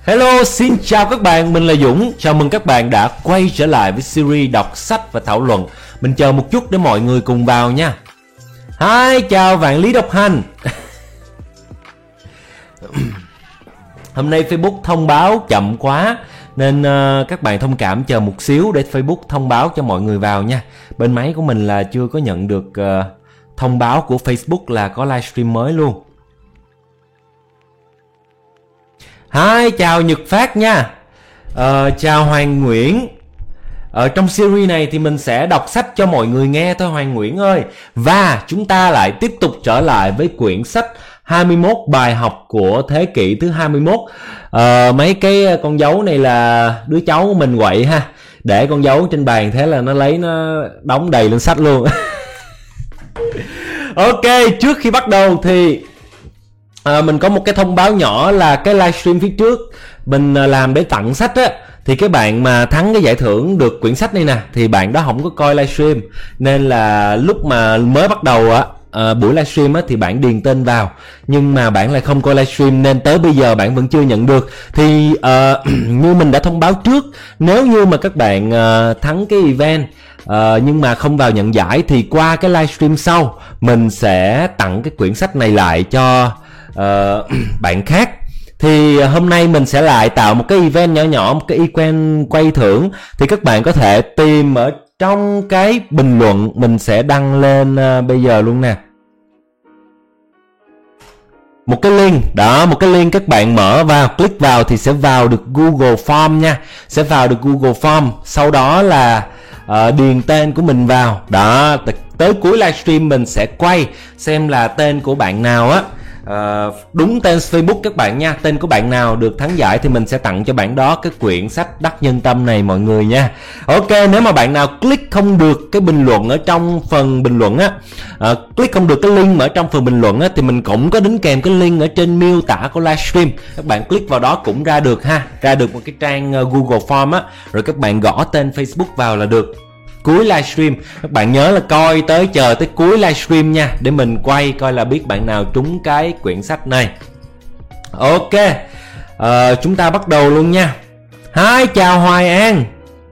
Hello, xin chào các bạn, mình là Dũng. Chào mừng các bạn đã quay trở lại với series đọc sách và thảo luận. Mình chờ một chút để mọi người cùng vào nha. Hi, chào vạn lý độc hành. Hôm nay Facebook thông báo chậm quá nên các bạn thông cảm chờ một xíu để Facebook thông báo cho mọi người vào nha. Bên máy của mình là chưa có nhận được thông báo của Facebook là có livestream mới luôn. Hi, chào Nhật Phát nha. Chào Hoàng Nguyễn. Trong series này thì mình sẽ đọc sách cho mọi người nghe thôi Hoàng Nguyễn ơi. Và chúng ta lại tiếp tục trở lại với quyển sách 21 bài học của thế kỷ thứ 21. Mấy cái con dấu này là đứa cháu của mình quậy ha. Để con dấu trên bàn thế là nó lấy nó đóng đầy lên sách luôn. Ok, trước khi bắt đầu thì mình có một cái thông báo nhỏ là cái livestream phía trước mình làm để tặng sách á, thì cái bạn mà thắng cái giải thưởng được quyển sách này nè thì bạn đó không có coi livestream, nên là lúc mà mới bắt đầu á buổi livestream á thì bạn điền tên vào, nhưng mà bạn lại không coi livestream nên tới bây giờ bạn vẫn chưa nhận được. Thì như mình đã thông báo trước, nếu như mà các bạn thắng cái event nhưng mà không vào nhận giải thì qua cái livestream sau mình sẽ tặng cái quyển sách này lại cho bạn khác. Thì hôm nay mình sẽ lại tạo một cái event nhỏ nhỏ, một cái event quay thưởng. Thì các bạn có thể tìm ở trong cái bình luận, mình sẽ đăng lên bây giờ luôn nè. Một cái link, đó, một cái link các bạn mở vào, click vào thì sẽ vào được Google Form nha. Sẽ vào được Google Form, sau đó là điền tên của mình vào. Đó, tới cuối livestream mình sẽ quay xem là tên của bạn nào á, đúng tên Facebook các bạn nha, tên của bạn nào được thắng giải thì mình sẽ tặng cho bạn đó cái quyển sách Đắc Nhân Tâm này mọi người nha. Ok, nếu mà bạn nào click không được cái bình luận ở trong phần bình luận á, click không được cái link ở trong phần bình luận á, thì mình cũng có đính kèm cái link ở trên miêu tả của livestream, các bạn click vào đó cũng ra được ha, ra được một cái trang Google Form á, rồi các bạn gõ tên Facebook vào là được. Cuối livestream các bạn nhớ là chờ tới cuối livestream nha, để mình quay coi là biết bạn nào trúng cái quyển sách này. Ok, chúng ta bắt đầu luôn nha. Hi, chào Hoài An.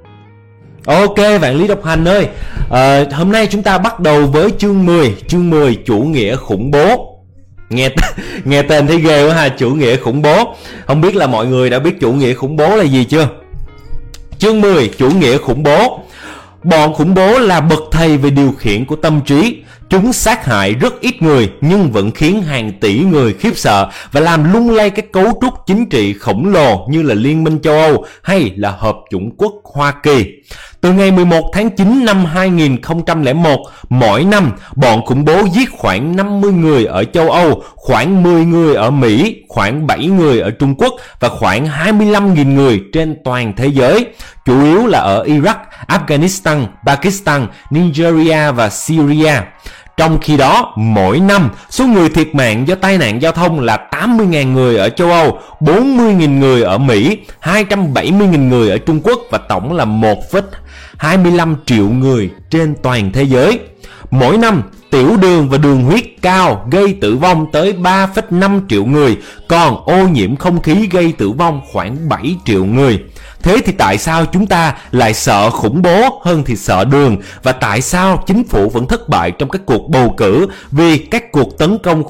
Ok, vạn lý độc hành ơi, hôm nay chúng ta bắt đầu với chương 10 chủ nghĩa khủng bố. Nghe tên thấy ghê quá ha, chủ nghĩa khủng bố. Không biết là mọi người đã biết chủ nghĩa khủng bố là gì chưa? Chương 10 chủ nghĩa khủng bố. Bọn khủng bố là bậc thầy về điều khiển của tâm trí. Chúng sát hại rất ít người nhưng vẫn khiến hàng tỷ người khiếp sợ và làm lung lay các cấu trúc chính trị khổng lồ như là Liên minh châu Âu hay là Hợp chủng quốc Hoa Kỳ. Từ ngày 11 tháng 9 năm 2001, mỗi năm, bọn khủng bố giết khoảng 50 người ở châu Âu, khoảng 10 người ở Mỹ, khoảng 7 người ở Trung Quốc và khoảng 25.000 người trên toàn thế giới, chủ yếu là ở Iraq, Afghanistan, Pakistan, Nigeria và Syria. Trong khi đó, mỗi năm, số người thiệt mạng do tai nạn giao thông là 80.000 người ở châu Âu, 40.000 người ở Mỹ, 270.000 người ở Trung Quốc và tổng là 1,25 triệu người trên toàn thế giới. Mỗi năm, tiểu đường và đường huyết cao gây tử vong tới 3,5 triệu người, còn ô nhiễm không khí gây tử vong khoảng 7 triệu người. Thế thì tại sao chúng ta lại sợ khủng bố hơn thì sợ đường? Và tại sao chính phủ vẫn thất bại trong các cuộc bầu cử? Vì các cuộc tấn công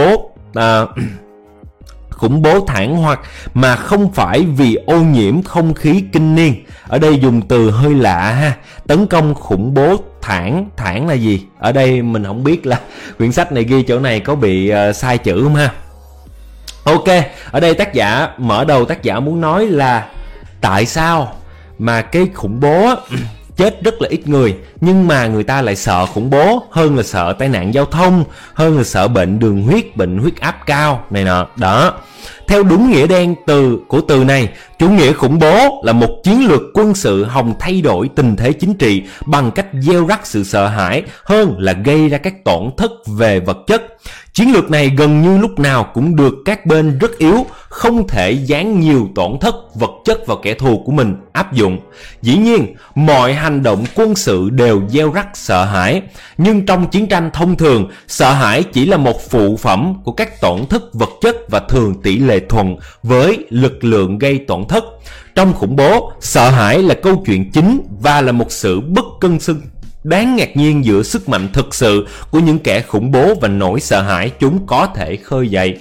khủng bố thản hoặc mà không phải vì ô nhiễm không khí kinh niên. Ở đây dùng từ hơi lạ ha. Tấn công khủng bố thản là gì? Ở đây mình không biết là quyển sách này ghi chỗ này có bị sai chữ không ha. Ok, ở đây tác giả muốn nói là tại sao mà cái khủng bố chết rất là ít người nhưng mà người ta lại sợ khủng bố hơn là sợ tai nạn giao thông, hơn là sợ bệnh đường huyết, bệnh huyết áp cao này nọ. Đó, theo đúng nghĩa đen của từ này, chủ nghĩa khủng bố là một chiến lược quân sự hòng thay đổi tình thế chính trị bằng cách gieo rắc sự sợ hãi hơn là gây ra các tổn thất về vật chất. Chiến lược này gần như lúc nào cũng được các bên rất yếu, không thể giáng nhiều tổn thất vật chất vào kẻ thù của mình áp dụng. Dĩ nhiên, mọi hành động quân sự đều gieo rắc sợ hãi, nhưng trong chiến tranh thông thường, sợ hãi chỉ là một phụ phẩm của các tổn thất vật chất và thường tỷ lệ lệ thuận với lực lượng gây tổn thất. Trong khủng bố, sợ hãi là câu chuyện chính và là một sự bất cân xứng đáng ngạc nhiên giữa sức mạnh thực sự của những kẻ khủng bố và nỗi sợ hãi chúng có thể khơi dậy.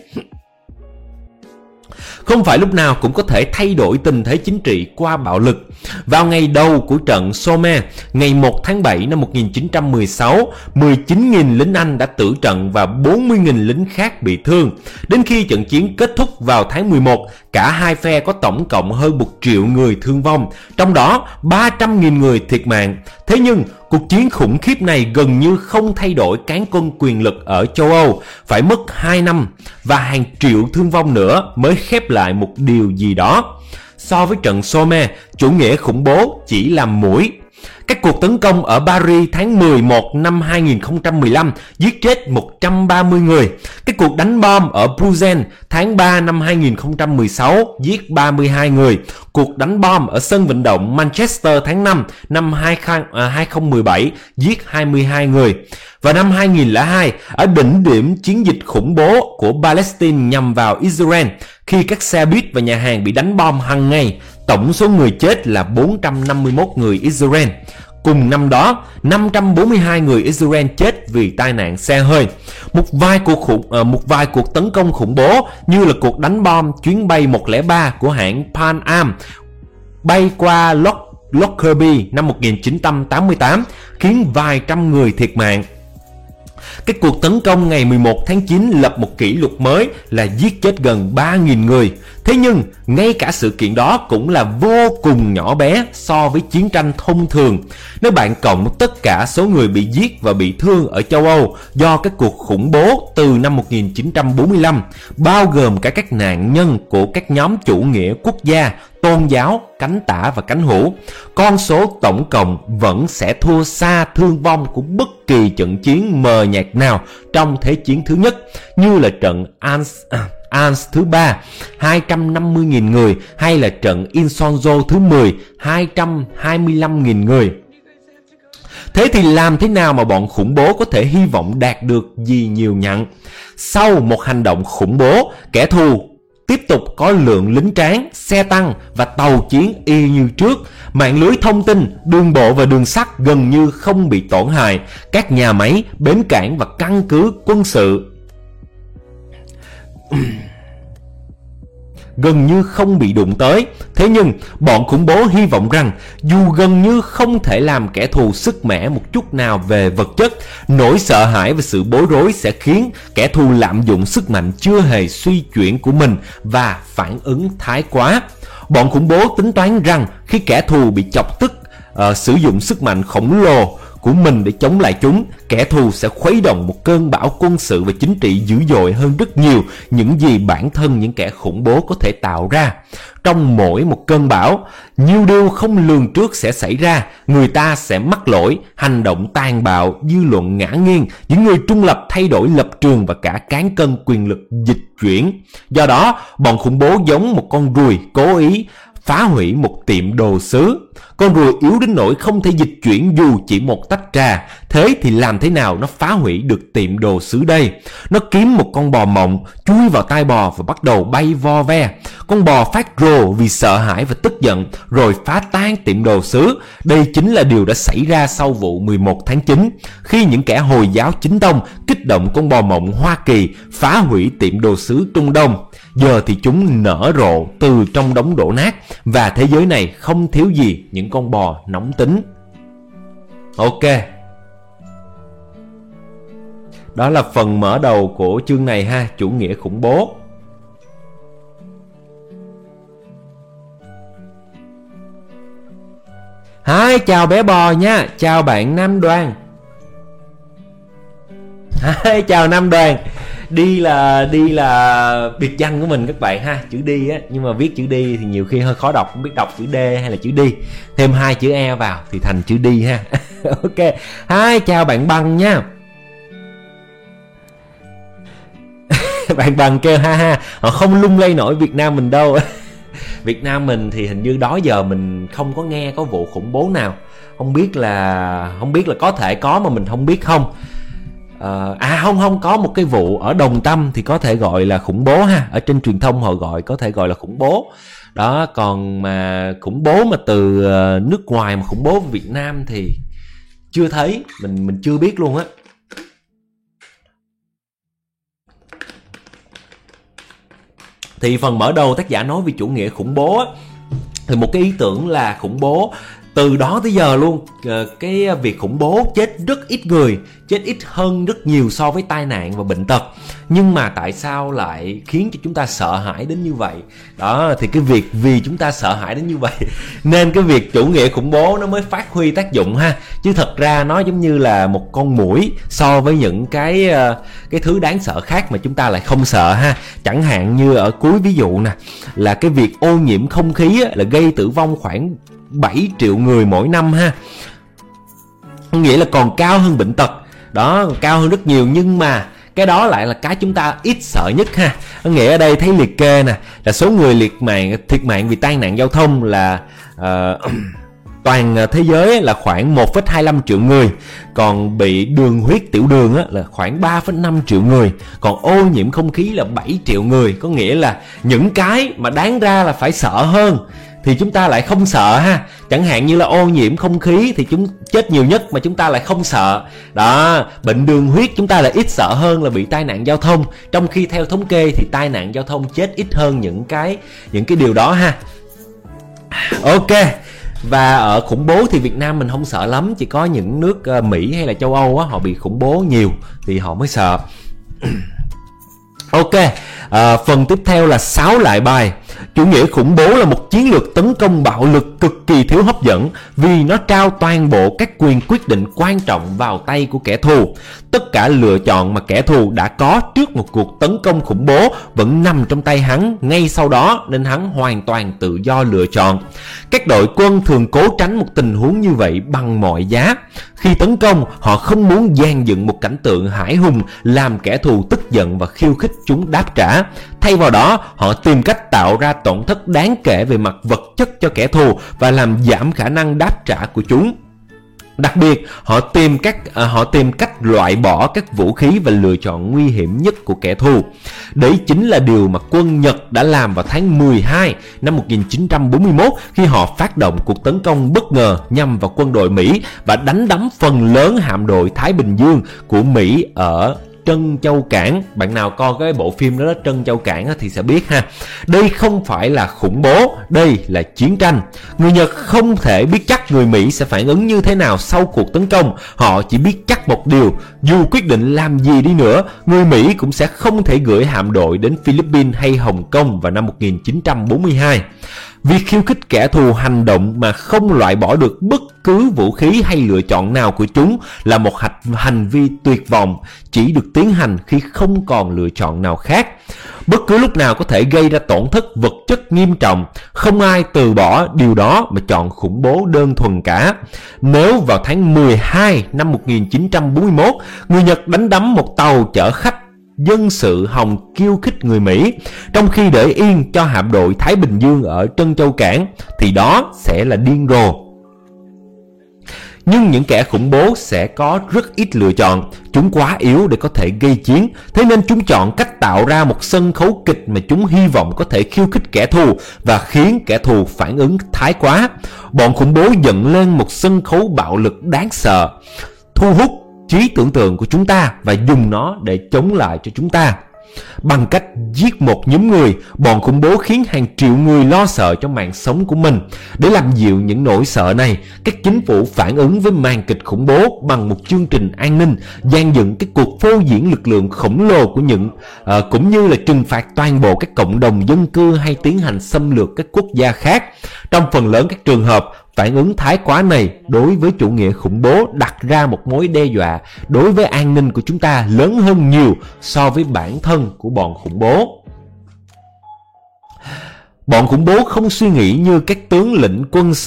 Không phải lúc nào cũng có thể thay đổi tình thế chính trị qua bạo lực. Vào ngày đầu của trận Somme, ngày 1 tháng 7 năm 1916, 19.000 lính Anh đã tử trận và 40.000 lính khác bị thương. Đến khi trận chiến kết thúc vào tháng 11, cả hai phe có tổng cộng hơn 1 triệu người thương vong, trong đó 300.000 người thiệt mạng. Thế nhưng, cuộc chiến khủng khiếp này gần như không thay đổi cán cân quyền lực ở châu Âu, phải mất 2 năm và hàng triệu thương vong nữa mới khép lại một điều gì đó. So với trận Somme, chủ nghĩa khủng bố chỉ là mũi. Các cuộc tấn công ở Paris tháng 11 năm 2015 giết chết 130 người. Các cuộc đánh bom ở Bruxelles tháng 3 năm 2016 giết 32 người. Cuộc đánh bom ở sân vận động Manchester tháng 5 năm 2017 giết 22 người. Vào năm 2002, ở đỉnh điểm chiến dịch khủng bố của Palestine nhằm vào Israel, khi các xe buýt và nhà hàng bị đánh bom hàng ngày, tổng số người chết là 451 người Israel. Cùng năm đó, 542 người Israel chết vì tai nạn xe hơi. Một vài cuộc tấn công khủng bố như là cuộc đánh bom chuyến bay 103 của hãng Pan Am bay qua Lockerbie năm 1988 khiến vài trăm người thiệt mạng. Các cuộc tấn công ngày 11 tháng 9 lập một kỷ lục mới là giết chết gần 3.000 người. Thế nhưng, ngay cả sự kiện đó cũng là vô cùng nhỏ bé so với chiến tranh thông thường. Nếu bạn cộng tất cả số người bị giết và bị thương ở châu Âu do các cuộc khủng bố từ năm 1945, bao gồm cả các nạn nhân của các nhóm chủ nghĩa quốc gia, tôn giáo, cánh tả và cánh hữu, con số tổng cộng vẫn sẽ thua xa thương vong của bất kỳ trận chiến mờ nhạt nào trong Thế chiến thứ nhất, như là trận Ans thứ 3, 250.000 người, hay là trận Insonzo thứ 10, 225.000 người. Thế thì làm thế nào mà bọn khủng bố có thể hy vọng đạt được gì nhiều nhận? Sau một hành động khủng bố, kẻ thù tiếp tục có lượng lính tráng, xe tăng và tàu chiến y như trước. Mạng lưới thông tin, đường bộ và đường sắt gần như không bị tổn hại. Các nhà máy, bến cảng và căn cứ quân sự gần như không bị đụng tới. Thế nhưng, bọn khủng bố hy vọng rằng dù gần như không thể làm kẻ thù sức mẻ một chút nào về vật chất, nỗi sợ hãi và sự bối rối sẽ khiến kẻ thù lạm dụng sức mạnh chưa hề suy chuyển của mình và phản ứng thái quá. Bọn khủng bố tính toán rằng khi kẻ thù bị chọc tức, sử dụng sức mạnh khổng lồ của mình để chống lại chúng, kẻ thù sẽ khuấy động một cơn bão quân sự và chính trị dữ dội hơn rất nhiều những gì bản thân những kẻ khủng bố có thể tạo ra. Trong mỗi một cơn bão, nhiều điều không lường trước sẽ xảy ra, người ta sẽ mắc lỗi, hành động tàn bạo, dư luận ngã nghiêng, những người trung lập thay đổi lập trường và cả cán cân quyền lực dịch chuyển. Do đó, bọn khủng bố giống một con ruồi cố ý phá hủy một tiệm đồ sứ. Con ruồi yếu đến nỗi không thể dịch chuyển dù chỉ một tách trà. Thế thì làm thế nào nó phá hủy được tiệm đồ sứ đây? Nó kiếm một con bò mộng, chui vào tai bò và bắt đầu bay vo ve. Con bò phát rồ vì sợ hãi và tức giận, rồi phá tan tiệm đồ sứ. Đây chính là điều đã xảy ra sau vụ 11 tháng 9, khi những kẻ Hồi giáo chính tông kích động con bò mộng Hoa Kỳ phá hủy tiệm đồ sứ Trung Đông. Giờ thì chúng nở rộ từ trong đống đổ nát, và thế giới này không thiếu gì những con bò nóng tính. Ok, đó là phần mở đầu của chương này ha, chủ nghĩa khủng bố. Hi, chào bé bò nha, chào bạn Nam Đoàn. Hi, chào Nam Đoàn. Đi là biệt danh của mình các bạn ha, chữ đi á, nhưng mà viết chữ đi thì nhiều khi hơi khó đọc, không biết đọc chữ D hay là chữ đi. Thêm 2 chữ E vào thì thành chữ đi ha. Ok. Hi, chào bạn Bằng nha. Bạn Bằng kêu ha ha, họ không lung lay nổi Việt Nam mình đâu. Việt Nam mình thì hình như đó giờ mình không có nghe có vụ khủng bố nào. Không biết là có thể có mà mình không biết không. Không có một cái vụ ở Đồng Tâm thì có thể gọi là khủng bố ha, ở trên truyền thông họ có thể gọi là khủng bố đó. Còn mà khủng bố mà từ nước ngoài mà khủng bố của Việt Nam thì chưa thấy, mình chưa biết luôn á. Thì phần mở đầu tác giả nói về chủ nghĩa khủng bố á, thì một cái ý tưởng là khủng bố từ đó tới giờ luôn, cái việc khủng bố chết rất ít người, chết ít hơn rất nhiều so với tai nạn và bệnh tật. Nhưng mà tại sao lại khiến cho chúng ta sợ hãi đến như vậy? Đó, thì cái việc vì chúng ta sợ hãi đến như vậy nên cái việc chủ nghĩa khủng bố nó mới phát huy tác dụng ha. Chứ thật ra nó giống như là một con muỗi so với những cái thứ đáng sợ khác mà chúng ta lại không sợ ha. Chẳng hạn như ở cuối ví dụ nè, là cái việc ô nhiễm không khí là gây tử vong khoảng 7 triệu người mỗi năm ha. Nghĩa là còn cao hơn bệnh tật. Đó, cao hơn rất nhiều, nhưng mà cái đó lại là cái chúng ta ít sợ nhất ha. Nghĩa ở đây thấy liệt kê nè, là số người thiệt mạng vì tai nạn giao thông là toàn thế giới là khoảng 1,25 triệu người. Còn bị đường huyết tiểu đường là khoảng 3,5 triệu người. Còn ô nhiễm không khí là 7 triệu người. Có nghĩa là những cái mà đáng ra là phải sợ hơn thì chúng ta lại không sợ ha. Chẳng hạn như là ô nhiễm không khí thì chúng chết nhiều nhất mà chúng ta lại không sợ. Đó, bệnh đường huyết chúng ta lại ít sợ hơn là bị tai nạn giao thông. Trong khi theo thống kê thì tai nạn giao thông chết ít hơn những cái điều đó ha. Ok. Và ở khủng bố thì Việt Nam mình không sợ lắm, chỉ có những nước Mỹ hay là châu Âu á, họ bị khủng bố nhiều thì họ mới sợ. Ok, phần tiếp theo là 6 lại bài. Chủ nghĩa khủng bố là một chiến lược tấn công bạo lực cực kỳ thiếu hấp dẫn vì nó trao toàn bộ các quyền quyết định quan trọng vào tay của kẻ thù. Tất cả lựa chọn mà kẻ thù đã có trước một cuộc tấn công khủng bố vẫn nằm trong tay hắn ngay sau đó, nên hắn hoàn toàn tự do lựa chọn. Các đội quân thường cố tránh một tình huống như vậy bằng mọi giá. Khi tấn công, họ không muốn dàn dựng một cảnh tượng hãi hùng làm kẻ thù tức giận và khiêu khích chúng đáp trả. Thay vào đó, họ tìm cách tạo ra tổn thất đáng kể về mặt vật chất cho kẻ thù và làm giảm khả năng đáp trả của chúng. Đặc biệt, họ tìm cách loại bỏ các vũ khí và lựa chọn nguy hiểm nhất của kẻ thù. Đấy chính là điều mà quân Nhật đã làm vào tháng 12 năm 1941 khi họ phát động cuộc tấn công bất ngờ nhằm vào quân đội Mỹ và đánh đắm phần lớn hạm đội Thái Bình Dương của Mỹ ở Trân Châu Cảng. Bạn nào coi cái bộ phim đó Trân Châu Cảng thì sẽ biết ha. Đây không phải là khủng bố, đây là chiến tranh. Người Nhật không thể biết chắc người Mỹ sẽ phản ứng như thế nào sau cuộc tấn công. Họ chỉ biết chắc một điều, dù quyết định làm gì đi nữa, người Mỹ cũng sẽ không thể gửi hạm đội đến Philippines hay Hồng Kông vào năm 1942. Việc khiêu khích kẻ thù hành động mà không loại bỏ được bất cứ vũ khí hay lựa chọn nào của chúng là một hành vi tuyệt vọng, chỉ được tiến hành khi không còn lựa chọn nào khác. Bất cứ lúc nào có thể gây ra tổn thất vật chất nghiêm trọng, không ai từ bỏ điều đó mà chọn khủng bố đơn thuần cả. Nếu vào tháng 12 năm 1941, người Nhật đánh đắm một tàu chở khách dân sự Hồng khiêu khích người Mỹ, trong khi để yên cho hạm đội Thái Bình Dương ở Trân Châu Cảng, thì đó sẽ là điên rồ. Nhưng những kẻ khủng bố sẽ có rất ít lựa chọn, chúng quá yếu để có thể gây chiến, thế nên chúng chọn cách tạo ra một sân khấu kịch mà chúng hy vọng có thể khiêu khích kẻ thù và khiến kẻ thù phản ứng thái quá. Bọn khủng bố dựng lên một sân khấu bạo lực đáng sợ, thu hút trí tưởng tượng của chúng ta và dùng nó để chống lại cho chúng ta. Bằng cách giết một nhóm người, bọn khủng bố khiến hàng triệu người lo sợ cho mạng sống của mình. Để làm dịu những nỗi sợ này, các chính phủ phản ứng với màn kịch khủng bố bằng một chương trình an ninh, dàn dựng cái cuộc phô diễn lực lượng khổng lồ của cũng như là trừng phạt toàn bộ các cộng đồng dân cư hay tiến hành xâm lược các quốc gia khác. Trong phần lớn các trường hợp, phản ứng thái quá này đối với chủ nghĩa khủng bố đặt ra một mối đe dọa đối với an ninh của chúng ta lớn hơn nhiều so với bản thân của bọn khủng bố. Bọn khủng bố không suy nghĩ như các tướng lĩnh quân sự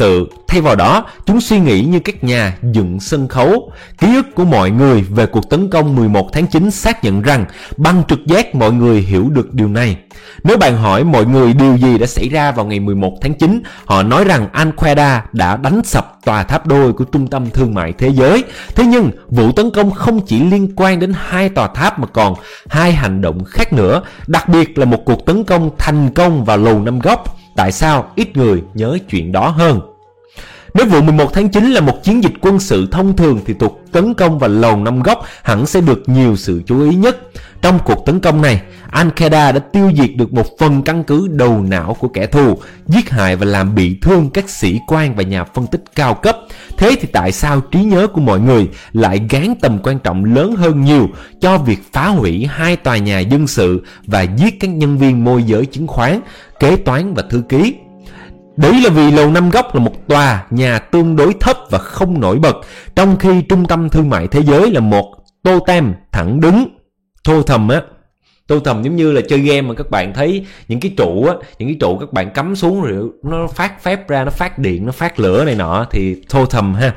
Thay vào đó, chúng suy nghĩ như các nhà dựng sân khấu. Ký ức của mọi người về cuộc tấn công 11 tháng 9 xác nhận rằng bằng trực giác mọi người hiểu được điều này. Nếu bạn hỏi mọi người điều gì đã xảy ra vào ngày 11 tháng 9, họ nói rằng Al-Qaeda đã đánh sập tòa tháp đôi của Trung tâm Thương mại Thế giới. Thế nhưng, vụ tấn công không chỉ liên quan đến 2 tòa tháp mà còn 2 hành động khác nữa, đặc biệt là một cuộc tấn công thành công vào Lầu Năm Góc. Tại sao ít người nhớ chuyện đó hơn? Nếu vụ 11 tháng 9 là một chiến dịch quân sự thông thường thì cuộc tấn công vào Lầu Năm Góc hẳn sẽ được nhiều sự chú ý nhất. Trong cuộc tấn công này, Al-Qaeda đã tiêu diệt được một phần căn cứ đầu não của kẻ thù, giết hại và làm bị thương các sĩ quan và nhà phân tích cao cấp. Thế thì tại sao trí nhớ của mọi người lại gán tầm quan trọng lớn hơn nhiều cho việc phá hủy 2 tòa nhà dân sự và giết các nhân viên môi giới chứng khoán, kế toán và thư ký? Đấy là vì Lầu Năm Góc là một tòa nhà tương đối thấp và không nổi bật, trong khi Trung tâm Thương mại Thế giới là một totem thẳng đứng. Totem giống như là chơi game mà các bạn thấy những cái trụ các bạn cắm xuống rồi nó phát phép ra, nó phát điện, nó phát lửa này nọ, thì totem ha.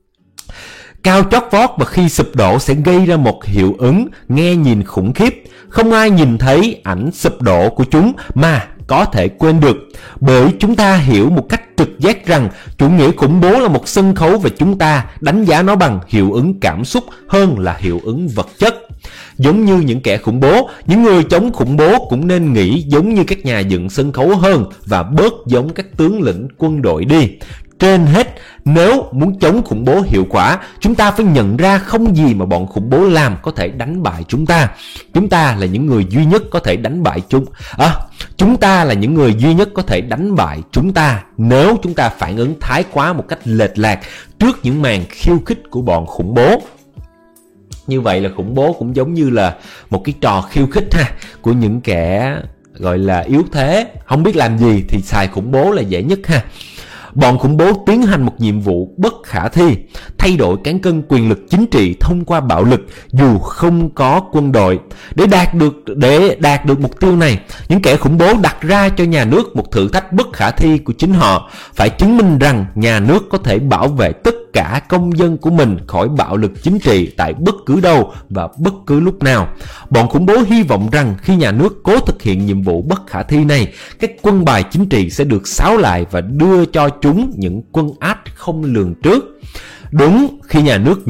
Cao chót vót và khi sụp đổ sẽ gây ra một hiệu ứng nghe nhìn khủng khiếp. Không ai nhìn thấy ảnh sụp đổ của chúng mà có thể quên được, bởi chúng ta hiểu một cách trực giác rằng chủ nghĩa khủng bố là một sân khấu và chúng ta đánh giá nó bằng hiệu ứng cảm xúc hơn là hiệu ứng vật chất. Giống như những kẻ khủng bố, những người chống khủng bố cũng nên nghĩ giống như các nhà dựng sân khấu hơn và bớt giống các tướng lĩnh quân đội đi. Trên hết, nếu muốn chống khủng bố hiệu quả, chúng ta phải nhận ra không gì mà bọn khủng bố làm có thể đánh bại chúng ta. Chúng ta là những người duy nhất có thể đánh bại chúng ta là những người duy nhất có thể đánh bại chúng ta nếu chúng ta phản ứng thái quá một cách lệch lạc trước những màn khiêu khích của bọn khủng bố. Như vậy là khủng bố cũng giống như là một cái trò khiêu khích của những kẻ gọi là yếu thế, không biết làm gì thì xài khủng bố là dễ nhất ha. Bọn khủng bố tiến hành một nhiệm vụ bất khả thi, thay đổi cán cân quyền lực chính trị thông qua bạo lực dù không có quân đội. Để đạt được mục tiêu này, những kẻ khủng bố đặt ra cho nhà nước một thử thách bất khả thi của chính họ, phải chứng minh rằng nhà nước có thể bảo vệ tất cả công dân của mình khỏi bạo lực chính trị tại bất cứ đâu và bất cứ lúc nào. Bọn khủng bố hy vọng rằng khi nhà nước cố thực hiện nhiệm vụ bất khả thi này, các quân bài chính trị sẽ được xáo lại và đưa cho chúng những quân át không lường trước. Đúng khi nhà nước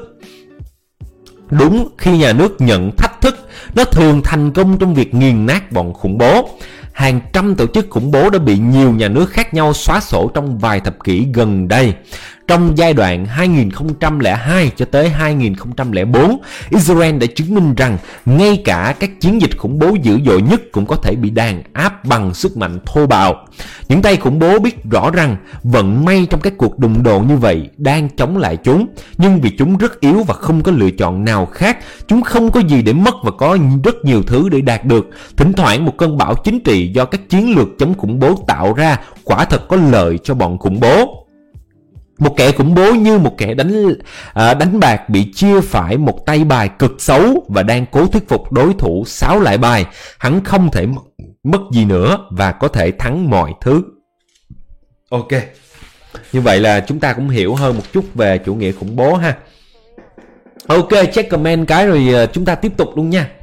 nhận thách thức, nó thường thành công trong việc nghiền nát bọn khủng bố. Hàng trăm tổ chức khủng bố đã bị nhiều nhà nước khác nhau xóa sổ trong vài thập kỷ gần đây. Trong giai đoạn 2002 cho tới 2004, Israel đã chứng minh rằng ngay cả các chiến dịch khủng bố dữ dội nhất cũng có thể bị đàn áp bằng sức mạnh thô bạo. Những tay khủng bố biết rõ rằng vận may trong các cuộc đụng độ như vậy đang chống lại chúng, nhưng vì chúng rất yếu và không có lựa chọn nào khác, chúng không có gì để mất và có rất nhiều thứ để đạt được. Thỉnh thoảng một cơn bão chính trị do các chiến lược chống khủng bố tạo ra quả thật có lợi cho bọn khủng bố. Một kẻ khủng bố như một kẻ đánh bạc bị chia phải một tay bài cực xấu và đang cố thuyết phục đối thủ xáo lại bài. Hắn không thể mất gì nữa và có thể thắng mọi thứ. Ok, như vậy là chúng ta cũng hiểu hơn một chút về chủ nghĩa khủng bố ha. Ok, check comment cái rồi chúng ta tiếp tục luôn nha.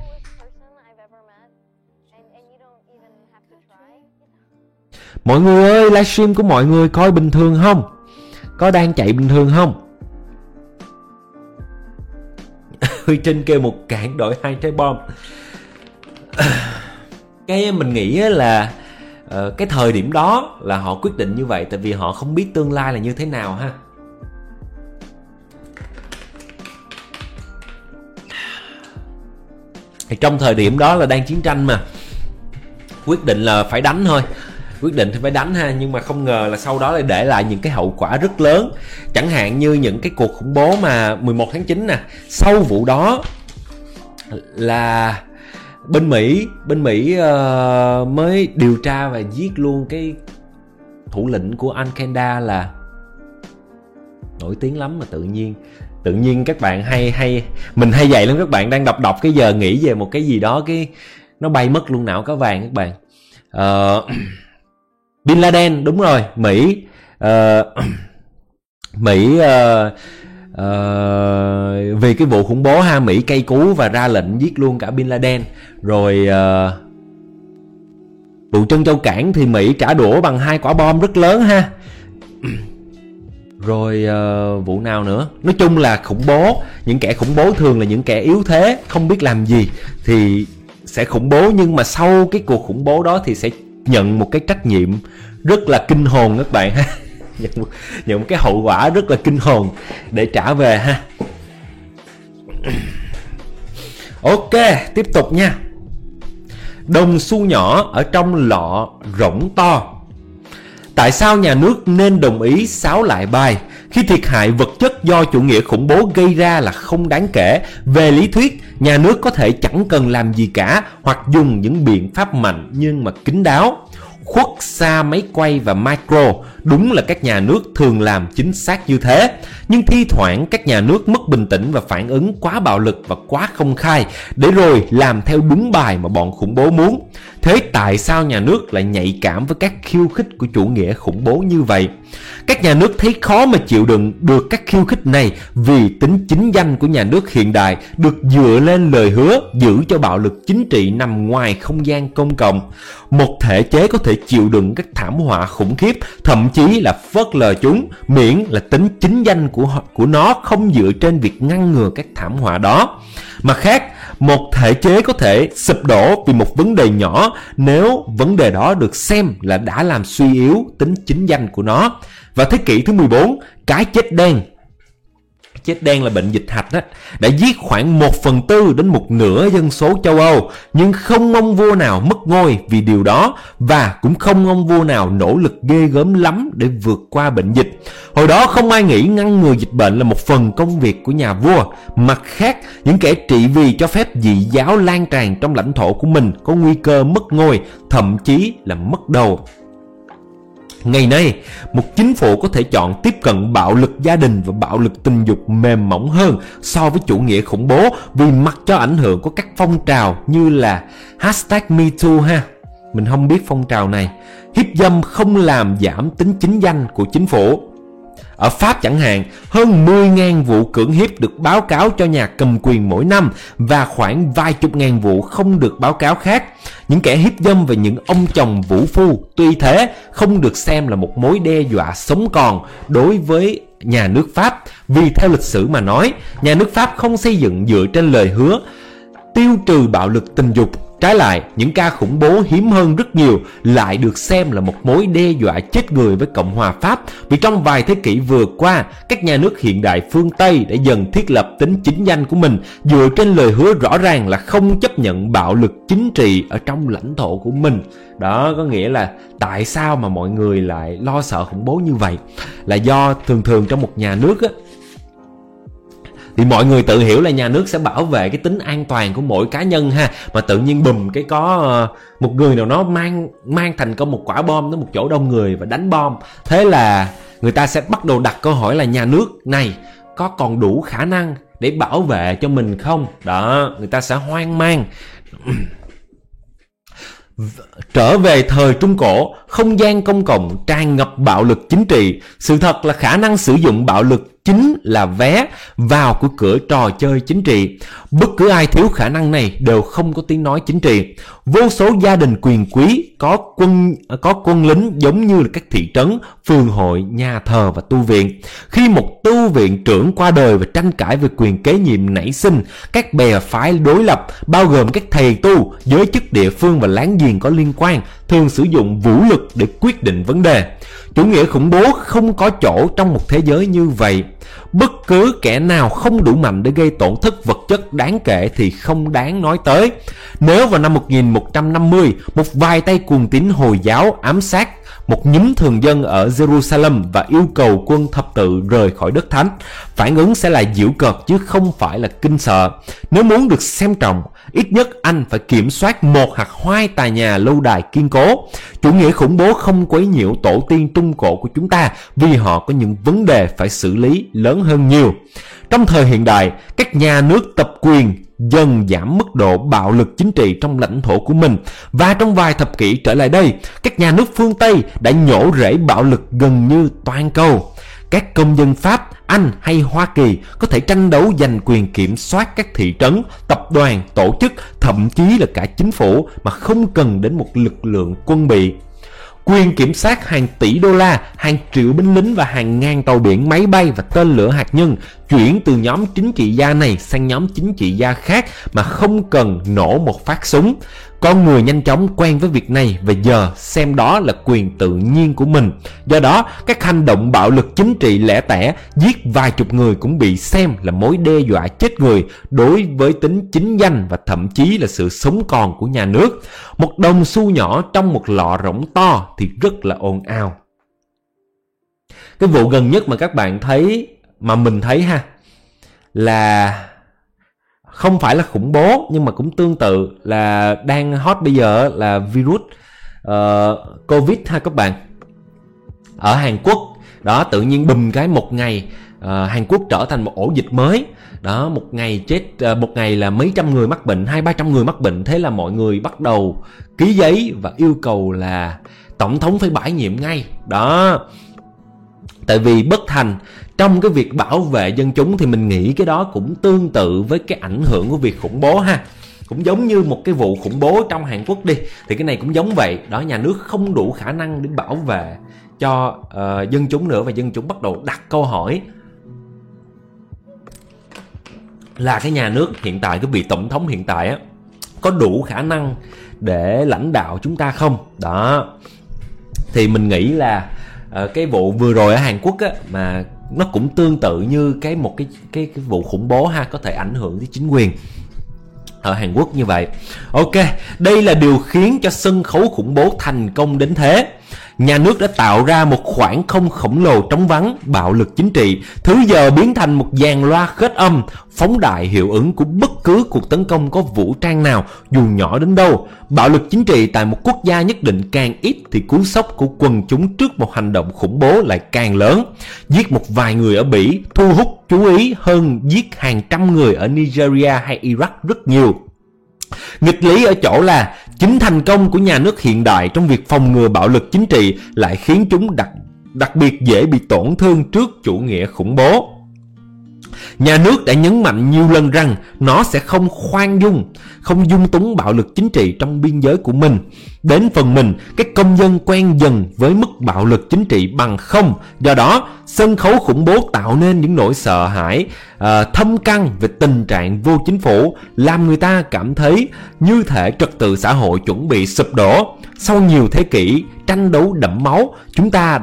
Mọi người ơi, livestream của mọi người coi bình thường không? Có đang chạy bình thường không? Huy Trinh kêu một cạn đổi 2 trái bom. Cái mình nghĩ là cái thời điểm đó là họ quyết định như vậy tại vì họ không biết tương lai là như thế nào ha. Thì trong thời điểm đó là đang chiến tranh mà, quyết định là phải đánh thôi. Quyết định thì phải đánh ha, nhưng mà không ngờ là sau đó lại để lại những cái hậu quả rất lớn. Chẳng hạn như những cái cuộc khủng bố mà 11 tháng 9 nè, sau vụ đó là bên Mỹ mới điều tra và giết luôn cái thủ lĩnh của Al-Qaeda là nổi tiếng lắm mà tự nhiên các bạn mình hay vậy lắm, các bạn đang đọc cái giờ nghĩ về một cái gì đó cái nó bay mất luôn não cá vàng các bạn. Bin Laden, đúng rồi, Mỹ Mỹ vì cái vụ khủng bố ha, Mỹ cay cú và ra lệnh giết luôn cả Bin Laden. Rồi vụ Trân Châu Cảng thì Mỹ trả đũa bằng 2 quả bom rất lớn ha. Rồi vụ nào nữa? Nói chung là khủng bố, những kẻ khủng bố thường là những kẻ yếu thế, không biết làm gì thì sẽ khủng bố, nhưng mà sau cái cuộc khủng bố đó thì sẽ nhận một cái trách nhiệm rất là kinh hồn các bạn ha. Nhận một cái hậu quả rất là kinh hồn để trả về ha. Ok, tiếp tục nha. Đồng xu nhỏ ở trong lọ rỗng to. Tại sao nhà nước nên đồng ý sáo lại bài khi thiệt hại vật chất do chủ nghĩa khủng bố gây ra là không đáng kể? Về lý thuyết, nhà nước có thể chẳng cần làm gì cả hoặc dùng những biện pháp mạnh nhưng mà kín đáo, khuất xa máy quay và micro. Đúng là các nhà nước thường làm chính xác như thế, nhưng thi thoảng các nhà nước mất bình tĩnh và phản ứng quá bạo lực và quá công khai, để rồi làm theo đúng bài mà bọn khủng bố muốn. Thế tại sao nhà nước lại nhạy cảm với các khiêu khích của chủ nghĩa khủng bố như vậy? Các nhà nước thấy khó mà chịu đựng được các khiêu khích này vì tính chính danh của nhà nước hiện đại được dựa lên lời hứa giữ cho bạo lực chính trị nằm ngoài không gian công cộng. Một thể chế có thể chịu đựng các thảm họa khủng khiếp, thậm chí là phớt lờ chúng, miễn là tính chính danh của nó không dựa trên việc ngăn ngừa các thảm họa đó. Mặt khác, một thể chế có thể sụp đổ vì một vấn đề nhỏ nếu vấn đề đó được xem là đã làm suy yếu tính chính danh của nó. Vào thế kỷ thứ 14, cái chết đen là bệnh dịch hạch đó, đã giết khoảng 1/4 đến 1/2 dân số châu Âu, nhưng không ông vua nào mất ngôi vì điều đó, và cũng không ông vua nào nỗ lực ghê gớm lắm để vượt qua bệnh dịch. Hồi đó không ai nghĩ ngăn ngừa dịch bệnh là một phần công việc của nhà vua. Mặt khác, những kẻ trị vì cho phép dị giáo lan tràn trong lãnh thổ của mình có nguy cơ mất ngôi, thậm chí là mất đầu. Ngày nay, một chính phủ có thể chọn tiếp cận bạo lực gia đình và bạo lực tình dục mềm mỏng hơn so với chủ nghĩa khủng bố, vì mặc cho ảnh hưởng của các phong trào như là #MeToo ha. Mình không biết phong trào này. Hiếp dâm không làm giảm tính chính danh của chính phủ. Ở Pháp chẳng hạn, hơn 10.000 vụ cưỡng hiếp được báo cáo cho nhà cầm quyền mỗi năm và khoảng vài chục ngàn vụ không được báo cáo khác. Những kẻ hiếp dâm và những ông chồng vũ phu tuy thế không được xem là một mối đe dọa sống còn đối với nhà nước Pháp, vì theo lịch sử mà nói, nhà nước Pháp không xây dựng dựa trên lời hứa tiêu trừ bạo lực tình dục. Trái lại, những ca khủng bố hiếm hơn rất nhiều lại được xem là một mối đe dọa chết người với Cộng hòa Pháp, vì trong vài thế kỷ vừa qua, các nhà nước hiện đại phương Tây đã dần thiết lập tính chính danh của mình dựa trên lời hứa rõ ràng là không chấp nhận bạo lực chính trị ở trong lãnh thổ của mình. Đó có nghĩa là tại sao mà mọi người lại lo sợ khủng bố như vậy, là do thường trong một nhà nước á, thì mọi người tự hiểu là nhà nước sẽ bảo vệ cái tính an toàn của mỗi cá nhân ha, mà tự nhiên bùm cái có một người nào đó mang thành công một quả bom tới một chỗ đông người và đánh bom. Thế là người ta sẽ bắt đầu đặt câu hỏi là nhà nước này có còn đủ khả năng để bảo vệ cho mình không? Đó, người ta sẽ hoang mang. Trở về thời Trung Cổ, không gian công cộng tràn ngập bạo lực chính trị. Sự thật là khả năng sử dụng bạo lực chính là vé vào của cửa trò chơi chính trị. Bất cứ ai thiếu khả năng này đều không có tiếng nói chính trị. Vô số gia đình quyền quý có quân lính giống như là các thị trấn, phường hội, nhà thờ và tu viện. Khi một tu viện trưởng qua đời và tranh cãi về quyền kế nhiệm nảy sinh, các bè phái đối lập bao gồm các thầy tu, giới chức địa phương và láng giềng có liên quan thường sử dụng vũ lực để quyết định vấn đề. Chủ nghĩa khủng bố không có chỗ trong một thế giới như vậy. Bất cứ kẻ nào không đủ mạnh để gây tổn thất vật chất đáng kể thì không đáng nói tới. Nếu vào năm 1150, một vài tay cuồng tín Hồi giáo ám sát một nhóm thường dân ở Jerusalem và yêu cầu quân thập tự rời khỏi đất thánh, phản ứng sẽ là giễu cợt chứ không phải là kinh sợ. Nếu muốn được xem trọng, ít nhất anh phải kiểm soát một hoặc hai tòa nhà lâu đài kiên cố. Chủ nghĩa khủng bố không quấy nhiễu tổ tiên Trung Cổ của chúng ta vì họ có những vấn đề phải xử lý lớn hơn nhiều. Trong thời hiện đại, các nhà nước tập quyền dần giảm mức độ bạo lực chính trị trong lãnh thổ của mình. Và trong vài thập kỷ trở lại đây, các nhà nước phương Tây đã nhổ rễ bạo lực gần như toàn cầu. Các công dân Pháp, Anh hay Hoa Kỳ có thể tranh đấu giành quyền kiểm soát các thị trấn, tập đoàn, tổ chức, thậm chí là cả chính phủ mà không cần đến một lực lượng quân bị. Quyền kiểm soát hàng tỷ đô la, hàng triệu binh lính và hàng ngàn tàu biển, máy bay và tên lửa hạt nhân chuyển từ nhóm chính trị gia này sang nhóm chính trị gia khác mà không cần nổ một phát súng. Con người nhanh chóng quen với việc này và giờ xem đó là quyền tự nhiên của mình. Do đó, các hành động bạo lực chính trị lẻ tẻ, giết vài chục người cũng bị xem là mối đe dọa chết người đối với tính chính danh và thậm chí là sự sống còn của nhà nước. Một đồng xu nhỏ trong một lọ rỗng to thì rất là ồn ào. Cái vụ gần nhất mà các bạn thấy, mà mình thấy ha, là không phải là khủng bố nhưng mà cũng tương tự là đang hot bây giờ là virus Covid ha các bạn. Ở Hàn Quốc đó, tự nhiên bùm cái một ngày Hàn Quốc trở thành một ổ dịch mới. Đó, một ngày một ngày là mấy trăm người mắc bệnh, 200-300 người mắc bệnh. Thế là mọi người bắt đầu ký giấy và yêu cầu là tổng thống phải bãi nhiệm ngay. Đó, tại vì bất thành trong cái việc bảo vệ dân chúng, thì mình nghĩ cái đó cũng tương tự với cái ảnh hưởng của việc khủng bố ha. Cũng giống như một cái vụ khủng bố trong Hàn Quốc đi, thì cái này cũng giống vậy. Đó, nhà nước không đủ khả năng để bảo vệ cho dân chúng nữa, và dân chúng bắt đầu đặt câu hỏi là cái nhà nước hiện tại, cái vị tổng thống hiện tại á, có đủ khả năng để lãnh đạo chúng ta không? Đó, thì mình nghĩ là cái vụ vừa rồi ở Hàn Quốc á, mà nó cũng tương tự như một cái vụ khủng bố ha, có thể ảnh hưởng tới chính quyền ở Hàn Quốc như vậy. Ok, đây là điều khiến cho sân khấu khủng bố thành công đến thế. Nhà nước đã tạo ra một khoảng không khổng lồ trống vắng bạo lực chính trị, thứ giờ biến thành một dàn loa khết âm, phóng đại hiệu ứng của bất cứ cuộc tấn công có vũ trang nào, dù nhỏ đến đâu. Bạo lực chính trị tại một quốc gia nhất định càng ít thì cú sốc của quần chúng trước một hành động khủng bố lại càng lớn. Giết một vài người ở Bỉ thu hút chú ý hơn giết hàng trăm người ở Nigeria hay Iraq rất nhiều. Nghịch lý ở chỗ là chính thành công của nhà nước hiện đại trong việc phòng ngừa bạo lực chính trị lại khiến chúng đặc biệt dễ bị tổn thương trước chủ nghĩa khủng bố. Nhà nước đã nhấn mạnh nhiều lần rằng nó sẽ không dung túng bạo lực chính trị trong biên giới của mình. Đến phần mình, các công dân quen dần với mức bạo lực chính trị bằng không. Do đó, sân khấu khủng bố tạo nên những nỗi sợ hãi thâm căn về tình trạng vô chính phủ, làm người ta cảm thấy như thể trật tự xã hội chuẩn bị sụp đổ. Sau nhiều thế kỷ tranh đấu đẫm máu, chúng ta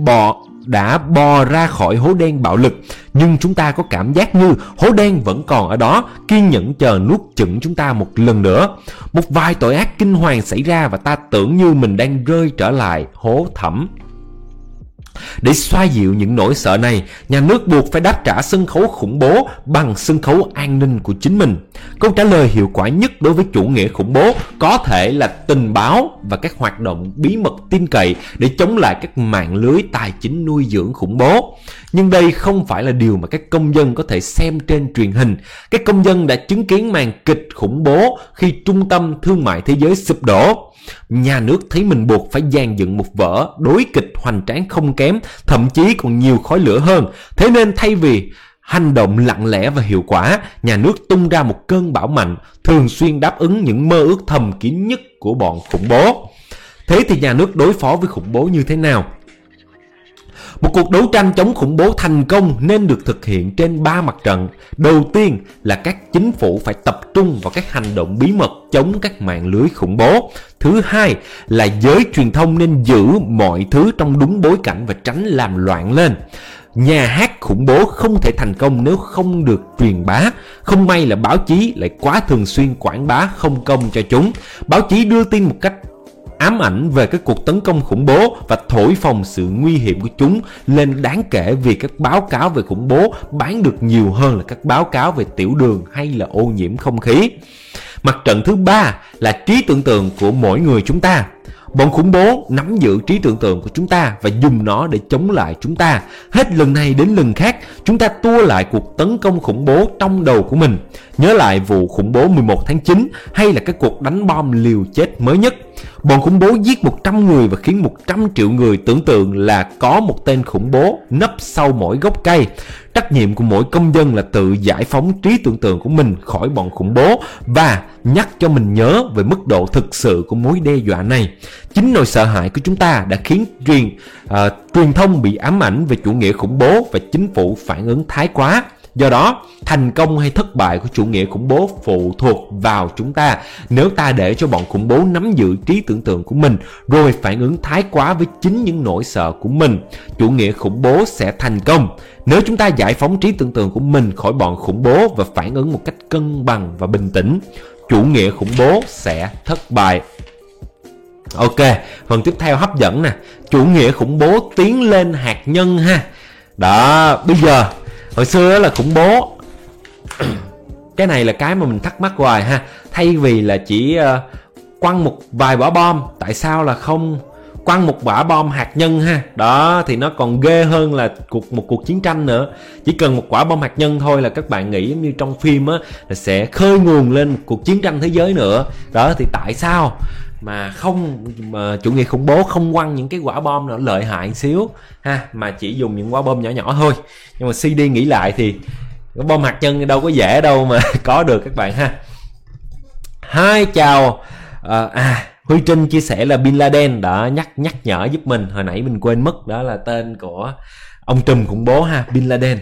đã bò ra khỏi hố đen bạo lực, nhưng chúng ta có cảm giác như hố đen vẫn còn ở đó, kiên nhẫn chờ nuốt chửng chúng ta một lần nữa. Một vài tội ác kinh hoàng xảy ra và ta tưởng như mình đang rơi trở lại hố thẳm. Để xoa dịu những nỗi sợ này, nhà nước buộc phải đáp trả sân khấu khủng bố bằng sân khấu an ninh của chính mình. Câu trả lời hiệu quả nhất đối với chủ nghĩa khủng bố có thể là tình báo và các hoạt động bí mật tin cậy để chống lại các mạng lưới tài chính nuôi dưỡng khủng bố. Nhưng đây không phải là điều mà các công dân có thể xem trên truyền hình. Các công dân đã chứng kiến màn kịch khủng bố khi trung tâm thương mại thế giới sụp đổ. Nhà nước thấy mình buộc phải dàn dựng một vở đối kịch hoành tráng không kém, thậm chí còn nhiều khói lửa hơn. Thế nên thay vì hành động lặng lẽ và hiệu quả, nhà nước tung ra một cơn bão mạnh, thường xuyên đáp ứng những mơ ước thầm kín nhất của bọn khủng bố. Thế thì nhà nước đối phó với khủng bố như thế nào? Một cuộc đấu tranh chống khủng bố thành công nên được thực hiện trên 3 mặt trận. Đầu tiên là các chính phủ phải tập trung vào các hành động bí mật chống các mạng lưới khủng bố. Thứ hai là giới truyền thông nên giữ mọi thứ trong đúng bối cảnh và tránh làm loạn lên. Nhà hát khủng bố không thể thành công nếu không được truyền bá. Không may là báo chí lại quá thường xuyên quảng bá không công cho chúng. Báo chí đưa tin một cách ám ảnh về các cuộc tấn công khủng bố và thổi phồng sự nguy hiểm của chúng lên đáng kể, vì các báo cáo về khủng bố bán được nhiều hơn là các báo cáo về tiểu đường hay là ô nhiễm không khí. Mặt trận thứ ba là trí tưởng tượng của mỗi người chúng ta. Bọn khủng bố nắm giữ trí tưởng tượng của chúng ta và dùng nó để chống lại chúng ta. Hết lần này đến lần khác, chúng ta tua lại cuộc tấn công khủng bố trong đầu của mình. Nhớ lại vụ khủng bố 11 tháng 9 hay là cái cuộc đánh bom liều chết mới nhất. Bọn khủng bố giết 100 người và khiến 100 triệu người tưởng tượng là có một tên khủng bố nấp sau mỗi gốc cây. Trách nhiệm của mỗi công dân là tự giải phóng trí tưởng tượng của mình khỏi bọn khủng bố và nhắc cho mình nhớ về mức độ thực sự của mối đe dọa này. Chính nỗi sợ hãi của chúng ta đã khiến truyền thông bị ám ảnh về chủ nghĩa khủng bố và chính phủ phản ứng thái quá. Do đó, thành công hay thất bại của chủ nghĩa khủng bố phụ thuộc vào chúng ta. Nếu ta để cho bọn khủng bố nắm giữ trí tưởng tượng của mình rồi phản ứng thái quá với chính những nỗi sợ của mình, chủ nghĩa khủng bố sẽ thành công. Nếu chúng ta giải phóng trí tưởng tượng của mình khỏi bọn khủng bố và phản ứng một cách cân bằng và bình tĩnh, chủ nghĩa khủng bố sẽ thất bại. Ok, phần tiếp theo hấp dẫn nè. Chủ nghĩa khủng bố tiến lên hạt nhân ha. Đó, bây giờ hồi xưa là khủng bố cái này là cái mà mình thắc mắc hoài ha. Thay vì là chỉ quăng một vài quả bom, tại sao là không quăng một quả bom hạt nhân ha? Đó thì nó còn ghê hơn là một cuộc chiến tranh nữa. Chỉ cần một quả bom hạt nhân thôi là các bạn nghĩ như trong phim á, là sẽ khơi nguồn lên một cuộc chiến tranh thế giới nữa. Đó thì tại sao mà chủ nghĩa khủng bố không quăng những cái quả bom nó lợi hại xíu ha, mà chỉ dùng những quả bom nhỏ nhỏ thôi. Nhưng mà CD nghĩ lại thì cái bom hạt nhân đâu có dễ đâu mà có được các bạn ha. Hi, chào. Huy Trinh chia sẻ là Bin Laden đã nhắc nhở giúp mình, hồi nãy mình quên mất, đó là tên của ông trùm khủng bố ha, Bin Laden.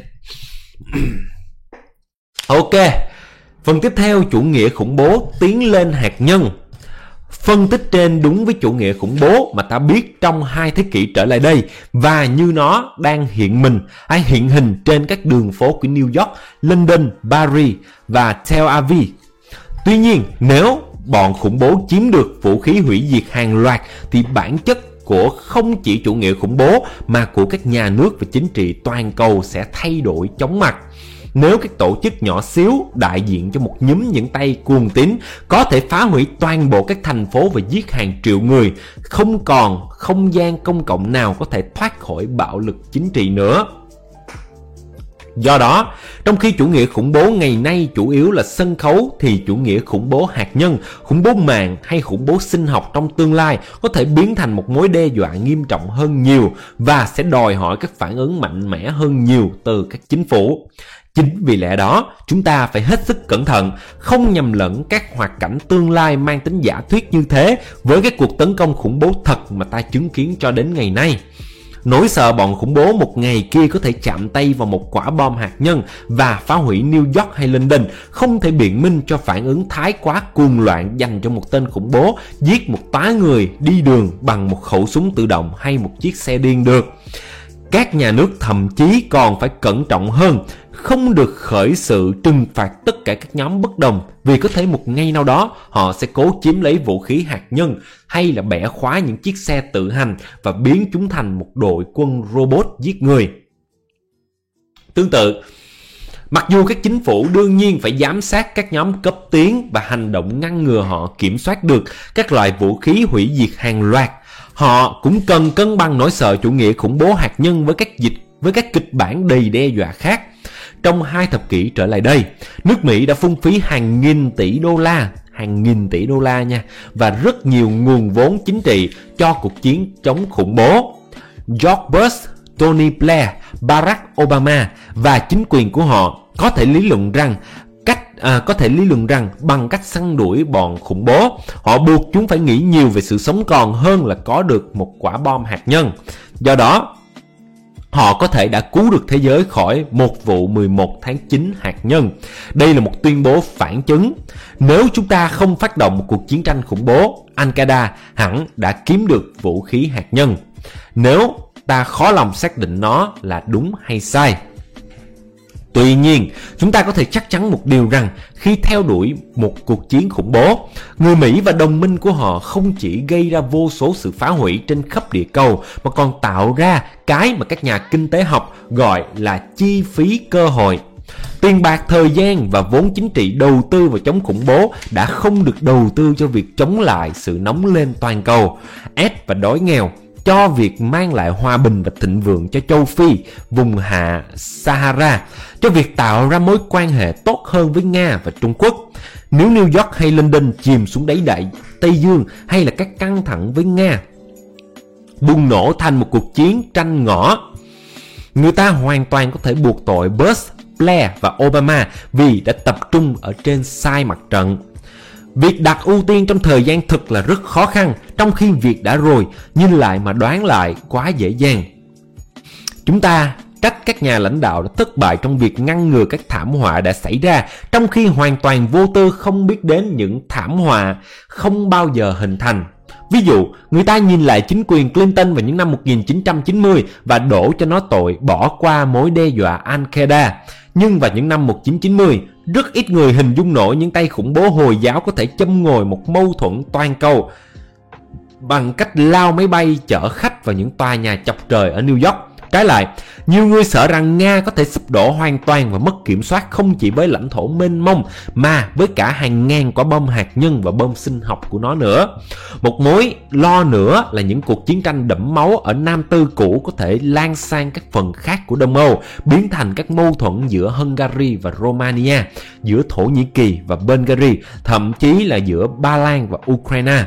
Ok, phần tiếp theo, chủ nghĩa khủng bố tiến lên hạt nhân. Phân tích trên đúng với chủ nghĩa khủng bố mà ta biết trong 2 thế kỷ trở lại đây và như nó đang hiện hình trên các đường phố của New York, London, Paris và Tel Aviv. Tuy nhiên, nếu bọn khủng bố chiếm được vũ khí hủy diệt hàng loạt thì bản chất của không chỉ chủ nghĩa khủng bố mà của các nhà nước và chính trị toàn cầu sẽ thay đổi chóng mặt. Nếu các tổ chức nhỏ xíu đại diện cho một nhóm những tay cuồng tín có thể phá hủy toàn bộ các thành phố và giết hàng triệu người, không còn không gian công cộng nào có thể thoát khỏi bạo lực chính trị nữa. Do đó, trong khi chủ nghĩa khủng bố ngày nay chủ yếu là sân khấu thì chủ nghĩa khủng bố hạt nhân, khủng bố mạng hay khủng bố sinh học trong tương lai có thể biến thành một mối đe dọa nghiêm trọng hơn nhiều và sẽ đòi hỏi các phản ứng mạnh mẽ hơn nhiều từ các chính phủ. Chính vì lẽ đó, chúng ta phải hết sức cẩn thận, không nhầm lẫn các hoạt cảnh tương lai mang tính giả thuyết như thế với các cuộc tấn công khủng bố thật mà ta chứng kiến cho đến ngày nay. Nỗi sợ bọn khủng bố một ngày kia có thể chạm tay vào một quả bom hạt nhân và phá hủy New York hay London không thể biện minh cho phản ứng thái quá cuồng loạn dành cho một tên khủng bố giết một toán người đi đường bằng một khẩu súng tự động hay một chiếc xe điên được. Các nhà nước thậm chí còn phải cẩn trọng hơn, không được khởi sự trừng phạt tất cả các nhóm bất đồng vì có thể một ngày nào đó họ sẽ cố chiếm lấy vũ khí hạt nhân hay là bẻ khóa những chiếc xe tự hành và biến chúng thành một đội quân robot giết người. Tương tự, mặc dù các chính phủ đương nhiên phải giám sát các nhóm cấp tiến và hành động ngăn ngừa họ kiểm soát được các loại vũ khí hủy diệt hàng loạt, họ cũng cần cân bằng nỗi sợ chủ nghĩa khủng bố hạt nhân với các kịch bản đầy đe dọa khác. Trong 2 thập kỷ trở lại đây, nước Mỹ đã phung phí hàng nghìn tỷ đô la nha, và rất nhiều nguồn vốn chính trị cho cuộc chiến chống khủng bố. George Bush, Tony Blair, Barack Obama và chính quyền của họ có thể lý luận rằng bằng cách săn đuổi bọn khủng bố, họ buộc chúng phải nghĩ nhiều về sự sống còn hơn là có được một quả bom hạt nhân. Do đó, họ có thể đã cứu được thế giới khỏi một vụ 11 tháng 9 hạt nhân. Đây là một tuyên bố phản chứng. Nếu chúng ta không phát động một cuộc chiến tranh khủng bố, Al-Qaeda hẳn đã kiếm được vũ khí hạt nhân. Nếu ta khó lòng xác định nó là đúng hay sai. Tuy nhiên, chúng ta có thể chắc chắn một điều rằng khi theo đuổi một cuộc chiến khủng bố, người Mỹ và đồng minh của họ không chỉ gây ra vô số sự phá hủy trên khắp địa cầu mà còn tạo ra cái mà các nhà kinh tế học gọi là chi phí cơ hội. Tiền bạc, thời gian và vốn chính trị đầu tư vào chống khủng bố đã không được đầu tư cho việc chống lại sự nóng lên toàn cầu, S và đói nghèo, cho việc mang lại hòa bình và thịnh vượng cho châu Phi, vùng hạ Sahara, cho việc tạo ra mối quan hệ tốt hơn với Nga và Trung Quốc. Nếu New York hay London chìm xuống đáy đại Tây Dương, hay là các căng thẳng với Nga bùng nổ thành một cuộc chiến tranh ngõ, người ta hoàn toàn có thể buộc tội Bush, Blair và Obama vì đã tập trung ở trên sai mặt trận. Việc đặt ưu tiên trong thời gian thực là rất khó khăn, trong khi việc đã rồi, nhìn lại mà đoán lại quá dễ dàng. Chúng ta trách các nhà lãnh đạo đã thất bại trong việc ngăn ngừa các thảm họa đã xảy ra, trong khi hoàn toàn vô tư không biết đến những thảm họa không bao giờ hình thành. Ví dụ, người ta nhìn lại chính quyền Clinton vào những năm 1990 và đổ cho nó tội bỏ qua mối đe dọa Al-Qaeda. Nhưng vào những năm 1990, rất ít người hình dung nổi những tay khủng bố Hồi giáo có thể châm ngòi một mâu thuẫn toàn cầu bằng cách lao máy bay chở khách vào những tòa nhà chọc trời ở New York. Trái lại, nhiều người sợ rằng Nga có thể sụp đổ hoàn toàn và mất kiểm soát không chỉ với lãnh thổ mênh mông mà với cả hàng ngàn quả bom hạt nhân và bom sinh học của nó nữa. Một mối lo nữa là những cuộc chiến tranh đẫm máu ở Nam Tư cũ có thể lan sang các phần khác của Đông Âu, biến thành các mâu thuẫn giữa Hungary và Romania, giữa Thổ Nhĩ Kỳ và Bulgaria, thậm chí là giữa Ba Lan và Ukraine.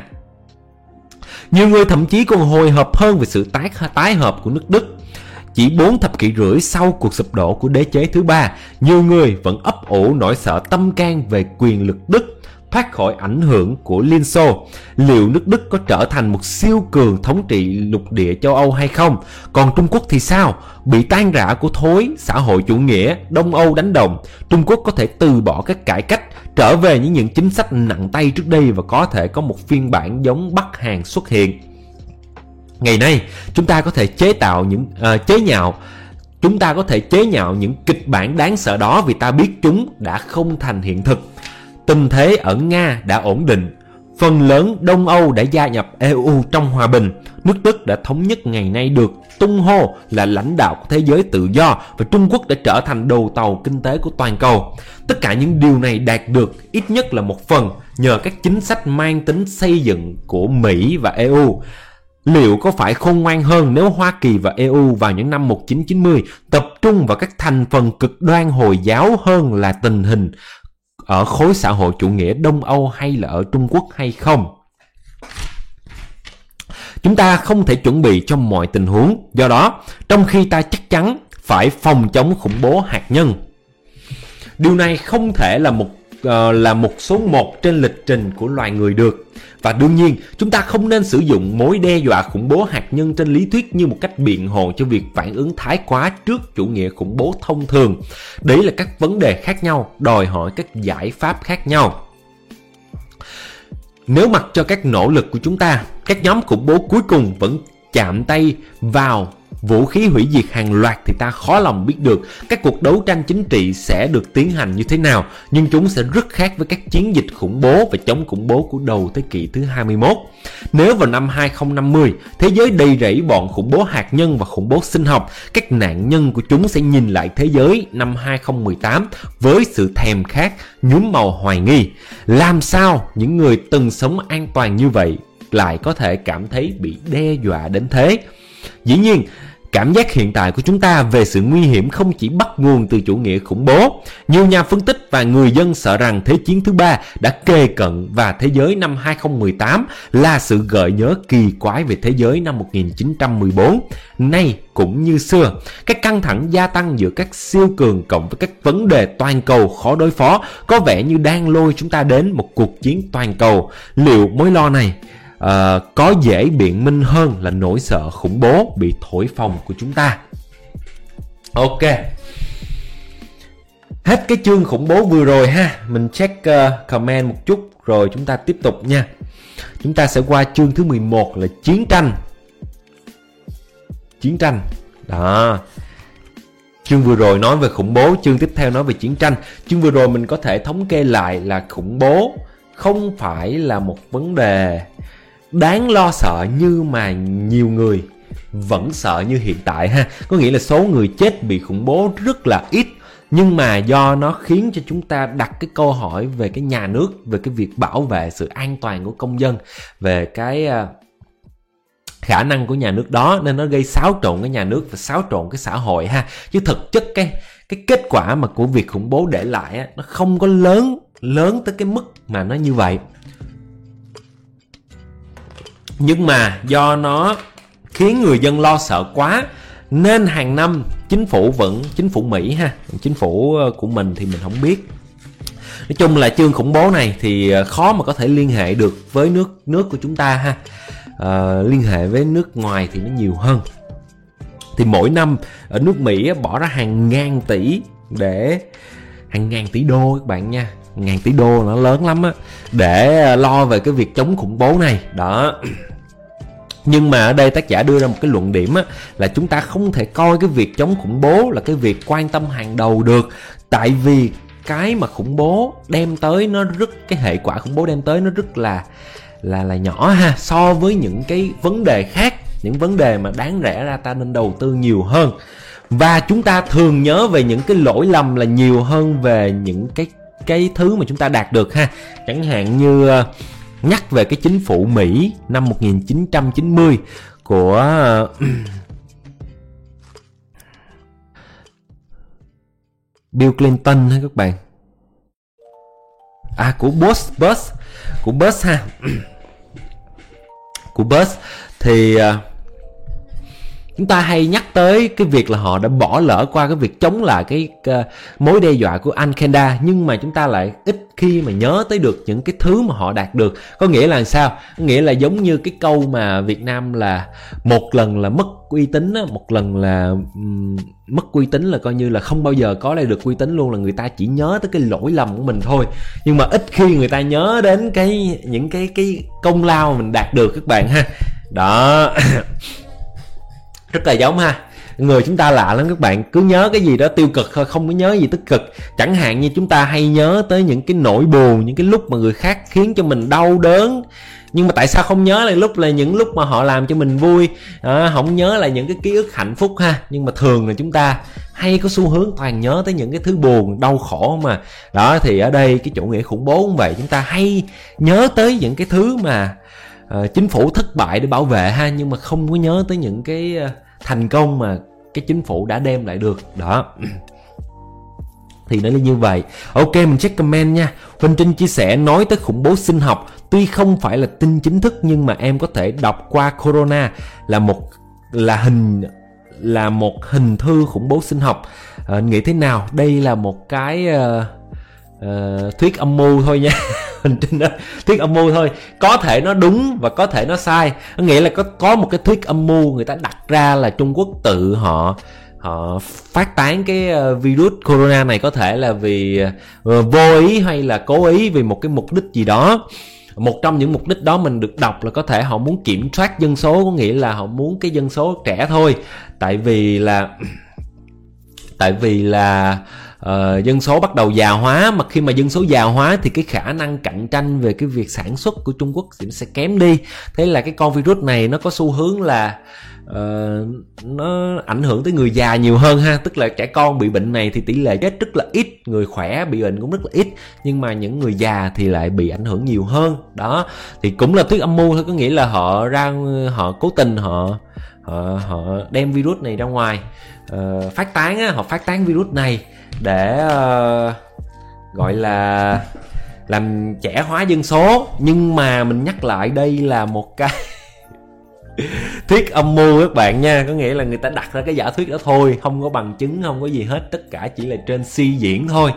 Nhiều người thậm chí còn hồi hộp hơn về sự tái hợp của nước Đức. Chỉ 4 thập kỷ rưỡi sau cuộc sụp đổ của đế chế thứ ba, nhiều người vẫn ấp ủ nỗi sợ tâm can về quyền lực Đức thoát khỏi ảnh hưởng của Liên Xô. Liệu nước Đức có trở thành một siêu cường thống trị lục địa châu Âu hay không? Còn Trung Quốc thì sao? Bị tan rã của thối xã hội chủ nghĩa Đông Âu đánh đồng, Trung Quốc có thể từ bỏ các cải cách, trở về những chính sách nặng tay trước đây và có thể có một phiên bản giống Bắc Hàn xuất hiện. Ngày nay, chúng ta có thể chế nhạo những kịch bản đáng sợ đó vì ta biết chúng đã không thành hiện thực. Tình thế ở Nga đã ổn định. Phần lớn Đông Âu đã gia nhập EU trong hòa bình. Nước Đức đã thống nhất ngày nay được tung hô là lãnh đạo của thế giới tự do và Trung Quốc đã trở thành đầu tàu kinh tế của toàn cầu. Tất cả những điều này đạt được ít nhất là một phần nhờ các chính sách mang tính xây dựng của Mỹ và EU. Liệu có phải khôn ngoan hơn nếu Hoa Kỳ và EU vào những năm 1990 tập trung vào các thành phần cực đoan Hồi giáo hơn là tình hình ở khối xã hội chủ nghĩa Đông Âu hay là ở Trung Quốc hay không? Chúng ta không thể chuẩn bị cho mọi tình huống, do đó, trong khi ta chắc chắn phải phòng chống khủng bố hạt nhân, điều này không thể là một số 1 trên lịch trình của loài người được. Và đương nhiên, chúng ta không nên sử dụng mối đe dọa khủng bố hạt nhân trên lý thuyết như một cách biện hộ cho việc phản ứng thái quá trước chủ nghĩa khủng bố thông thường. Đấy là các vấn đề khác nhau, đòi hỏi các giải pháp khác nhau. Nếu mặc cho các nỗ lực của chúng ta, các nhóm khủng bố cuối cùng vẫn chạm tay vào vũ khí hủy diệt hàng loạt thì ta khó lòng biết được các cuộc đấu tranh chính trị sẽ được tiến hành như thế nào, nhưng chúng sẽ rất khác với các chiến dịch khủng bố và chống khủng bố của đầu thế kỷ thứ 21. Nếu vào năm 2050, thế giới đầy rẫy bọn khủng bố hạt nhân và khủng bố sinh học, các nạn nhân của chúng sẽ nhìn lại thế giới năm 2018 với sự thèm khát, nhuốm màu hoài nghi. Làm sao những người từng sống an toàn như vậy lại có thể cảm thấy bị đe dọa đến thế? Dĩ nhiên, cảm giác hiện tại của chúng ta về sự nguy hiểm không chỉ bắt nguồn từ chủ nghĩa khủng bố. Nhiều nhà phân tích và người dân sợ rằng Thế chiến thứ ba đã kề cận và thế giới năm 2018 là sự gợi nhớ kỳ quái về thế giới năm 1914. Nay cũng như xưa, các căng thẳng gia tăng giữa các siêu cường cộng với các vấn đề toàn cầu khó đối phó có vẻ như đang lôi chúng ta đến một cuộc chiến toàn cầu. Liệu mối lo này có dễ biện minh hơn là nỗi sợ khủng bố bị thổi phồng của chúng ta? Ok, hết cái chương khủng bố vừa rồi ha. Mình check comment một chút rồi chúng ta tiếp tục nha. Chúng ta sẽ qua chương thứ 11 là chiến tranh. Chiến tranh đó. Chương vừa rồi nói về khủng bố, chương tiếp theo nói về chiến tranh. Chương vừa rồi mình có thể thống kê lại là khủng bố không phải là một vấn đề đáng lo sợ như mà nhiều người vẫn sợ như hiện tại ha. Có nghĩa là số người chết bị khủng bố rất là ít, Nhưng mà do nó khiến cho chúng ta đặt cái câu hỏi về cái nhà nước, về cái việc bảo vệ sự an toàn của công dân, về cái khả năng của nhà nước đó, nên nó gây xáo trộn cái nhà nước và xáo trộn cái xã hội ha. Chứ thực chất cái kết quả mà của việc khủng bố để lại á, nó không có lớn tới cái mức mà nó như vậy. Nhưng mà do nó khiến người dân lo sợ quá, nên hàng năm chính phủ Mỹ ha, chính phủ của mình thì mình không biết. Nói chung là chương khủng bố này thì khó mà có thể liên hệ được với nước của chúng ta ha. Liên hệ với nước ngoài thì nó nhiều hơn. Thì mỗi năm ở nước Mỹ bỏ ra hàng ngàn tỷ đô các bạn nha, ngàn tỷ đô nó lớn lắm á, để lo về cái việc chống khủng bố này đó. Nhưng mà ở đây tác giả đưa ra một cái luận điểm á, là chúng ta không thể coi cái việc chống khủng bố là cái việc quan tâm hàng đầu được. Tại vì cái mà khủng bố đem tới nó cái hệ quả khủng bố đem tới nó rất là nhỏ ha, so với những cái vấn đề khác, những vấn đề mà đáng lẽ ra ta nên đầu tư nhiều hơn. Và chúng ta thường nhớ về những cái lỗi lầm là nhiều hơn về những cái thứ mà chúng ta đạt được ha. Chẳng hạn như nhắc về cái chính phủ Mỹ năm 1990 của Bill Clinton ha các bạn. Của Bush ha. Của Bush thì chúng ta hay nhắc tới cái việc là họ đã bỏ lỡ qua cái việc chống lại cái mối đe dọa của Al-Qaeda, nhưng mà chúng ta lại ít khi mà nhớ tới được những cái thứ mà họ đạt được. Có nghĩa là sao? Có nghĩa là giống như cái câu mà Việt Nam là một lần là mất uy tín á, một lần là mất uy tín là coi như là không bao giờ có lại được uy tín luôn, là người ta chỉ nhớ tới cái lỗi lầm của mình thôi, nhưng mà ít khi người ta nhớ đến những cái công lao mình đạt được các bạn ha. Đó. Rất là giống ha. Người chúng ta lạ lắm các bạn, cứ nhớ cái gì đó tiêu cực thôi, không có nhớ gì tích cực. Chẳng hạn như chúng ta hay nhớ tới những cái nỗi buồn, những cái lúc mà người khác khiến cho mình đau đớn. Nhưng mà tại sao không nhớ là những lúc mà họ làm cho mình vui, không nhớ là những cái ký ức hạnh phúc ha. Nhưng mà thường là chúng ta hay có xu hướng toàn nhớ tới những cái thứ buồn, đau khổ mà. Đó, thì ở đây cái chủ nghĩa khủng bố cũng vậy, chúng ta hay nhớ tới những cái thứ mà chính phủ thất bại để bảo vệ ha, nhưng mà không có nhớ tới những cái thành công mà cái chính phủ đã đem lại được đó. Thì nó là như vậy. Ok, mình check comment nha. Huỳnh Trinh chia sẻ nói tới khủng bố sinh học, tuy không phải là tin chính thức nhưng mà em có thể đọc qua corona là một hình thư khủng bố sinh học. Nghĩ thế nào? Đây là một cái thuyết âm mưu thôi nha. Huỳnh Trinh đó, thuyết âm mưu thôi, có thể nó đúng và có thể nó sai. Có nghĩa là có một cái thuyết âm mưu người ta đặt ra là Trung Quốc tự họ phát tán cái virus corona này, có thể là vì vô ý hay là cố ý, vì một cái mục đích gì đó. Một trong những mục đích đó mình được đọc là có thể họ muốn kiểm soát dân số, có nghĩa là họ muốn cái dân số trẻ thôi. Tại vì là dân số bắt đầu già hóa, mà khi mà dân số già hóa thì cái khả năng cạnh tranh về cái việc sản xuất của Trung Quốc sẽ kém đi. Thế là cái con virus này nó có xu hướng là nó ảnh hưởng tới người già nhiều hơn ha. Tức là trẻ con bị bệnh này thì tỷ lệ chết rất là ít, người khỏe bị bệnh cũng rất là ít, nhưng mà những người già thì lại bị ảnh hưởng nhiều hơn. Đó, thì cũng là thuyết âm mưu thôi, có nghĩa là họ cố tình họ đem virus này ra ngoài, họ phát tán virus này để gọi là làm trẻ hóa dân số. Nhưng mà mình nhắc lại, đây là một cái thuyết âm mưu các bạn nha. Có nghĩa là người ta đặt ra cái giả thuyết đó thôi, không có bằng chứng, không có gì hết, tất cả chỉ là trên suy diễn thôi.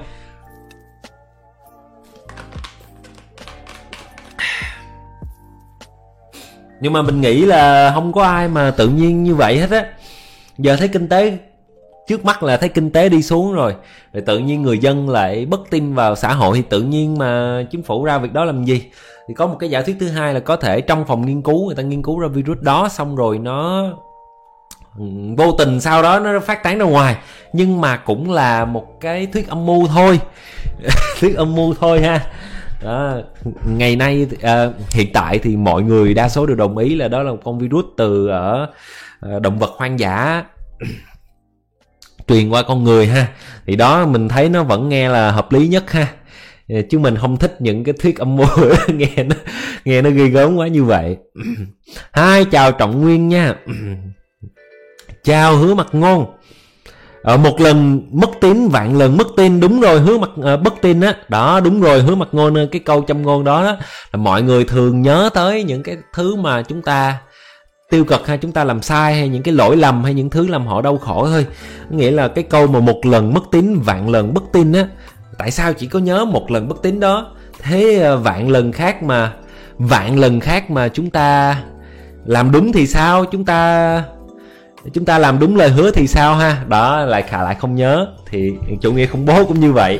Nhưng mà mình nghĩ là không có ai mà tự nhiên như vậy hết á. Giờ thấy kinh tế, trước mắt là thấy kinh tế đi xuống rồi tự nhiên người dân lại bất tin vào xã hội, thì tự nhiên mà chính phủ ra việc đó làm gì. Thì có một cái giả thuyết thứ hai là có thể trong phòng nghiên cứu người ta nghiên cứu ra virus đó, xong rồi nó vô tình sau đó nó phát tán ra ngoài. Nhưng mà cũng là một cái thuyết âm mưu thôi. Thuyết âm mưu thôi ha. Đó, ngày nay hiện tại thì mọi người đa số đều đồng ý là đó là một con virus từ ở động vật hoang dã truyền qua con người ha. Thì đó mình thấy nó vẫn nghe là hợp lý nhất ha, chứ mình không thích những cái thuyết âm mưu nghe nó ghê gớm quá như vậy. Hai, chào Trọng Nguyên nha. Chào Hứa Mặt Ngôn. Một lần mất tín vạn lần mất tin. Đúng rồi, Hứa Mặt bất tin á. Đó, đúng rồi Hứa Mặt Ngôn, cái câu châm ngôn đó, là mọi người thường nhớ tới những cái thứ mà chúng ta tiêu cực hay chúng ta làm sai, hay những cái lỗi lầm, hay những thứ làm họ đau khổ thôi. Nghĩa là cái câu mà một lần mất tín vạn lần bất tin á, tại sao chỉ có nhớ một lần bất tín đó? Thế vạn lần khác mà chúng ta làm đúng thì sao? Chúng ta làm đúng lời hứa thì sao ha? Đó, lại không nhớ. Thì chủ nghĩa khủng bố cũng như vậy.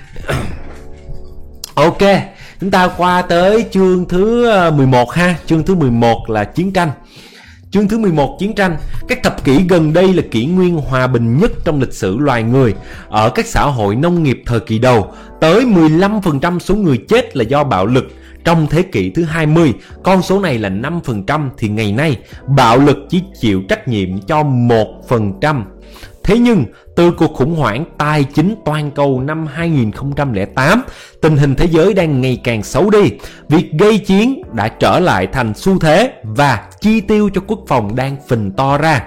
Ok, chúng ta qua tới chương thứ 11 ha. Chương thứ 11 là chiến tranh. Chương thứ 11, chiến tranh. Các thập kỷ gần đây là kỷ nguyên hòa bình nhất trong lịch sử loài người. Ở các xã hội nông nghiệp thời kỳ đầu, tới 15% số người chết là do bạo lực. Trong thế kỷ thứ 20, con số này là 5%, thì ngày nay, bạo lực chỉ chịu trách nhiệm cho 1%. Thế nhưng, từ cuộc khủng hoảng tài chính toàn cầu năm 2008, tình hình thế giới đang ngày càng xấu đi. Việc gây chiến đã trở lại thành xu thế và chi tiêu cho quốc phòng đang phình to ra.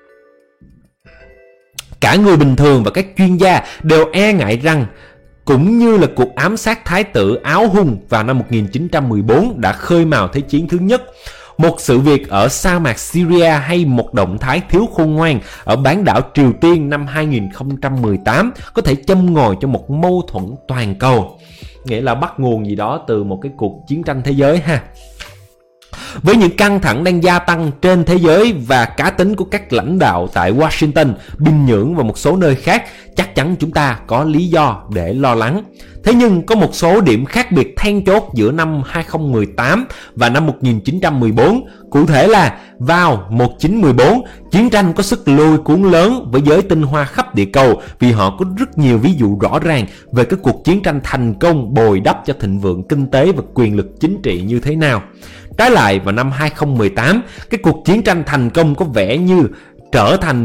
Cả người bình thường và các chuyên gia đều e ngại rằng, cũng như là cuộc ám sát thái tử Áo Hung vào năm 1914 đã khơi mào Thế chiến thứ nhất, một sự việc ở sa mạc Syria hay một động thái thiếu khôn ngoan ở bán đảo Triều Tiên năm 2018 có thể châm ngòi cho một mâu thuẫn toàn cầu. Nghĩa là bắt nguồn gì đó từ một cái cuộc chiến tranh thế giới ha. Với những căng thẳng đang gia tăng trên thế giới và cá tính của các lãnh đạo tại Washington, Bình Nhưỡng và một số nơi khác, chắc chắn chúng ta có lý do để lo lắng. Thế nhưng có một số điểm khác biệt then chốt giữa năm 2018 và năm 1914. Cụ thể là vào 1914, chiến tranh có sức lôi cuốn lớn với giới tinh hoa khắp địa cầu vì họ có rất nhiều ví dụ rõ ràng về các cuộc chiến tranh thành công bồi đắp cho thịnh vượng kinh tế và quyền lực chính trị như thế nào. Trái lại, vào năm 2018, cái cuộc chiến tranh thành công có vẻ như đã trở thành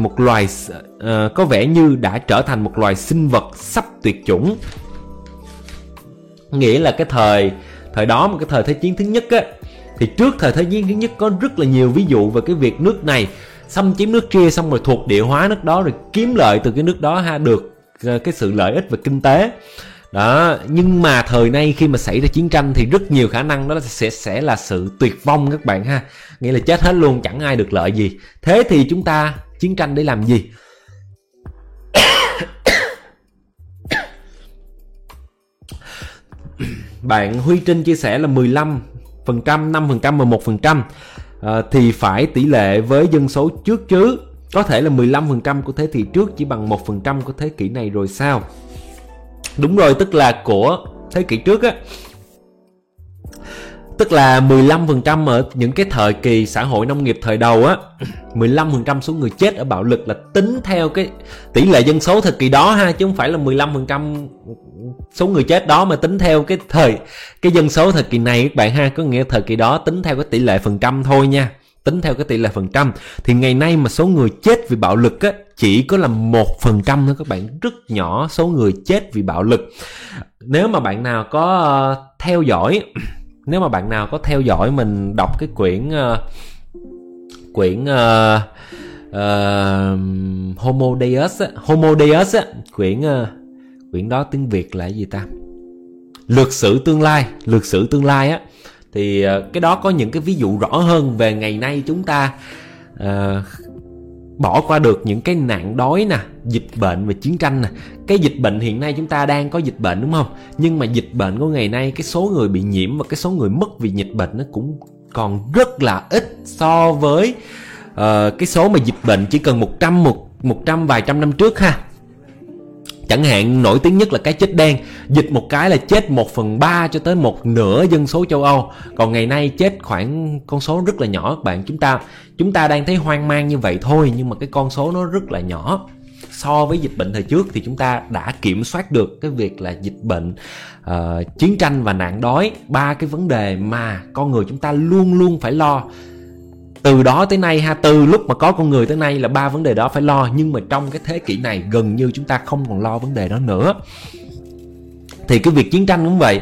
một loài sinh vật sắp tuyệt chủng. Nghĩa là cái thời đó, một cái thời Thế chiến thứ nhất á, thì trước thời Thế chiến thứ nhất có rất là nhiều ví dụ về cái việc nước này xâm chiếm nước kia, xong rồi thuộc địa hóa nước đó, rồi kiếm lợi từ cái nước đó ha, được cái sự lợi ích về kinh tế. Đó, nhưng mà thời nay khi mà xảy ra chiến tranh thì rất nhiều khả năng đó sẽ là sự tuyệt vong các bạn ha. Nghĩa là chết hết luôn, chẳng ai được lợi gì. Thế thì chúng ta chiến tranh để làm gì? Bạn Huy Trinh chia sẻ là 15%, 5% và 1%, thì phải tỷ lệ với dân số trước chứ. Có thể là 15% của thế kỷ trước chỉ bằng 1% của thế kỷ này rồi sao? Đúng rồi, tức là của thế kỷ trước á. Tức là 15% ở những cái thời kỳ xã hội nông nghiệp thời đầu á, 15% số người chết ở bạo lực là tính theo cái tỷ lệ dân số thời kỳ đó ha, chứ không phải là 15% số người chết đó mà tính theo cái dân số thời kỳ này các bạn ha. Có nghĩa thời kỳ đó tính theo cái tỷ lệ phần trăm thôi nha. Tính theo cái tỷ lệ phần trăm thì ngày nay mà số người chết vì bạo lực á chỉ có là 1% thôi các bạn, rất nhỏ số người chết vì bạo lực. Nếu mà bạn nào có theo dõi mình đọc cái quyển Homo Deus á, quyển đó tiếng Việt là gì ta? Lược sử tương lai á, thì cái đó có những cái ví dụ rõ hơn về ngày nay chúng ta bỏ qua được những cái nạn đói nè, dịch bệnh và chiến tranh nè. Cái dịch bệnh hiện nay chúng ta đang có dịch bệnh đúng không? Nhưng mà dịch bệnh của ngày nay, cái số người bị nhiễm và cái số người mất vì dịch bệnh nó cũng còn rất là ít so với cái số mà dịch bệnh chỉ cần 100 vài trăm năm trước ha. Chẳng hạn nổi tiếng nhất là cái chết đen, dịch một cái là chết 1/3 cho tới 1/2 dân số châu Âu. Còn ngày nay chết khoảng con số rất là nhỏ các bạn. Chúng ta đang thấy hoang mang như vậy thôi, nhưng mà cái con số nó rất là nhỏ. So với dịch bệnh thời trước thì chúng ta đã kiểm soát được cái việc là dịch bệnh, chiến tranh và nạn đói, ba cái vấn đề mà con người chúng ta luôn luôn phải lo. Từ đó tới nay ha, từ lúc mà có con người tới nay là 3 vấn đề đó phải lo. Nhưng mà trong cái thế kỷ này gần như chúng ta không còn lo vấn đề đó nữa. Thì cái việc chiến tranh cũng vậy.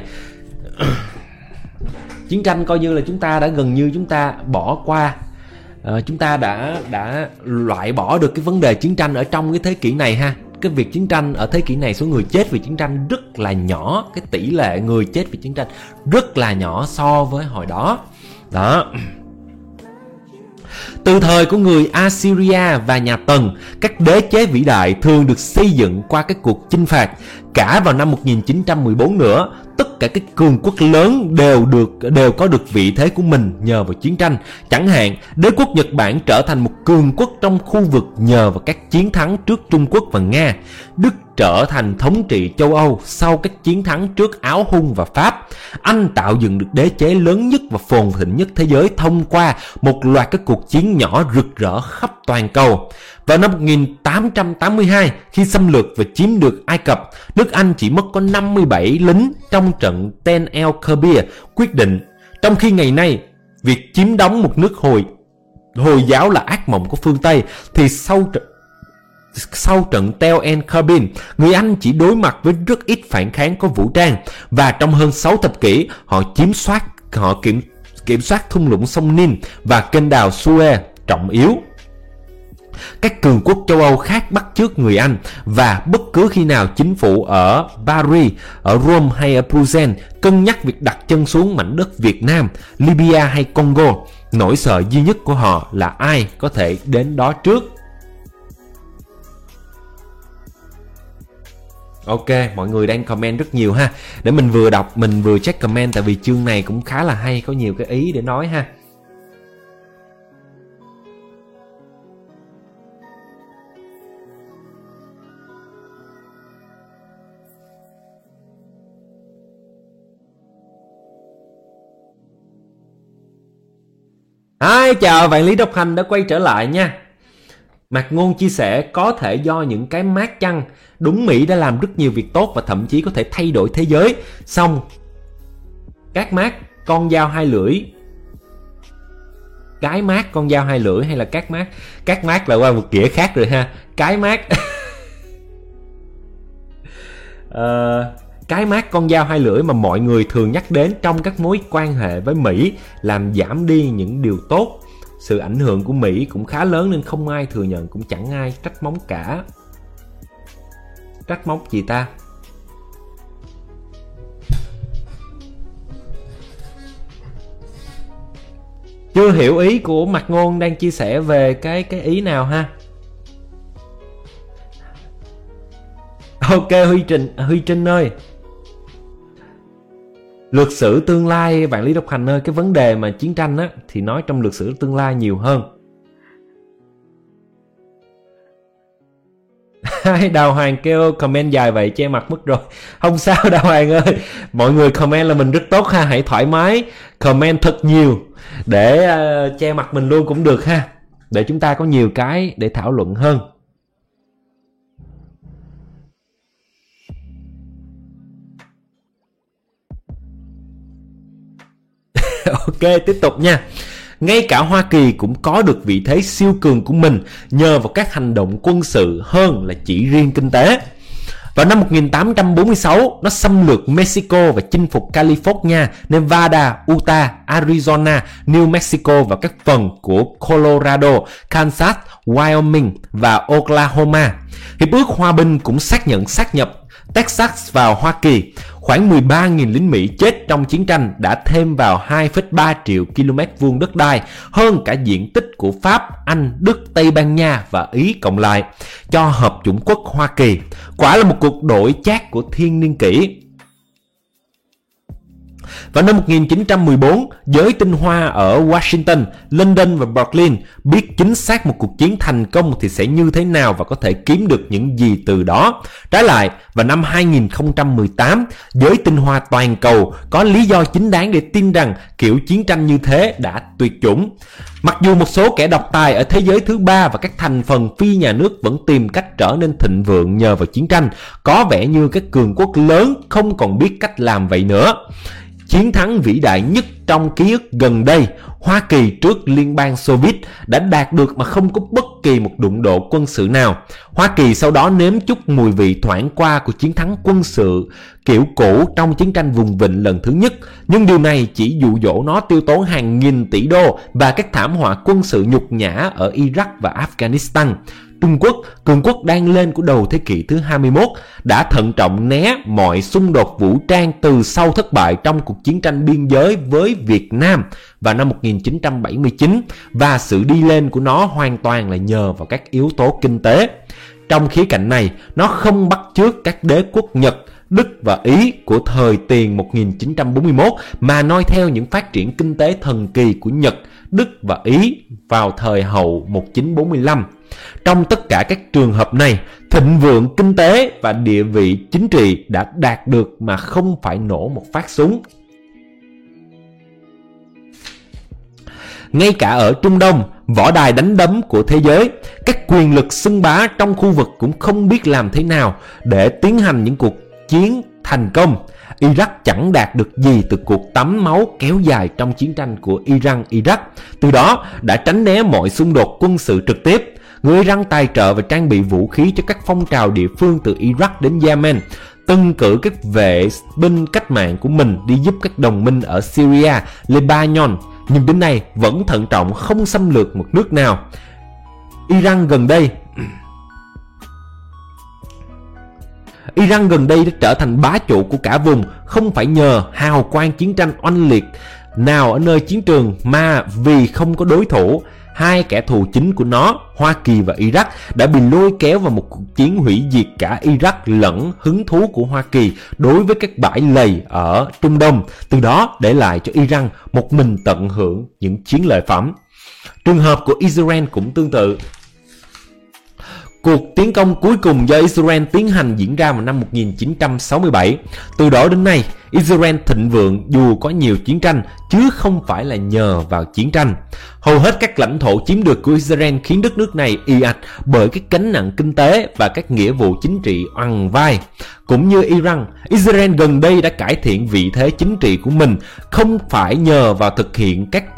Chiến tranh coi như là chúng ta đã gần như chúng ta bỏ qua, chúng ta đã loại bỏ được cái vấn đề chiến tranh ở trong cái thế kỷ này ha. Cái việc chiến tranh ở thế kỷ này, số người chết vì chiến tranh rất là nhỏ, cái tỷ lệ người chết vì chiến tranh rất là nhỏ so với hồi đó. Đó. Từ thời của người Assyria và nhà Tần, các đế chế vĩ đại thường được xây dựng qua các cuộc chinh phạt. Cả vào năm 1914 nữa, tất cả các cường quốc lớn đều có được vị thế của mình nhờ vào chiến tranh. Chẳng hạn, đế quốc Nhật Bản trở thành một cường quốc trong khu vực nhờ vào các chiến thắng trước Trung Quốc và Nga. Đức trở thành thống trị châu Âu sau các chiến thắng trước Áo Hung và Pháp. Anh tạo dựng được đế chế lớn nhất và phồn thịnh nhất thế giới thông qua một loạt các cuộc chiến nhỏ rực rỡ khắp toàn cầu. Vào năm 1882, khi xâm lược và chiếm được Ai Cập, nước Anh chỉ mất có 57 lính trong trận Ten el Kebir quyết định. Trong khi ngày nay, việc chiếm đóng một nước Hồi giáo là ác mộng của phương Tây, thì sau trận Tel el Kebir, người Anh chỉ đối mặt với rất ít phản kháng có vũ trang, và trong hơn 6 thập kỷ, họ kiểm soát thung lũng sông Nin và kênh đào Suez trọng yếu. Các cường quốc châu Âu khác bắt chước người Anh, và bất cứ khi nào chính phủ ở Paris, ở Rome hay ở Bruxelles cân nhắc việc đặt chân xuống mảnh đất Việt Nam, Libya hay Congo, nỗi sợ duy nhất của họ là ai có thể đến đó trước. Ok, mọi người đang comment rất nhiều ha. Để mình vừa đọc, mình vừa check comment, tại vì chương này cũng khá là hay, có nhiều cái ý để nói ha. Chào Vạn Lý Độc Hành đã quay trở lại nha. Mạc Ngôn chia sẻ có thể do những cái mác chăng. Đúng, Mỹ đã làm rất nhiều việc tốt và thậm chí có thể thay đổi thế giới. Xong các mác con dao hai lưỡi, cái mác con dao hai lưỡi hay là các mác là qua một nghĩa khác rồi ha. Cái mác cái mác con dao hai lưỡi mà mọi người thường nhắc đến trong các mối quan hệ với Mỹ làm giảm đi những điều tốt. Sự ảnh hưởng của Mỹ cũng khá lớn nên không ai thừa nhận, cũng chẳng ai trách móc cả. Trách móc gì ta? Chưa hiểu ý của Mạc Ngôn đang chia sẻ về cái ý nào ha. Ok Huy Trinh ơi, lược sử tương lai Vạn Lý Độc Hành ơi, cái vấn đề mà chiến tranh á thì nói trong lược sử tương lai nhiều hơn. Đào Hoàng kêu comment dài vậy che mặt mất rồi. Không sao Đào Hoàng ơi, mọi người comment là mình rất tốt ha, hãy thoải mái comment thật nhiều để che mặt mình luôn cũng được ha, để chúng ta có nhiều cái để thảo luận hơn. Ok, tiếp tục nha. Ngay cả Hoa Kỳ cũng có được vị thế siêu cường của mình nhờ vào các hành động quân sự hơn là chỉ riêng kinh tế. Vào năm 1846, nó xâm lược Mexico và chinh phục California, Nevada, Utah, Arizona, New Mexico và các phần của Colorado, Kansas, Wyoming và Oklahoma. Hiệp ước Hòa bình cũng xác nhập Texas vào Hoa Kỳ. Khoảng 13.000 lính Mỹ chết trong chiến tranh đã thêm vào 2,3 triệu km vuông đất đai, hơn cả diện tích của Pháp, Anh, Đức, Tây Ban Nha và Ý cộng lại, cho Hợp chủng quốc Hoa Kỳ. Quả là một cuộc đổi chác của thiên niên kỷ. Vào năm 1914, giới tinh hoa ở Washington, London và Berlin biết chính xác một cuộc chiến thành công thì sẽ như thế nào và có thể kiếm được những gì từ đó. Trái lại, vào năm 2018, giới tinh hoa toàn cầu có lý do chính đáng để tin rằng kiểu chiến tranh như thế đã tuyệt chủng. Mặc dù một số kẻ độc tài ở thế giới thứ ba và các thành phần phi nhà nước vẫn tìm cách trở nên thịnh vượng nhờ vào chiến tranh, có vẻ như các cường quốc lớn không còn biết cách làm vậy nữa. chiến thắng vĩ đại nhất trong ký ức gần đây, Hoa Kỳ trước Liên bang Xô Viết đã đạt được mà không có bất kỳ một đụng độ quân sự nào. Hoa Kỳ sau đó nếm chút mùi vị thoảng qua của chiến thắng quân sự kiểu cũ trong chiến tranh vùng vịnh lần thứ nhất, nhưng điều này chỉ dụ dỗ nó tiêu tốn hàng nghìn tỷ đô và các thảm họa quân sự nhục nhã ở Iraq và Afghanistan. Trung Quốc, cường quốc đang lên của đầu thế kỷ thứ 21, đã thận trọng né mọi xung đột vũ trang từ sau thất bại trong cuộc chiến tranh biên giới với Việt Nam vào năm 1979, và sự đi lên của nó hoàn toàn là nhờ vào các yếu tố kinh tế. Trong khía cạnh này, nó không bắt chước các đế quốc Nhật, Đức và Ý của thời tiền 1941 mà noi theo những phát triển kinh tế thần kỳ của Nhật, Đức và Ý vào thời hậu 1945. Trong tất cả các trường hợp này, thịnh vượng kinh tế và địa vị chính trị đã đạt được mà không phải nổ một phát súng. Ngay cả ở Trung Đông, võ đài đánh đấm của thế giới, các quyền lực xưng bá trong khu vực cũng không biết làm thế nào để tiến hành những cuộc chiến thành công. Iraq chẳng đạt được gì từ cuộc tắm máu kéo dài trong chiến tranh của Iran-Iraq, từ đó đã tránh né mọi xung đột quân sự trực tiếp. Người Iran tài trợ và trang bị vũ khí cho các phong trào địa phương từ Iraq đến Yemen, tân cử các vệ binh cách mạng của mình đi giúp các đồng minh ở Syria, Lebanon, nhưng đến nay vẫn thận trọng không xâm lược một nước nào. Iran gần đây đã trở thành bá chủ của cả vùng, không phải nhờ hào quang chiến tranh oanh liệt nào ở nơi chiến trường, mà vì không có đối thủ. Hai kẻ thù chính của nó, Hoa Kỳ và Iraq, đã bị lôi kéo vào một cuộc chiến hủy diệt cả Iraq lẫn hứng thú của Hoa Kỳ đối với các bãi lầy ở Trung Đông, từ đó để lại cho Iran một mình tận hưởng những chiến lợi phẩm. Trường hợp của Israel cũng tương tự. Cuộc tiến công cuối cùng do Israel tiến hành diễn ra vào năm 1967. Từ đó đến nay, Israel thịnh vượng dù có nhiều chiến tranh, chứ không phải là nhờ vào chiến tranh. Hầu hết các lãnh thổ chiếm được của Israel khiến đất nước này ì ạch bởi cái gánh nặng kinh tế và các nghĩa vụ chính trị oằn vai. Cũng như Iran, Israel gần đây đã cải thiện vị thế chính trị của mình, không phải nhờ vào thực hiện các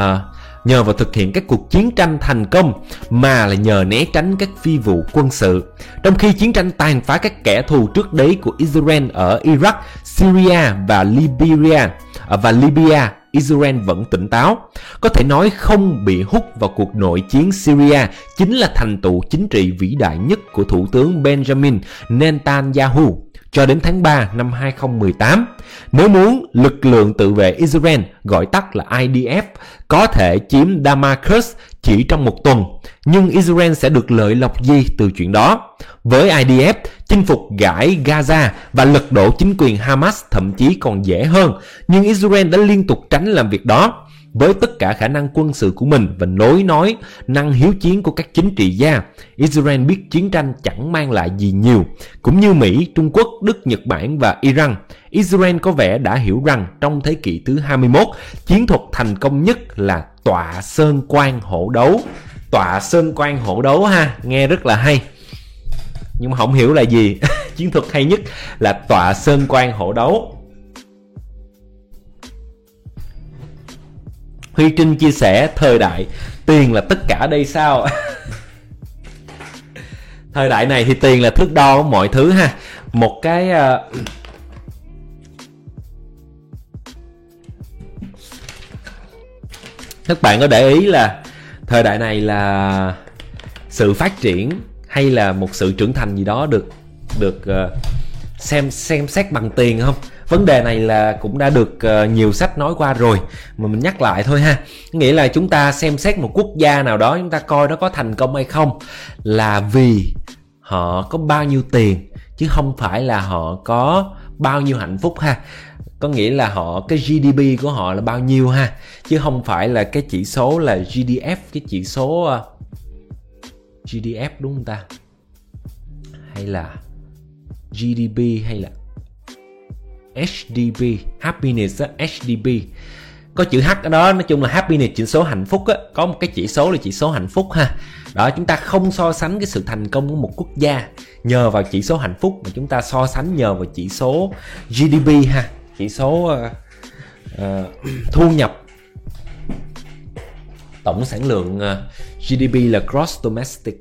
cuộc chiến tranh thành công, mà là nhờ né tránh các phi vụ quân sự. Trong khi chiến tranh tàn phá các kẻ thù trước đấy của Israel ở Iraq, Syria và Libya, Israel vẫn tỉnh táo. Có thể nói không bị hút vào cuộc nội chiến Syria chính là thành tựu chính trị vĩ đại nhất của Thủ tướng Benjamin Netanyahu cho đến tháng 3 năm 2018. Nếu muốn, lực lượng tự vệ Israel, gọi tắt là IDF, có thể chiếm Damascus chỉ trong một tuần, nhưng Israel sẽ được lợi lộc gì từ chuyện đó? Với IDF, chinh phục Dải Gaza và lật đổ chính quyền Hamas thậm chí còn dễ hơn, nhưng Israel đã liên tục tránh làm việc đó. Với tất cả khả năng quân sự của mình và nói năng hiếu chiến của các chính trị gia, Israel biết chiến tranh chẳng mang lại gì nhiều. Cũng như Mỹ, Trung Quốc, Đức, Nhật Bản và Iran, Israel có vẻ đã hiểu rằng trong thế kỷ thứ 21, chiến thuật thành công nhất là tọa sơn quan hổ đấu. Tọa sơn quan hổ đấu ha, nghe rất là hay, nhưng mà không hiểu là gì. Chiến thuật hay nhất là tọa sơn quan hổ đấu. Huy Trinh chia sẻ thời đại tiền là tất cả đây sao? Thời đại này thì tiền là thước đo của mọi thứ ha. Một cái các bạn có để ý là thời đại này là sự phát triển hay là một sự trưởng thành gì đó được xem xét bằng tiền không? Vấn đề này là cũng đã được nhiều sách nói qua rồi, mà mình nhắc lại thôi ha. Nghĩa là chúng ta xem xét một quốc gia nào đó, chúng ta coi nó có thành công hay không là vì họ có bao nhiêu tiền, chứ không phải là họ có bao nhiêu hạnh phúc ha. Có nghĩa là cái GDP của họ là bao nhiêu ha, chứ không phải là cái chỉ số là GDF, cái chỉ số GDF đúng không ta? Hay là GDP hay là HDP, happiness á, HDP. Có chữ H ở đó, nói chung là happiness, chỉ số hạnh phúc á, có một cái chỉ số là chỉ số hạnh phúc ha. Đó, chúng ta không so sánh cái sự thành công của một quốc gia nhờ vào chỉ số hạnh phúc, mà chúng ta so sánh nhờ vào chỉ số GDP ha, chỉ số Thu nhập, tổng sản lượng GDP là Gross Domestic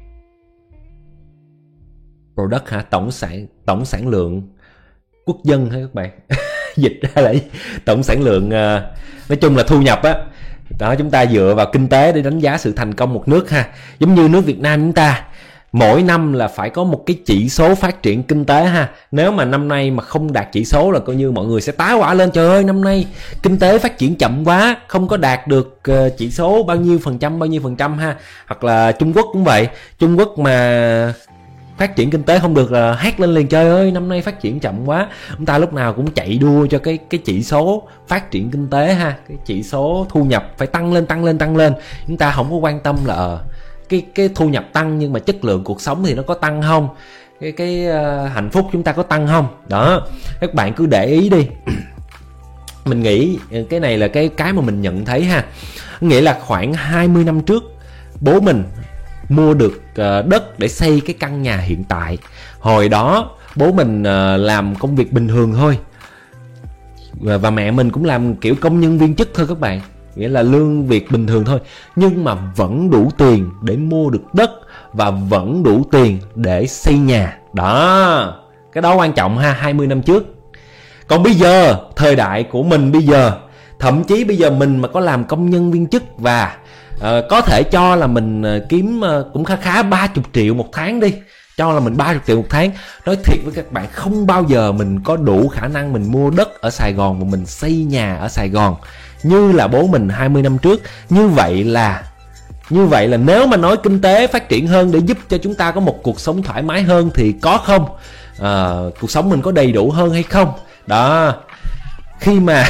Product hả? Tổng sản lượng quốc dân hả các bạn? Dịch ra là tổng sản lượng, nói chung là thu nhập á. Đó, chúng ta dựa vào kinh tế để đánh giá sự thành công một nước ha. Giống như nước Việt Nam chúng ta, mỗi năm là phải có một cái chỉ số phát triển kinh tế ha. Nếu mà năm nay mà không đạt chỉ số là coi như mọi người sẽ tá hỏa lên, trời ơi năm nay kinh tế phát triển chậm quá, không có đạt được chỉ số bao nhiêu phần trăm ha. Hoặc là Trung Quốc cũng vậy, Trung Quốc mà phát triển kinh tế không được là hét lên liền, trời ơi năm nay phát triển chậm quá. Chúng ta lúc nào cũng chạy đua cho cái chỉ số phát triển kinh tế ha, cái chỉ số thu nhập phải tăng lên. Chúng ta không có quan tâm là cái thu nhập tăng nhưng mà chất lượng cuộc sống thì nó có tăng không, cái hạnh phúc chúng ta có tăng không. Đó, các bạn cứ để ý đi. Mình nghĩ cái này là cái mà mình nhận thấy ha. Nghĩa là khoảng 20 năm trước bố mình mua được đất để xây cái căn nhà hiện tại. Hồi đó bố mình làm công việc bình thường thôi, và mẹ mình cũng làm kiểu công nhân viên chức thôi các bạn, nghĩa là lương việc bình thường thôi, nhưng mà vẫn đủ tiền để mua được đất và vẫn đủ tiền để xây nhà. Đó, cái đó quan trọng ha, 20 năm trước. Còn bây giờ, thời đại của mình bây giờ, thậm chí bây giờ mình mà có làm công nhân viên chức và có thể cho là mình kiếm cũng khá 30 triệu một tháng đi, cho là mình 30 triệu một tháng. Nói thiệt với các bạn, không bao giờ mình có đủ khả năng mình mua đất ở Sài Gòn và mình xây nhà ở Sài Gòn như là bố mình 20 năm trước. Như vậy là nếu mà nói kinh tế phát triển hơn để giúp cho chúng ta có một cuộc sống thoải mái hơn thì có không? Cuộc sống mình có đầy đủ hơn hay không? Đó, khi mà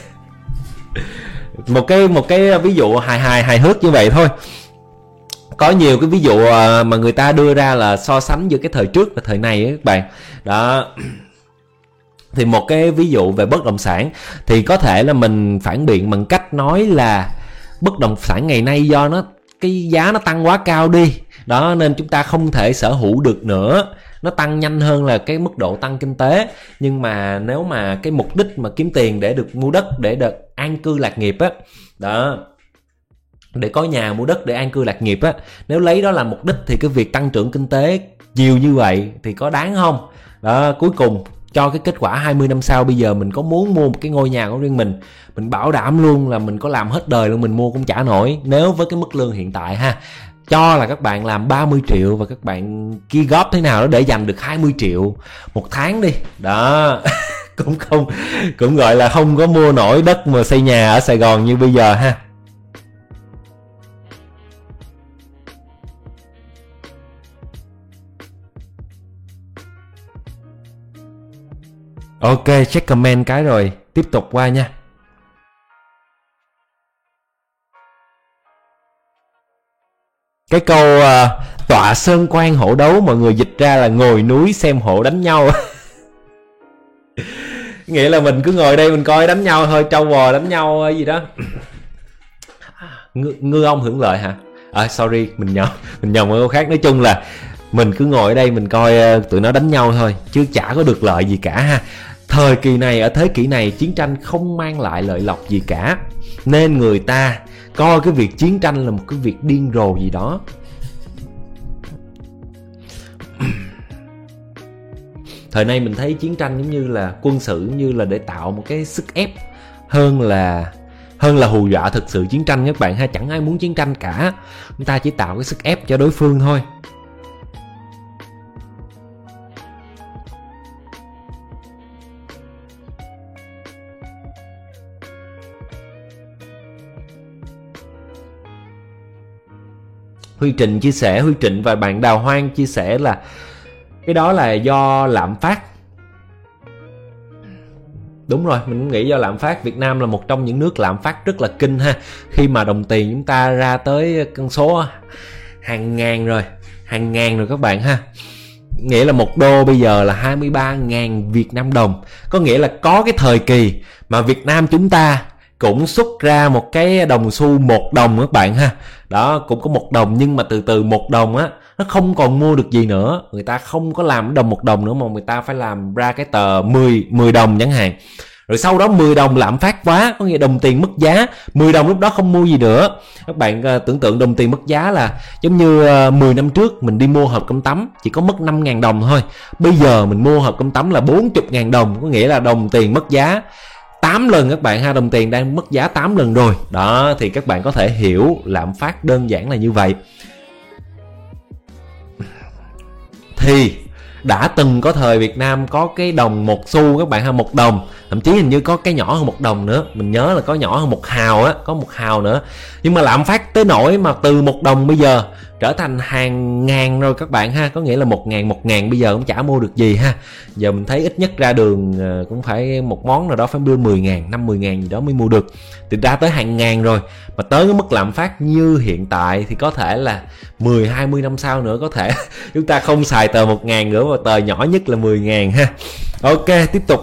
một cái ví dụ hài hước như vậy thôi. Có nhiều cái ví dụ mà người ta đưa ra là so sánh giữa cái thời trước và thời này ấy, các bạn. Đó, thì một cái ví dụ về bất động sản thì có thể là mình phản biện bằng cách nói là bất động sản ngày nay do cái giá nó tăng quá cao đi, đó nên chúng ta không thể sở hữu được nữa, nó tăng nhanh hơn là cái mức độ tăng kinh tế. Nhưng mà nếu mà cái mục đích mà kiếm tiền để được mua đất để được an cư lạc nghiệp á, đó, để có nhà mua đất để an cư lạc nghiệp á, nếu lấy đó là mục đích thì cái việc tăng trưởng kinh tế nhiều như vậy thì có đáng không? Đó, cuối cùng cho cái kết quả 20 năm sau bây giờ mình có muốn mua một cái ngôi nhà của riêng mình bảo đảm luôn là mình có làm hết đời luôn mình mua cũng trả nổi, nếu với cái mức lương hiện tại ha. Cho là các bạn làm 30 triệu và các bạn ghi góp thế nào đó để dành được 20 triệu một tháng đi. Đó, cũng gọi là không có mua nổi đất mà xây nhà ở Sài Gòn như bây giờ ha. Ok, check comment cái rồi tiếp tục qua nha. Cái câu tọa sơn quan hổ đấu mọi người dịch ra là ngồi núi xem hổ đánh nhau. Nghĩa là mình cứ ngồi đây mình coi đánh nhau thôi, trâu bò đánh nhau gì đó. Ngư ông hưởng lợi hả? Sorry, mình nhầm câu khác. Nói chung là mình cứ ngồi ở đây mình coi tụi nó đánh nhau thôi, chứ chả có được lợi gì cả ha. Thời kỳ này, ở thế kỷ này, chiến tranh không mang lại lợi lộc gì cả, nên người ta coi cái việc chiến tranh là một cái việc điên rồ gì đó. Thời nay mình thấy chiến tranh giống như là quân sự, giống như là để tạo một cái sức ép hơn là hù dọa thực sự chiến tranh các bạn ha. Chẳng ai muốn chiến tranh cả, chúng ta chỉ tạo cái sức ép cho đối phương thôi. Huy Trịnh chia sẻ, Huy Trịnh và bạn Đào Hoang chia sẻ là cái đó là do lạm phát. Đúng rồi, mình cũng nghĩ do lạm phát. Việt Nam là một trong những nước lạm phát rất là kinh ha. Khi mà đồng tiền chúng ta ra tới con số hàng ngàn rồi các bạn ha. Nghĩa là một đô bây giờ là 23.000 Việt Nam đồng. Có nghĩa là có cái thời kỳ mà Việt Nam chúng ta cũng xuất ra một cái đồng xu 1 đồng các bạn ha. Đó, cũng có 1 đồng, nhưng mà từ từ 1 đồng á, nó không còn mua được gì nữa. Người ta không có làm đồng 1 đồng nữa mà người ta phải làm ra cái tờ 10 đồng chẳng hạn. Rồi sau đó 10 đồng lạm phát quá, có nghĩa đồng tiền mất giá, 10 đồng lúc đó không mua gì nữa. Các bạn tưởng tượng đồng tiền mất giá là giống như 10 năm trước mình đi mua hộp cơm tấm chỉ có mất 5.000 đồng thôi. Bây giờ mình mua hộp cơm tấm là 40.000 đồng, có nghĩa là đồng tiền mất giá 8 lần các bạn ha, đồng tiền đang mất giá 8 lần rồi. Đó, thì các bạn có thể hiểu lạm phát đơn giản là như vậy. Thì đã từng có thời Việt Nam có cái đồng 1 xu các bạn ha, 1 đồng, thậm chí hình như có cái nhỏ hơn 1 đồng nữa, mình nhớ là có nhỏ hơn 1 hào á, có 1 hào nữa. Nhưng mà lạm phát tới nỗi mà từ 1 đồng bây giờ trở thành hàng ngàn rồi các bạn ha, có nghĩa là 1.000 bây giờ cũng chả mua được gì ha. Giờ mình thấy ít nhất ra đường cũng phải một món nào đó phải đưa 10.000, 5-10.000 gì đó mới mua được. Thì ra tới hàng ngàn rồi, mà tới cái mức lạm phát như hiện tại thì có thể là 10-20 năm sau nữa có thể chúng ta không xài tờ 1.000 nữa, mà tờ nhỏ nhất là 10.000 ha. Ok, tiếp tục.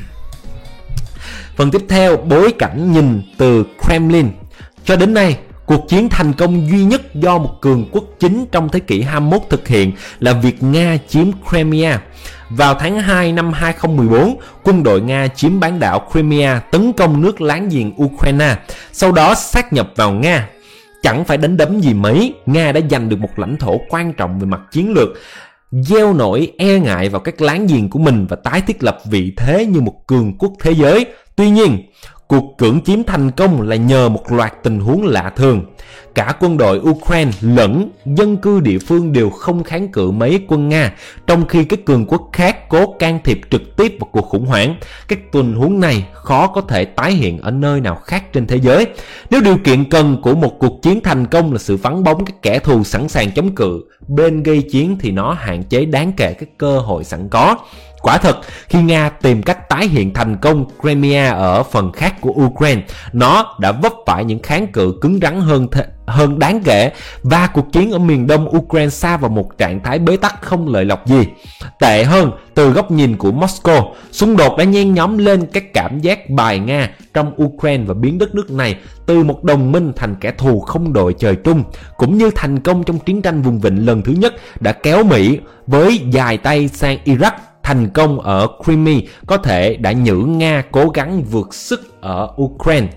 Phần tiếp theo, bối cảnh nhìn từ Kremlin. Cho đến nay, cuộc chiến thành công duy nhất do một cường quốc chính trong thế kỷ 21 thực hiện là việc Nga chiếm Crimea. Vào tháng 2 năm 2014, quân đội Nga chiếm bán đảo Crimea, tấn công nước láng giềng Ukraine, sau đó sát nhập vào Nga. Chẳng phải đánh đấm gì mấy, Nga đã giành được một lãnh thổ quan trọng về mặt chiến lược, gieo nỗi e ngại vào các láng giềng của mình và tái thiết lập vị thế như một cường quốc thế giới. Tuy nhiên, cuộc cưỡng chiếm thành công là nhờ một loạt tình huống lạ thường. Cả quân đội Ukraine lẫn dân cư địa phương đều không kháng cự mấy quân Nga, trong khi các cường quốc khác cố can thiệp trực tiếp vào cuộc khủng hoảng. Các tình huống này khó có thể tái hiện ở nơi nào khác trên thế giới. Nếu điều kiện cần của một cuộc chiến thành công là sự vắng bóng các kẻ thù sẵn sàng chống cự bên gây chiến, thì nó hạn chế đáng kể các cơ hội sẵn có. Quả thật, khi Nga tìm cách tái hiện thành công Crimea ở phần khác của Ukraine, nó đã vấp phải những kháng cự cứng rắn hơn đáng kể, và cuộc chiến ở miền đông Ukraine sa vào một trạng thái bế tắc không lợi lộc gì. Tệ hơn, từ góc nhìn của Moscow, xung đột đã nhen nhóm lên các cảm giác bài Nga trong Ukraine và biến đất nước này từ một đồng minh thành kẻ thù không đội trời chung, cũng như thành công trong chiến tranh vùng vịnh lần thứ nhất đã kéo Mỹ với dài tay sang Iraq. Thành công ở Crimea có thể đã nhử Nga cố gắng vượt sức ở Ukraine.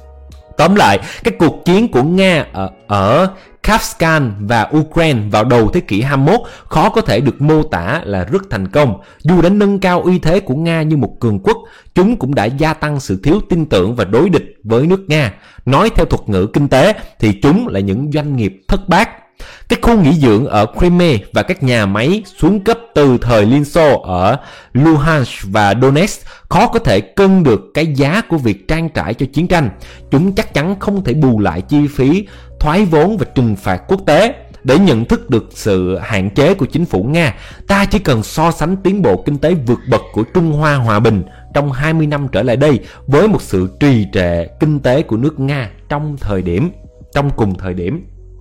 Tóm lại, các cuộc chiến của Nga ở Kafskan và Ukraine vào đầu thế kỷ 21 khó có thể được mô tả là rất thành công. Dù đã nâng cao uy thế của Nga như một cường quốc, chúng cũng đã gia tăng sự thiếu tin tưởng và đối địch với nước Nga. Nói theo thuật ngữ kinh tế thì chúng là những doanh nghiệp thất bát. Các khu nghỉ dưỡng ở Crimea và các nhà máy xuống cấp từ thời Liên Xô ở Luhansk và Donetsk khó có thể cân được cái giá của việc trang trải cho chiến tranh. Chúng chắc chắn không thể bù lại chi phí thoái vốn và trừng phạt quốc tế. Để nhận thức được sự hạn chế của chính phủ Nga, ta chỉ cần so sánh tiến bộ kinh tế vượt bậc của Trung Hoa Hòa Bình trong 20 năm trở lại đây với một sự trì trệ kinh tế của nước Nga trong cùng thời điểm.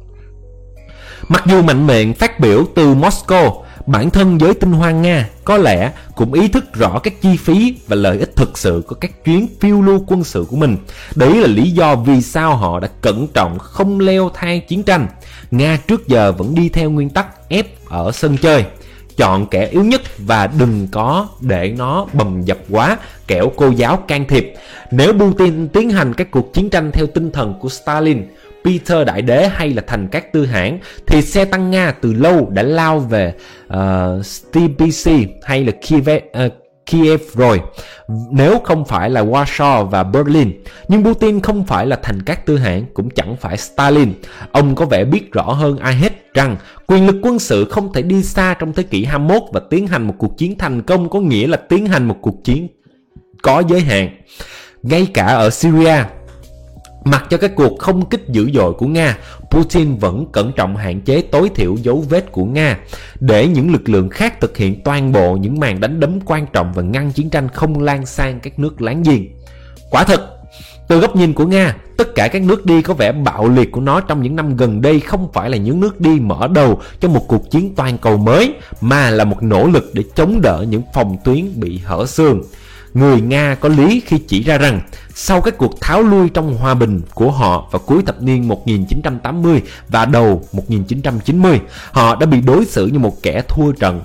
Mặc dù mạnh miệng phát biểu từ Moscow, bản thân giới tinh hoa Nga có lẽ cũng ý thức rõ các chi phí và lợi ích thực sự của các chuyến phiêu lưu quân sự của mình. Đấy là lý do vì sao họ đã cẩn trọng không leo thang chiến tranh. Nga trước giờ vẫn đi theo nguyên tắc ép ở sân chơi. Chọn kẻ yếu nhất và đừng có để nó bầm dập quá, kẻo cô giáo can thiệp. Nếu Putin tiến hành các cuộc chiến tranh theo tinh thần của Stalin, Peter Đại Đế hay là Thành Cát Tư Hãn, thì xe tăng Nga từ lâu đã lao về Stepisi hay là Kiev rồi, nếu không phải là Warsaw và Berlin. Nhưng Putin không phải là Thành Cát Tư Hãn, cũng chẳng phải Stalin. Ông có vẻ biết rõ hơn ai hết rằng quyền lực quân sự không thể đi xa trong thế kỷ 21, và tiến hành một cuộc chiến thành công có nghĩa là tiến hành một cuộc chiến có giới hạn. Ngay cả ở Syria, mặc cho các cuộc không kích dữ dội của Nga, Putin vẫn cẩn trọng hạn chế tối thiểu dấu vết của Nga để những lực lượng khác thực hiện toàn bộ những màn đánh đấm quan trọng và ngăn chiến tranh không lan sang các nước láng giềng. Quả thật, từ góc nhìn của Nga, tất cả các nước đi có vẻ bạo liệt của nó trong những năm gần đây không phải là những nước đi mở đầu cho một cuộc chiến toàn cầu mới, mà là một nỗ lực để chống đỡ những phòng tuyến bị hở xương. Người Nga có lý khi chỉ ra rằng sau các cuộc tháo lui trong hòa bình của họ vào cuối thập niên 1980 và đầu 1990, họ đã bị đối xử như một kẻ thua trận.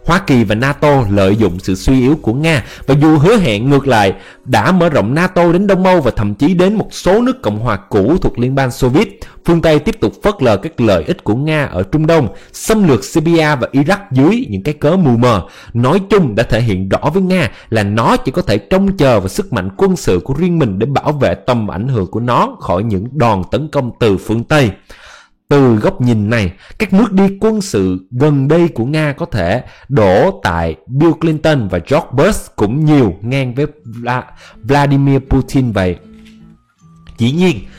Hoa Kỳ và NATO lợi dụng sự suy yếu của Nga và dù hứa hẹn ngược lại đã mở rộng NATO đến Đông Âu và thậm chí đến một số nước Cộng hòa cũ thuộc Liên bang Xô Viết, phương Tây tiếp tục phớt lờ các lợi ích của Nga ở Trung Đông, xâm lược Syria và Iraq dưới những cái cớ mù mờ. Nói chung đã thể hiện rõ với Nga là nó chỉ có thể trông chờ vào sức mạnh quân sự của riêng mình để bảo vệ tầm ảnh hưởng của nó khỏi những đòn tấn công từ phương Tây. Từ góc nhìn này, các bước đi quân sự gần đây của Nga có thể đổ tại Bill Clinton và George Bush cũng nhiều ngang với Vladimir Putin vậy. Dĩ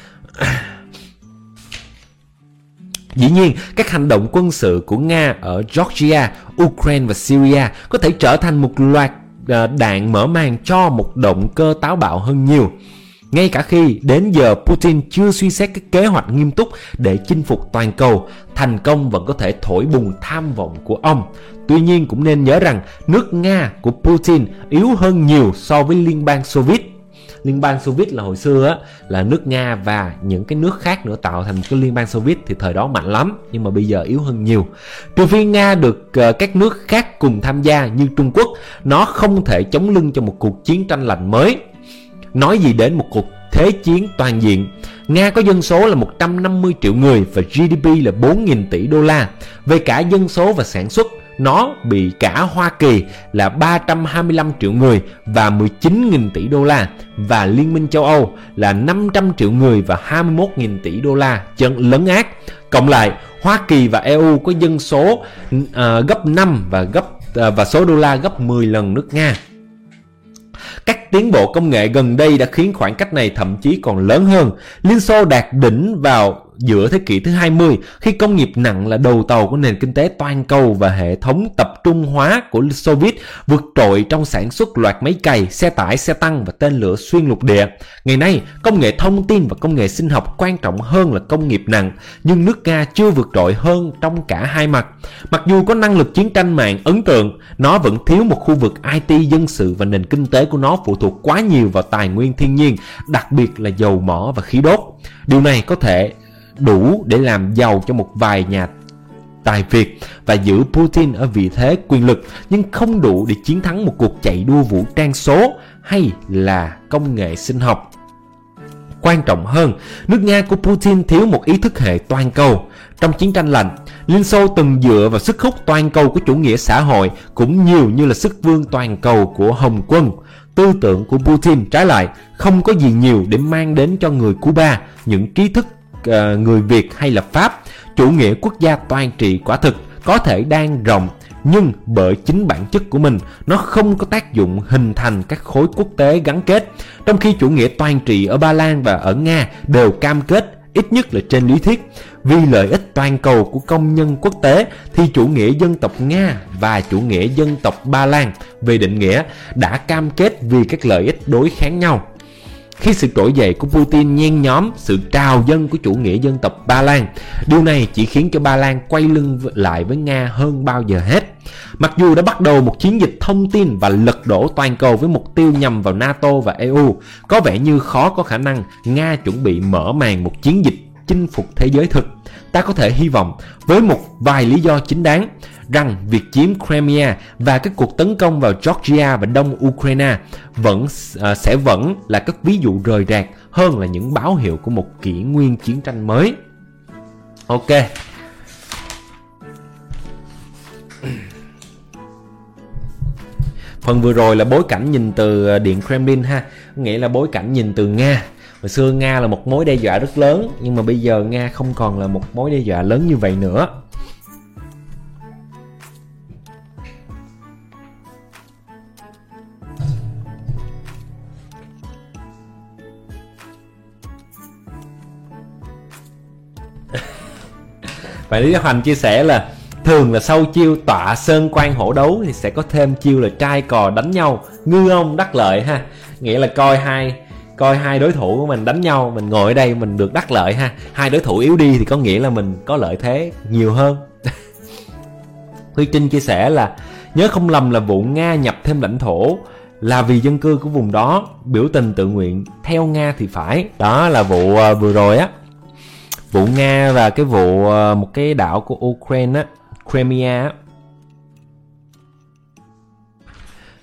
nhiên, các hành động quân sự của Nga ở Georgia, Ukraine và Syria có thể trở thành một loạt đạn mở màn cho một động cơ táo bạo hơn nhiều. Ngay cả khi đến giờ Putin chưa suy xét các kế hoạch nghiêm túc để chinh phục toàn cầu, thành công vẫn có thể thổi bùng tham vọng của ông. Tuy nhiên cũng nên nhớ rằng nước Nga của Putin yếu hơn nhiều so với Liên bang Xô Viết. Liên bang Xô Viết là hồi xưa á, là nước Nga và những cái nước khác nữa tạo thành một cái Liên bang Xô Viết thì thời đó mạnh lắm, nhưng mà bây giờ yếu hơn nhiều. Trừ phi Nga được các nước khác cùng tham gia như Trung Quốc, nó không thể chống lưng cho một cuộc chiến tranh lạnh mới. Nói gì đến một cuộc thế chiến toàn diện. Nga có dân số là 150 triệu người và GDP là 4.000 tỷ đô la. Về cả dân số và sản xuất, nó bị cả Hoa Kỳ là 325 triệu người và 19.000 tỷ đô la, và Liên minh châu Âu là 500 triệu người và 21.000 tỷ đô la chân lấn át. Cộng lại, Hoa Kỳ và EU có dân số gấp 5 và số đô la gấp 10 lần nước Nga. Các tiến bộ công nghệ gần đây đã khiến khoảng cách này thậm chí còn lớn hơn. Liên Xô đạt đỉnh vào giữa thế kỷ thứ 20 khi công nghiệp nặng là đầu tàu của nền kinh tế toàn cầu và hệ thống tập trung hóa của Xô Viết vượt trội trong sản xuất loạt máy cày, xe tải, xe tăng và tên lửa xuyên lục địa. Ngày nay, công nghệ thông tin và công nghệ sinh học quan trọng hơn là công nghiệp nặng, nhưng nước Nga chưa vượt trội hơn trong cả hai mặt. Mặc dù có năng lực chiến tranh mạng ấn tượng, nó vẫn thiếu một khu vực IT dân sự và nền kinh tế của nó phụ thuộc quá nhiều vào tài nguyên thiên nhiên, đặc biệt là dầu mỏ và khí đốt. Điều này có thể đủ để làm giàu cho một vài nhà tài phiệt và giữ Putin ở vị thế quyền lực, nhưng không đủ để chiến thắng một cuộc chạy đua vũ trang số hay là công nghệ sinh học. Quan trọng hơn, nước Nga của Putin thiếu một ý thức hệ toàn cầu. Trong chiến tranh lạnh, Liên Xô từng dựa vào sức hút toàn cầu của chủ nghĩa xã hội cũng nhiều như là sức vương toàn cầu của Hồng quân. Tư tưởng của Putin trái lại không có gì nhiều để mang đến cho người Cuba, những trí thức người Việt hay là Pháp. Chủ nghĩa quốc gia toàn trị quả thực có thể đang rộng, nhưng bởi chính bản chất của mình, nó không có tác dụng hình thành các khối quốc tế gắn kết. Trong khi chủ nghĩa toàn trị ở Ba Lan và ở Nga đều cam kết, ít nhất là trên lý thuyết, vì lợi ích toàn cầu của công nhân quốc tế, thì chủ nghĩa dân tộc Nga và chủ nghĩa dân tộc Ba Lan về định nghĩa đã cam kết vì các lợi ích đối kháng nhau. Khi sự trỗi dậy của Putin nhen nhóm sự trào dâng của chủ nghĩa dân tộc Ba Lan, điều này chỉ khiến cho Ba Lan quay lưng lại với Nga hơn bao giờ hết. Mặc dù đã bắt đầu một chiến dịch thông tin và lật đổ toàn cầu với mục tiêu nhằm vào NATO và EU, có vẻ như khó có khả năng Nga chuẩn bị mở màn một chiến dịch chinh phục thế giới thực. Ta có thể hy vọng, với một vài lý do chính đáng, rằng việc chiếm Crimea và các cuộc tấn công vào Georgia và Đông Ukraine sẽ vẫn là các ví dụ rời rạc hơn là những báo hiệu của một kỷ nguyên chiến tranh mới. Ok. Phần vừa rồi là bối cảnh nhìn từ Điện Kremlin ha, nghĩa là bối cảnh nhìn từ Nga. Hồi xưa Nga là một mối đe dọa rất lớn, nhưng mà bây giờ Nga không còn là một mối đe dọa lớn như vậy nữa. Và Lý Đức Hoành chia sẻ là thường là sau chiêu tọa sơn quan hổ đấu thì sẽ có thêm chiêu là trai cò đánh nhau, ngư ông đắc lợi ha. Nghĩa là coi hai đối thủ của mình đánh nhau, mình ngồi ở đây mình được đắc lợi ha. Hai đối thủ yếu đi thì có nghĩa là mình có lợi thế nhiều hơn. Huy Trinh chia sẻ là nhớ không lầm là vụ Nga nhập thêm lãnh thổ là vì dân cư của vùng đó biểu tình tự nguyện theo Nga thì phải. Đó là vụ vừa rồi á, vụ Nga và cái vụ một cái đảo của Ukraine á, Crimea á.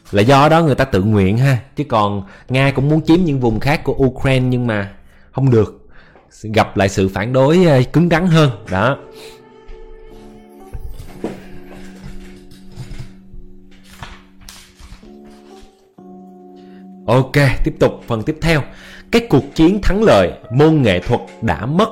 là do đó người ta tự nguyện ha, chứ còn Nga cũng muốn chiếm những vùng khác của Ukraine nhưng mà không được, gặp lại sự phản đối cứng rắn hơn đó. Ok, tiếp tục phần tiếp theo. Cái cuộc chiến thắng lợi, môn nghệ thuật đã mất.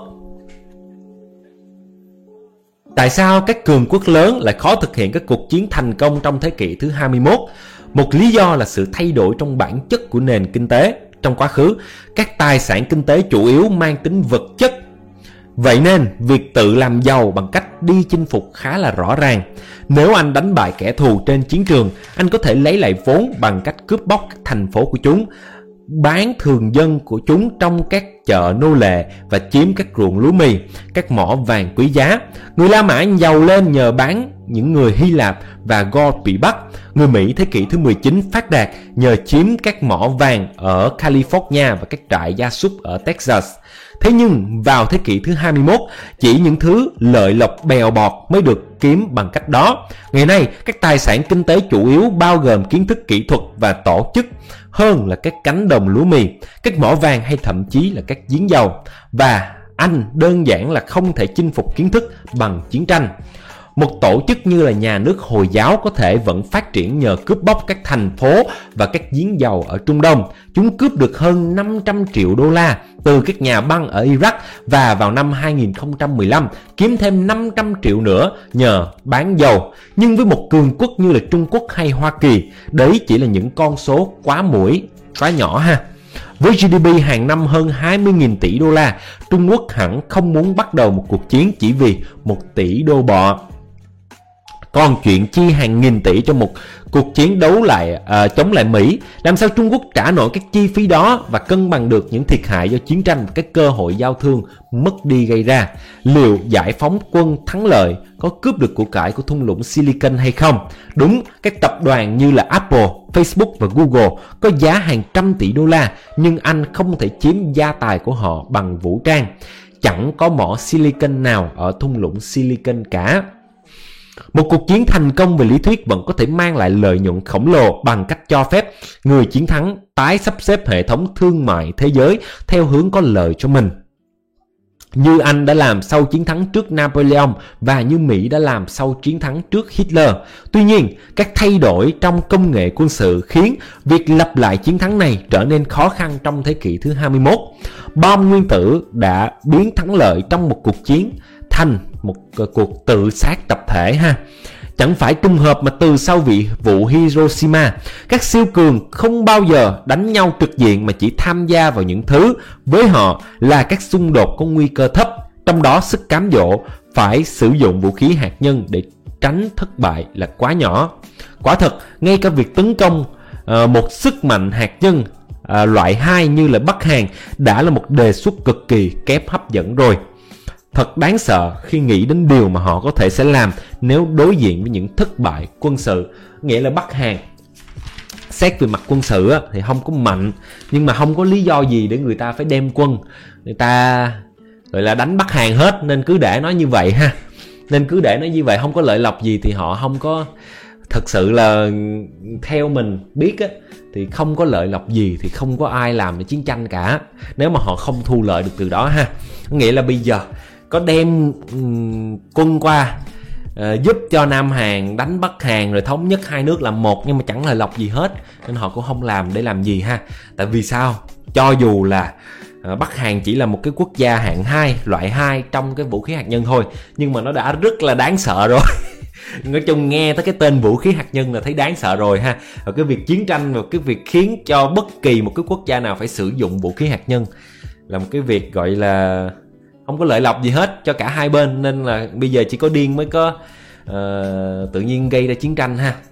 Tại sao các cường quốc lớn lại khó thực hiện các cuộc chiến thành công trong thế kỷ thứ 21? Một lý do là sự thay đổi trong bản chất của nền kinh tế. Trong quá khứ, các tài sản kinh tế chủ yếu mang tính vật chất. Vậy nên, việc tự làm giàu bằng cách đi chinh phục khá là rõ ràng. Nếu anh đánh bại kẻ thù trên chiến trường, anh có thể lấy lại vốn bằng cách cướp bóc các thành phố của chúng, bán thường dân của chúng trong các chợ nô lệ và chiếm các ruộng lúa mì, các mỏ vàng quý giá. Người La Mã giàu lên nhờ bán những người Hy Lạp và Gaul bị bắt. Người Mỹ thế kỷ thứ 19 phát đạt nhờ chiếm các mỏ vàng ở California và các trại gia súc ở Texas. Thế nhưng vào thế kỷ thứ 21, chỉ những thứ lợi lộc bèo bọt mới được kiếm bằng cách đó. Ngày nay, các tài sản kinh tế chủ yếu bao gồm kiến thức kỹ thuật và tổ chức hơn là các cánh đồng lúa mì, các mỏ vàng hay thậm chí là các giếng dầu. Và anh đơn giản là không thể chinh phục kiến thức bằng chiến tranh. Một tổ chức như là nhà nước Hồi giáo có thể vẫn phát triển nhờ cướp bóc các thành phố và các giếng dầu ở Trung Đông. Chúng cướp được hơn 500 triệu đô la từ các nhà băng ở Iraq và vào năm 2015 kiếm thêm 500 triệu nữa nhờ bán dầu. Nhưng với một cường quốc như là Trung Quốc hay Hoa Kỳ, đấy chỉ là những con số quá nhỏ ha. Với GDP hàng năm hơn 20.000 tỷ đô la, Trung Quốc hẳn không muốn bắt đầu một cuộc chiến chỉ vì 1 tỷ đô bọ. Còn chuyện chi hàng nghìn tỷ cho một cuộc chiến chống lại Mỹ, làm sao Trung Quốc trả nổi các chi phí đó và cân bằng được những thiệt hại do chiến tranh và các cơ hội giao thương mất đi gây ra? Liệu giải phóng quân thắng lợi có cướp được của cải của thung lũng Silicon hay không? Đúng, các tập đoàn như là Apple, Facebook và Google có giá hàng trăm tỷ đô la, nhưng anh không thể chiếm gia tài của họ bằng vũ trang. Chẳng có mỏ Silicon nào ở thung lũng Silicon cả. Một cuộc chiến thành công về lý thuyết vẫn có thể mang lại lợi nhuận khổng lồ bằng cách cho phép người chiến thắng tái sắp xếp hệ thống thương mại thế giới theo hướng có lợi cho mình. Như Anh đã làm sau chiến thắng trước Napoleon và như Mỹ đã làm sau chiến thắng trước Hitler. Tuy nhiên, các thay đổi trong công nghệ quân sự khiến việc lặp lại chiến thắng này trở nên khó khăn trong thế kỷ thứ 21. Bom nguyên tử đã biến thắng lợi trong một cuộc chiến thành một cuộc tự sát tập thể ha. Chẳng phải trùng hợp mà từ sau vụ Hiroshima, các siêu cường không bao giờ đánh nhau trực diện mà chỉ tham gia vào những thứ với họ là các xung đột có nguy cơ thấp, trong đó sức cám dỗ phải sử dụng vũ khí hạt nhân để tránh thất bại là quá nhỏ. Quả thật, ngay cả việc tấn công một sức mạnh hạt nhân loại 2 như là Bắc Hàn đã là một đề xuất cực kỳ kém hấp dẫn rồi. Thật đáng sợ khi nghĩ đến điều mà họ có thể sẽ làm nếu đối diện với những thất bại quân sự. Nghĩa là Bắc Hàn xét về mặt quân sự thì không có mạnh, nhưng mà không có lý do gì để người ta phải đem quân, người ta gọi là đánh Bắc Hàn hết, nên cứ để nó như vậy ha. Nên cứ để nó như vậy, không có lợi lộc gì thì họ không có, thật sự là theo mình biết á, thì không có lợi lộc gì thì không có ai làm được chiến tranh cả, nếu mà họ không thu lợi được từ đó ha. Nghĩa là bây giờ có đem quân qua giúp cho Nam Hàn đánh Bắc Hàn rồi thống nhất hai nước làm một, nhưng mà chẳng lợi lộc gì hết, nên họ cũng không làm để làm gì ha. Tại vì sao? Cho dù là Bắc Hàn chỉ là một cái quốc gia hạng 2, loại 2 trong cái vũ khí hạt nhân thôi, nhưng mà nó đã rất là đáng sợ rồi. Nói chung nghe tới cái tên vũ khí hạt nhân là thấy đáng sợ rồi ha. Và cái việc chiến tranh và cái việc khiến cho bất kỳ một cái quốc gia nào phải sử dụng vũ khí hạt nhân là một cái việc gọi là không có lợi lộc gì hết cho cả hai bên, nên là bây giờ chỉ có điên mới có tự nhiên gây ra chiến tranh ha.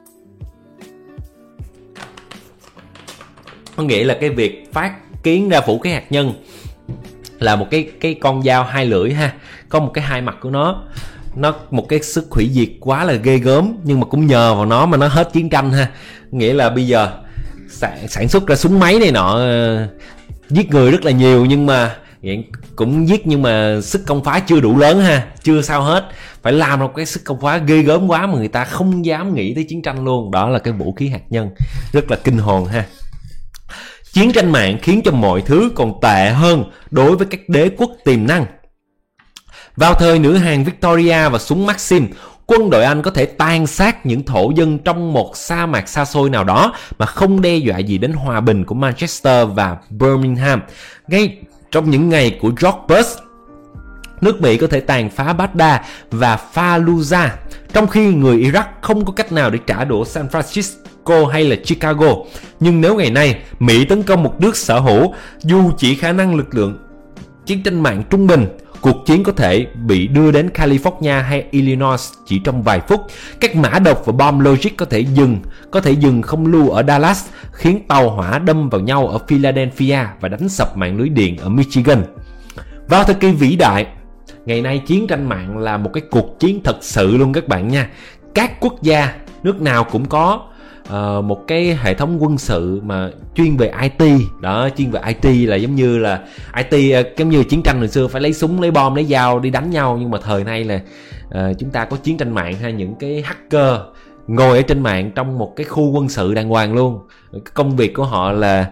Có nghĩa là cái việc phát kiến ra vũ khí hạt nhân là một cái con dao hai lưỡi ha, có một cái hai mặt của nó một cái sức hủy diệt quá là ghê gớm, nhưng mà cũng nhờ vào nó mà nó hết chiến tranh ha. Nghĩa là bây giờ sản xuất ra súng máy này nọ giết người rất là nhiều, nhưng mà Vậy cũng giết nhưng mà sức công phá chưa đủ lớn ha, chưa sao hết. Phải làm một cái sức công phá ghê gớm quá mà người ta không dám nghĩ tới chiến tranh luôn. Đó là cái vũ khí hạt nhân, rất là kinh hồn ha. Chiến tranh mạng khiến cho mọi thứ còn tệ hơn đối với các đế quốc tiềm năng. Vào thời nữ hoàng Victoria và súng Maxim, quân đội Anh có thể tàn sát những thổ dân trong một sa mạc xa xôi nào đó mà không đe dọa gì đến hòa bình của Manchester và Birmingham. Ngay trong những ngày của George Bush, nước Mỹ có thể tàn phá Baghdad và Fallujah, trong khi người Iraq không có cách nào để trả đũa San Francisco hay là Chicago. Nhưng nếu ngày nay Mỹ tấn công một nước sở hữu, dù chỉ khả năng lực lượng chiến tranh mạng trung bình, cuộc chiến có thể bị đưa đến California hay Illinois chỉ trong vài phút. Các mã độc và bom logic có thể dừng không lưu ở Dallas, khiến tàu hỏa đâm vào nhau ở Philadelphia và đánh sập mạng lưới điện ở Michigan. Vào thời kỳ vĩ đại, ngày nay chiến tranh mạng là một cái cuộc chiến thật sự luôn các bạn nha. Các quốc gia, nước nào cũng có một cái hệ thống quân sự mà chuyên về IT. Đó, chuyên về IT là giống như là IT giống như chiến tranh hồi xưa phải lấy súng, lấy bom, lấy dao đi đánh nhau. Nhưng mà thời nay là chúng ta có chiến tranh mạng hay những cái hacker ngồi ở trên mạng trong một cái khu quân sự đàng hoàng luôn. Công việc của họ là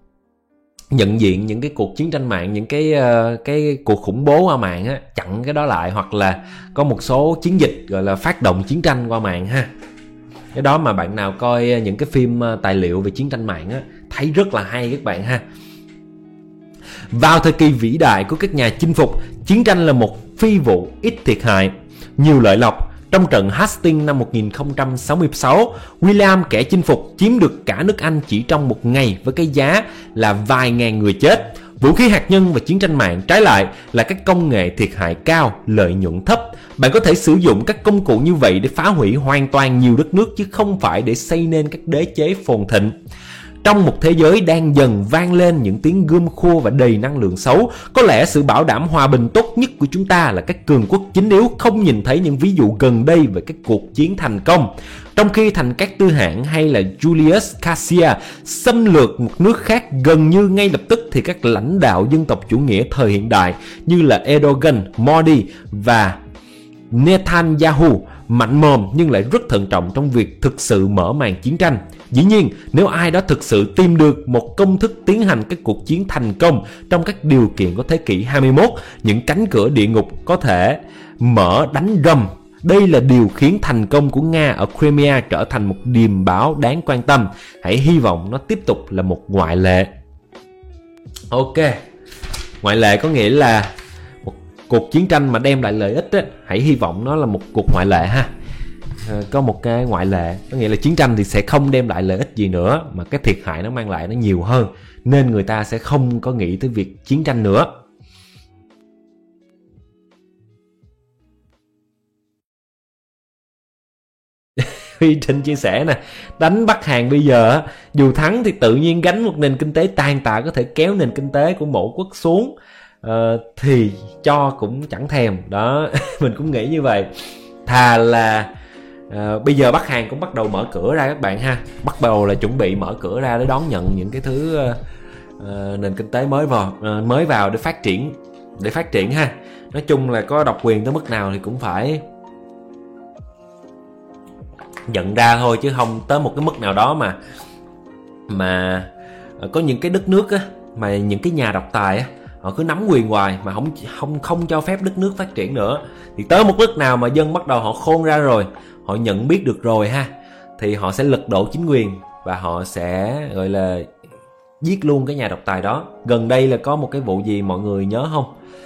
nhận diện những cái cuộc chiến tranh mạng, những cái cuộc khủng bố qua mạng á, chặn cái đó lại, hoặc là có một số chiến dịch gọi là phát động chiến tranh qua mạng ha. Cái đó mà bạn nào coi những cái phim tài liệu về chiến tranh mạng á, thấy rất là hay các bạn ha. Vào thời kỳ vĩ đại của các nhà chinh phục, chiến tranh là một phi vụ ít thiệt hại, nhiều lợi lộc. Trong trận Hastings năm 1066, William kẻ chinh phục chiếm được cả nước Anh chỉ trong một ngày với cái giá là vài ngàn người chết. Vũ khí hạt nhân và chiến tranh mạng trái lại là các công nghệ thiệt hại cao, lợi nhuận thấp. Bạn có thể sử dụng các công cụ như vậy để phá hủy hoàn toàn nhiều đất nước chứ không phải để xây nên các đế chế phồn thịnh. Trong một thế giới đang dần vang lên những tiếng gươm khua và đầy năng lượng xấu, có lẽ sự bảo đảm hòa bình tốt nhất của chúng ta là các cường quốc chính yếu không nhìn thấy những ví dụ gần đây về các cuộc chiến thành công. Trong khi thành các tư hãng hay là Julius Caesar xâm lược một nước khác gần như ngay lập tức, thì các lãnh đạo dân tộc chủ nghĩa thời hiện đại như là Erdogan, Modi và Netanyahu mạnh mồm nhưng lại rất thận trọng trong việc thực sự mở màn chiến tranh. Dĩ nhiên, nếu ai đó thực sự tìm được một công thức tiến hành các cuộc chiến thành công trong các điều kiện của thế kỷ 21, những cánh cửa địa ngục có thể mở đánh rầm. Đây là điều khiến thành công của Nga ở Crimea trở thành một điềm báo đáng quan tâm. Hãy hy vọng nó tiếp tục là một ngoại lệ. Ok, ngoại lệ có nghĩa là một cuộc chiến tranh mà đem lại lợi ích á. Hãy hy vọng nó là một cuộc ngoại lệ ha. Có một cái ngoại lệ, có nghĩa là chiến tranh thì sẽ không đem lại lợi ích gì nữa, mà cái thiệt hại nó mang lại nó nhiều hơn, nên người ta sẽ không có nghĩ tới việc chiến tranh nữa. Huy Trinh chia sẻ nè, đánh Bắc Hàn bây giờ dù thắng thì tự nhiên gánh một nền kinh tế tàn tạ có thể kéo nền kinh tế của mỗi quốc xuống, thì cho cũng chẳng thèm đó. Mình cũng nghĩ như vậy. Thà là bây giờ Bắc Hàn cũng bắt đầu mở cửa ra các bạn ha, bắt đầu là chuẩn bị mở cửa ra để đón nhận những cái thứ nền kinh tế mới vào để phát triển ha. Nói chung là có độc quyền tới mức nào thì cũng phải nhận ra thôi, chứ không tới một cái mức nào đó mà có những cái đất nước á, mà những cái nhà độc tài á, họ cứ nắm quyền hoài mà không cho phép đất nước phát triển nữa. Thì tới một lúc nào mà dân bắt đầu họ khôn ra rồi, họ nhận biết được rồi ha, thì họ sẽ lật đổ chính quyền và họ sẽ gọi là giết luôn cái nhà độc tài đó. Gần đây là có một cái vụ gì mọi người nhớ không?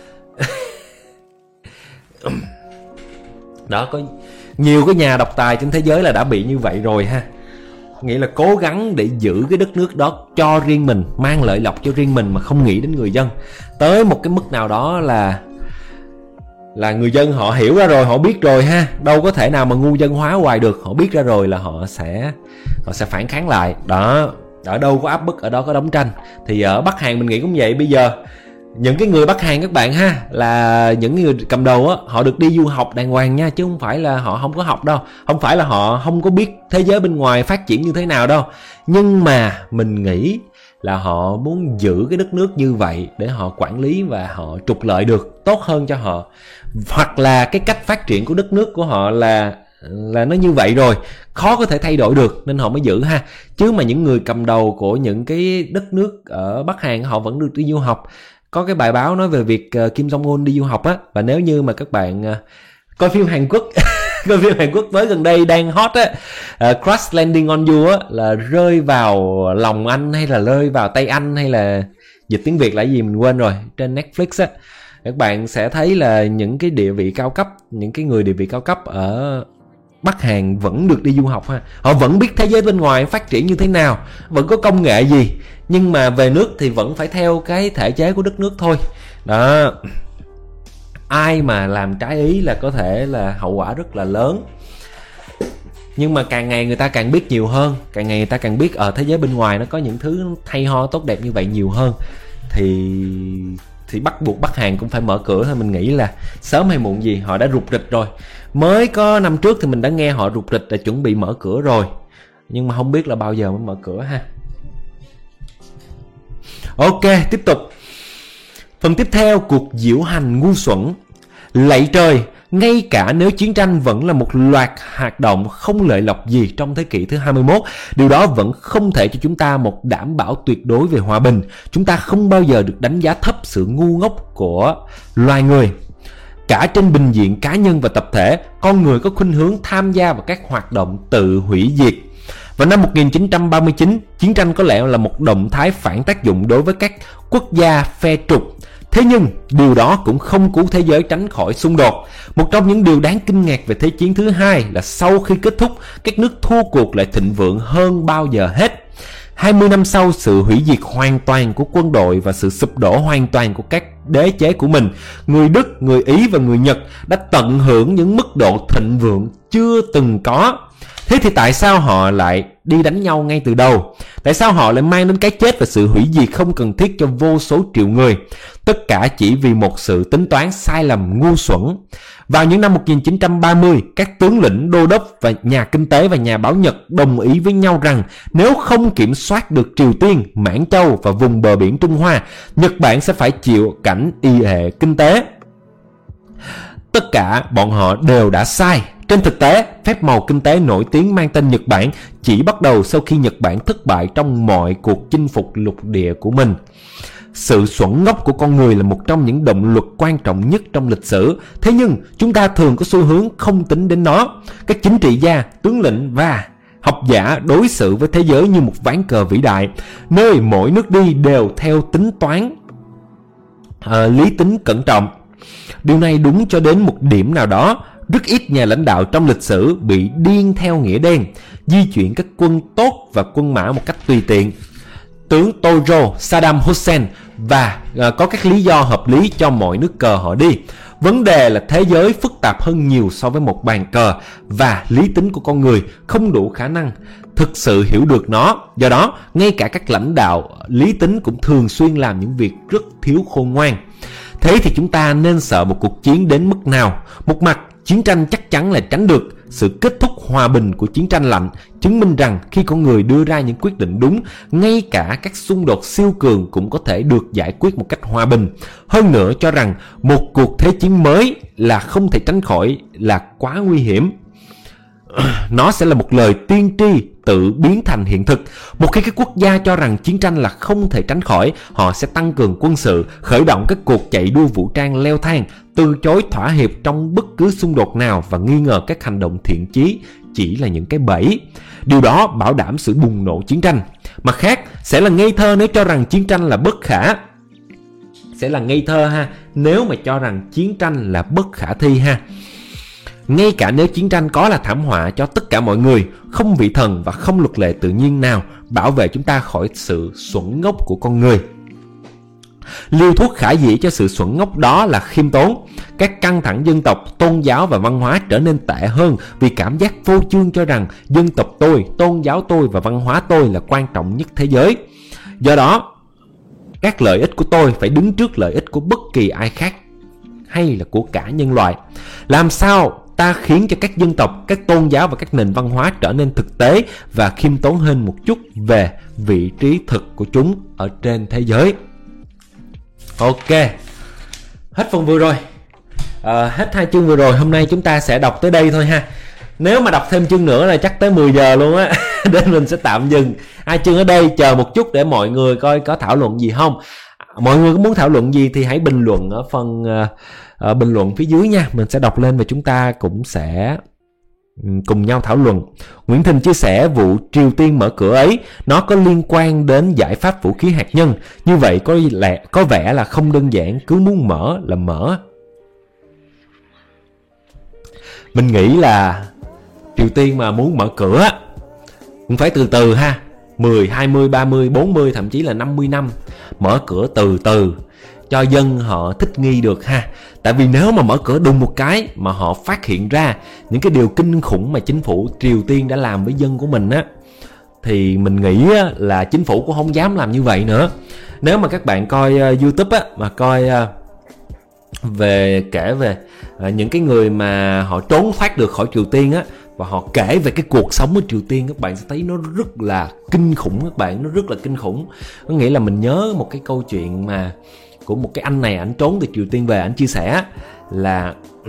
Đó, có nhiều cái nhà độc tài trên thế giới là đã bị như vậy rồi ha. Nghĩa là cố gắng để giữ cái đất nước đó cho riêng mình, mang lợi lộc cho riêng mình mà không nghĩ đến người dân. Tới một cái mức nào đó là người dân họ hiểu ra rồi, họ biết rồi ha, đâu có thể nào mà ngu dân hóa hoài được. Họ biết ra rồi là họ sẽ phản kháng lại đó. Ở đâu có áp bức ở đó có đóng tranh. Thì ở Bắc Hàn mình nghĩ cũng vậy. Bây giờ những cái người Bắc Hàn các bạn ha, là những người cầm đầu á, họ được đi du học đàng hoàng nha, chứ không phải là họ không có học đâu, không phải là họ không có biết thế giới bên ngoài phát triển như thế nào đâu. Nhưng mà mình nghĩ là họ muốn giữ cái đất nước như vậy để họ quản lý và họ trục lợi được tốt hơn cho họ, hoặc là cái cách phát triển của đất nước của họ là nó như vậy rồi, khó có thể thay đổi được nên họ mới giữ ha. Chứ mà những người cầm đầu của những cái đất nước ở Bắc Hàn họ vẫn được đi du học. Có cái bài báo nói về việc Kim Jong Un đi du học á, và nếu như mà các bạn coi phim Hàn Quốc coi phim Hàn Quốc mới gần đây đang hot á, Crash Landing on You á, là rơi vào lòng anh hay là rơi vào tay anh, hay là dịch tiếng Việt là gì mình quên rồi, trên Netflix á, các bạn sẽ thấy là những cái địa vị cao cấp, những cái người địa vị cao cấp ở Bắc Hàn vẫn được đi du học ha. Họ vẫn biết thế giới bên ngoài phát triển như thế nào, vẫn có công nghệ gì, nhưng mà về nước thì vẫn phải theo cái thể chế của đất nước thôi. Đó. Ai mà làm trái ý là có thể là hậu quả rất là lớn. Nhưng mà càng ngày người ta càng biết nhiều hơn, càng ngày người ta càng biết ở thế giới bên ngoài nó có những thứ hay ho tốt đẹp như vậy nhiều hơn, thì bắt buộc Bắc Hàn cũng phải mở cửa thôi. Mình nghĩ là sớm hay muộn gì họ đã rục rịch rồi. Mới có năm trước thì mình đã nghe họ rục rịch là chuẩn bị mở cửa rồi, nhưng mà không biết là bao giờ mới mở cửa ha. Ok, tiếp tục. Phần tiếp theo, cuộc diễu hành ngu xuẩn. Lạy trời, ngay cả nếu chiến tranh vẫn là một loạt hoạt động không lợi lộc gì trong thế kỷ thứ 21, điều đó vẫn không thể cho chúng ta một đảm bảo tuyệt đối về hòa bình. Chúng ta không bao giờ được đánh giá thấp sự ngu ngốc của loài người. Cả trên bình diện cá nhân và tập thể, con người có khuynh hướng tham gia vào các hoạt động tự hủy diệt. Vào năm 1939, chiến tranh có lẽ là một động thái phản tác dụng đối với các quốc gia phe trục. Thế nhưng, điều đó cũng không cứu thế giới tránh khỏi xung đột. Một trong những điều đáng kinh ngạc về Thế chiến thứ hai là sau khi kết thúc, các nước thua cuộc lại thịnh vượng hơn bao giờ hết. 20 năm sau sự hủy diệt hoàn toàn của quân đội và sự sụp đổ hoàn toàn của các đế chế của mình, người Đức, người Ý và người Nhật đã tận hưởng những mức độ thịnh vượng chưa từng có. Thế thì tại sao họ lại đi đánh nhau ngay từ đầu? Tại sao họ lại mang đến cái chết và sự hủy diệt không cần thiết cho vô số triệu người? Tất cả chỉ vì một sự tính toán sai lầm ngu xuẩn. Vào những năm 1930, các tướng lĩnh, đô đốc và nhà kinh tế và nhà báo Nhật đồng ý với nhau rằng nếu không kiểm soát được Triều Tiên, Mãn Châu và vùng bờ biển Trung Hoa, Nhật Bản sẽ phải chịu cảnh y hệ kinh tế. Tất cả bọn họ đều đã sai. Trên thực tế, phép màu kinh tế nổi tiếng mang tên Nhật Bản chỉ bắt đầu sau khi Nhật Bản thất bại trong mọi cuộc chinh phục lục địa của mình. Sự xuẩn ngốc của con người là một trong những động luật quan trọng nhất trong lịch sử. Thế nhưng, chúng ta thường có xu hướng không tính đến nó. Các chính trị gia, tướng lĩnh và học giả đối xử với thế giới như một ván cờ vĩ đại, nơi mỗi nước đi đều theo tính toán lý tính cẩn trọng. Điều này đúng cho đến một điểm nào đó. Rất ít nhà lãnh đạo trong lịch sử bị điên theo nghĩa đen, di chuyển các quân tốt và quân mã một cách tùy tiện. Tướng Tojo, Saddam Hussein và có các lý do hợp lý cho mọi nước cờ họ đi. Vấn đề là thế giới phức tạp hơn nhiều so với một bàn cờ, và lý tính của con người không đủ khả năng thực sự hiểu được nó. Do đó, ngay cả các lãnh đạo lý tính cũng thường xuyên làm những việc rất thiếu khôn ngoan. Thế thì chúng ta nên sợ một cuộc chiến đến mức nào? Một mặt, chiến tranh chắc chắn là tránh được. Sự kết thúc hòa bình của chiến tranh lạnh chứng minh rằng khi con người đưa ra những quyết định đúng, ngay cả các xung đột siêu cường cũng có thể được giải quyết một cách hòa bình. Hơn nữa cho rằng một cuộc thế chiến mới là không thể tránh khỏi là quá nguy hiểm. Nó sẽ là một lời tiên tri tự biến thành hiện thực. Một khi các quốc gia cho rằng chiến tranh là không thể tránh khỏi, họ sẽ tăng cường quân sự, khởi động các cuộc chạy đua vũ trang leo thang, từ chối thỏa hiệp trong bất cứ xung đột nào và nghi ngờ các hành động thiện chí chỉ là những cái bẫy. Điều đó bảo đảm sự bùng nổ chiến tranh. Mặt khác, sẽ là ngây thơ nếu cho rằng chiến tranh là bất khả. Sẽ là ngây thơ ha, nếu mà cho rằng chiến tranh là bất khả thi ha. Ngay cả nếu chiến tranh có là thảm họa cho tất cả mọi người, không vị thần và không luật lệ tự nhiên nào bảo vệ chúng ta khỏi sự xuẩn ngốc của con người. Liều thuốc khả dĩ cho sự xuẩn ngốc đó là khiêm tốn. Các căng thẳng dân tộc, tôn giáo và văn hóa trở nên tệ hơn vì cảm giác vô chương cho rằng dân tộc tôi, tôn giáo tôi và văn hóa tôi là quan trọng nhất thế giới. Do đó, các lợi ích của tôi phải đứng trước lợi ích của bất kỳ ai khác hay là của cả nhân loại. Làm sao ta khiến cho các dân tộc, các tôn giáo và các nền văn hóa trở nên thực tế và khiêm tốn hơn một chút về vị trí thực của chúng ở trên thế giới. Ok, hết phần vừa rồi. Hết 2 chương vừa rồi. Hôm nay chúng ta sẽ đọc tới đây thôi ha. Nếu mà đọc thêm chương nữa là chắc tới 10 giờ luôn á. Nên mình sẽ tạm dừng 2 chương ở đây, chờ một chút để mọi người coi có thảo luận gì không. Mọi người có muốn thảo luận gì thì hãy bình luận ở phần bình luận phía dưới nha. Mình sẽ đọc lên và chúng ta cũng sẽ cùng nhau thảo luận. Nguyễn Thìn chia sẻ vụ Triều Tiên mở cửa ấy, nó có liên quan đến giải pháp vũ khí hạt nhân. Như vậy có vẻ là không đơn giản cứ muốn mở là mở. Mình nghĩ là Triều Tiên mà muốn mở cửa cũng phải từ từ ha. 10, 20, 30, 40, thậm chí là 50 năm. Mở cửa từ từ cho dân họ thích nghi được ha. Tại vì nếu mà mở cửa đùng một cái mà họ phát hiện ra những cái điều kinh khủng mà chính phủ Triều Tiên đã làm với dân của mình á, thì mình nghĩ là chính phủ cũng không dám làm như vậy nữa. Nếu mà các bạn coi YouTube á, mà coi kể về những cái người mà họ trốn thoát được khỏi Triều Tiên á, và họ kể về cái cuộc sống ở Triều Tiên, các bạn sẽ thấy nó rất là kinh khủng các bạn, nó rất là kinh khủng. Có nghĩa là mình nhớ một cái câu chuyện mà của một cái anh này, ảnh trốn từ Triều Tiên về, ảnh chia sẻ là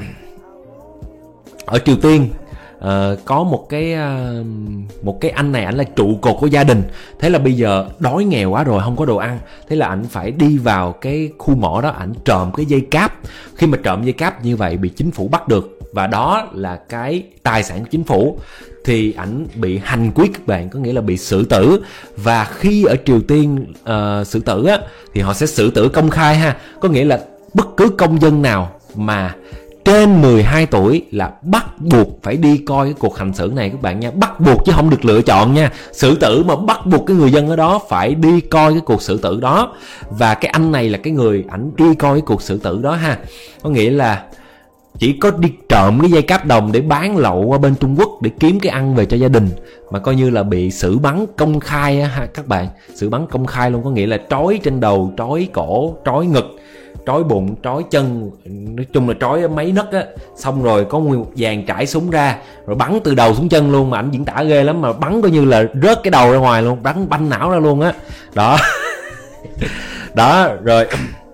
ở Triều Tiên có một cái anh này, ảnh là trụ cột của gia đình. Thế là bây giờ đói nghèo quá rồi, không có đồ ăn, thế là ảnh phải đi vào cái khu mỏ đó, ảnh trộm cái dây cáp. Khi mà trộm dây cáp như vậy bị chính phủ bắt được, và đó là cái tài sản của chính phủ, thì ảnh bị hành quyết các bạn, có nghĩa là bị xử tử. Và khi ở Triều Tiên xử tử á, thì họ sẽ xử tử công khai ha, có nghĩa là bất cứ công dân nào mà trên 12 tuổi là bắt buộc phải đi coi cái cuộc hành xử này các bạn nha. Bắt buộc chứ không được lựa chọn nha. Xử tử mà bắt buộc cái người dân ở đó phải đi coi cái cuộc xử tử đó. Và cái anh này là cái người ảnh đi coi cái cuộc xử tử đó ha. Có nghĩa là chỉ có đi trộm cái dây cáp đồng để bán lậu qua bên Trung Quốc để kiếm cái ăn về cho gia đình, mà coi như là bị xử bắn công khai ha các bạn. Xử bắn công khai luôn, có nghĩa là trói trên đầu, trói cổ, trói ngực, trói bụng, trói chân, nói chung là trói mấy nấc á. Xong rồi có nguyên một dàn trải súng ra, rồi bắn từ đầu xuống chân luôn. Mà ảnh diễn tả ghê lắm, mà bắn coi như là rớt cái đầu ra ngoài luôn, bắn banh não ra luôn á. Đó. Đó, rồi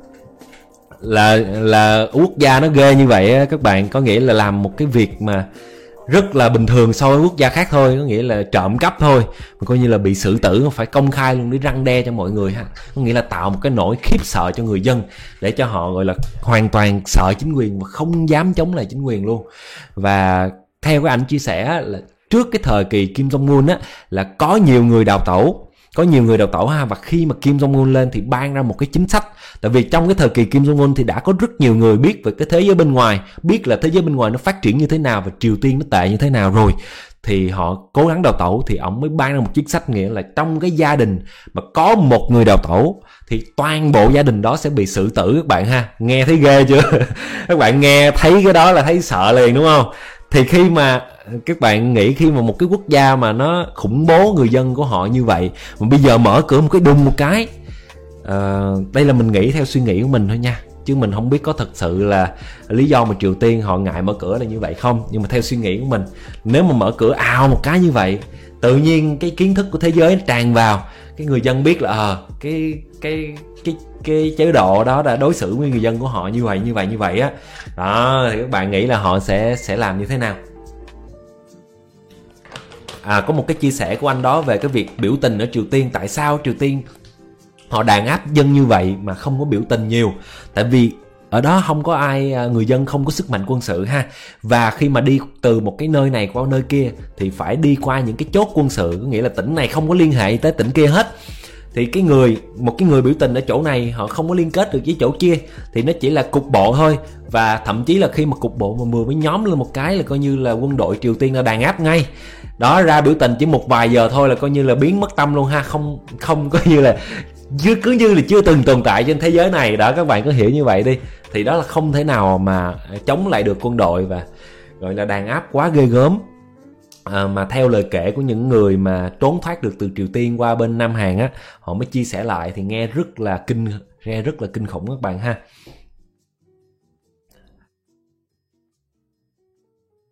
là quốc gia nó ghê như vậy á các bạn. Có nghĩa là làm một cái việc mà rất là bình thường so với quốc gia khác thôi, có nghĩa là trộm cắp thôi mà coi như là bị xử tử, phải công khai luôn để răn đe cho mọi người ha. Có nghĩa là tạo một cái nỗi khiếp sợ cho người dân để cho họ gọi là hoàn toàn sợ chính quyền và không dám chống lại chính quyền luôn. Và theo cái anh chia sẻ là trước cái thời kỳ Kim Jong Un á, là có nhiều người đào tẩu ha. Và khi mà Kim Jong Un lên thì ban ra một cái chính sách. Tại vì trong cái thời kỳ Kim Jong Un thì đã có rất nhiều người biết về cái thế giới bên ngoài, biết là thế giới bên ngoài nó phát triển như thế nào và Triều Tiên nó tệ như thế nào rồi, thì họ cố gắng đào tẩu. Thì ông mới ban ra một chính sách, nghĩa là trong cái gia đình mà có một người đào tẩu thì toàn bộ gia đình đó sẽ bị xử tử các bạn ha. Nghe thấy ghê chưa? Các bạn nghe thấy cái đó là thấy sợ liền đúng không? Thì khi mà các bạn nghĩ, khi mà một cái quốc gia mà nó khủng bố người dân của họ như vậy, mà bây giờ mở cửa một cái đùng một cái, đây là mình nghĩ theo suy nghĩ của mình thôi nha, chứ mình không biết có thật sự là lý do mà Triều Tiên họ ngại mở cửa là như vậy không. Nhưng mà theo suy nghĩ của mình, nếu mà mở cửa ào một cái như vậy, tự nhiên cái kiến thức của thế giới nó tràn vào, cái người dân biết là cái chế độ đó đã đối xử với người dân của họ như vậy á. Đó, thì các bạn nghĩ là họ sẽ làm như thế nào? Có một cái chia sẻ của anh đó về cái việc biểu tình ở Triều Tiên. Tại sao Triều Tiên họ đàn áp dân như vậy mà không có biểu tình nhiều? Tại vì ở đó không có ai, người dân không có sức mạnh quân sự ha. Và khi mà đi từ một cái nơi này qua nơi kia thì phải đi qua những cái chốt quân sự, có nghĩa là tỉnh này không có liên hệ tới tỉnh kia hết. Thì một cái người biểu tình ở chỗ này họ không có liên kết được với chỗ kia, thì nó chỉ là cục bộ thôi. Và thậm chí là khi mà cục bộ mà vừa mới nhóm lên một cái là coi như là quân đội Triều Tiên là đàn áp ngay. Đó, ra biểu tình chỉ một vài giờ thôi là coi như là biến mất tâm luôn ha. Không coi như là cứ như là chưa từng tồn tại trên thế giới này. Đó, các bạn có hiểu như vậy đi. Thì đó là không thể nào mà chống lại được quân đội, và gọi là đàn áp quá ghê gớm. Mà theo lời kể của những người mà trốn thoát được từ Triều Tiên qua bên Nam Hàn á, họ mới chia sẻ lại, thì nghe rất là kinh khủng các bạn ha.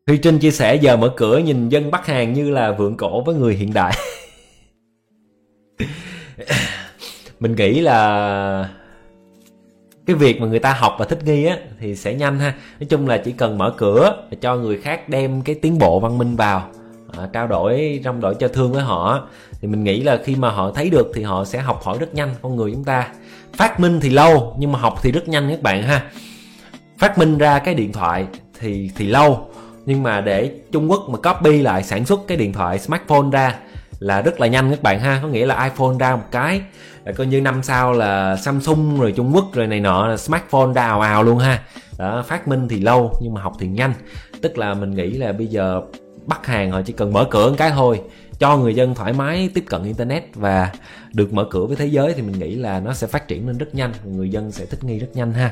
Huy Trinh chia sẻ giờ mở cửa nhìn dân Bắc Hàn như là vượn cổ với người hiện đại. Mình nghĩ là cái việc mà người ta học và thích nghi á thì sẽ nhanh ha. Nói chung là chỉ cần mở cửa cho người khác đem cái tiến bộ văn minh vào, trao đổi cho thương với họ, thì mình nghĩ là khi mà họ thấy được thì họ sẽ học hỏi rất nhanh. Con người chúng ta phát minh thì lâu nhưng mà học thì rất nhanh các bạn ha. Phát minh ra cái điện thoại thì lâu, nhưng mà để Trung Quốc mà copy lại sản xuất cái điện thoại smartphone ra là rất là nhanh các bạn ha. Có nghĩa là iPhone ra một cái là coi như năm sau là Samsung rồi Trung Quốc rồi này nọ là smartphone ra ào ào luôn ha. Đó, phát minh thì lâu nhưng mà học thì nhanh. Tức là mình nghĩ là bây giờ Bắc Hàn họ chỉ cần mở cửa một cái thôi, cho người dân thoải mái tiếp cận internet và được mở cửa với thế giới, thì mình nghĩ là nó sẽ phát triển lên rất nhanh, người dân sẽ thích nghi rất nhanh ha.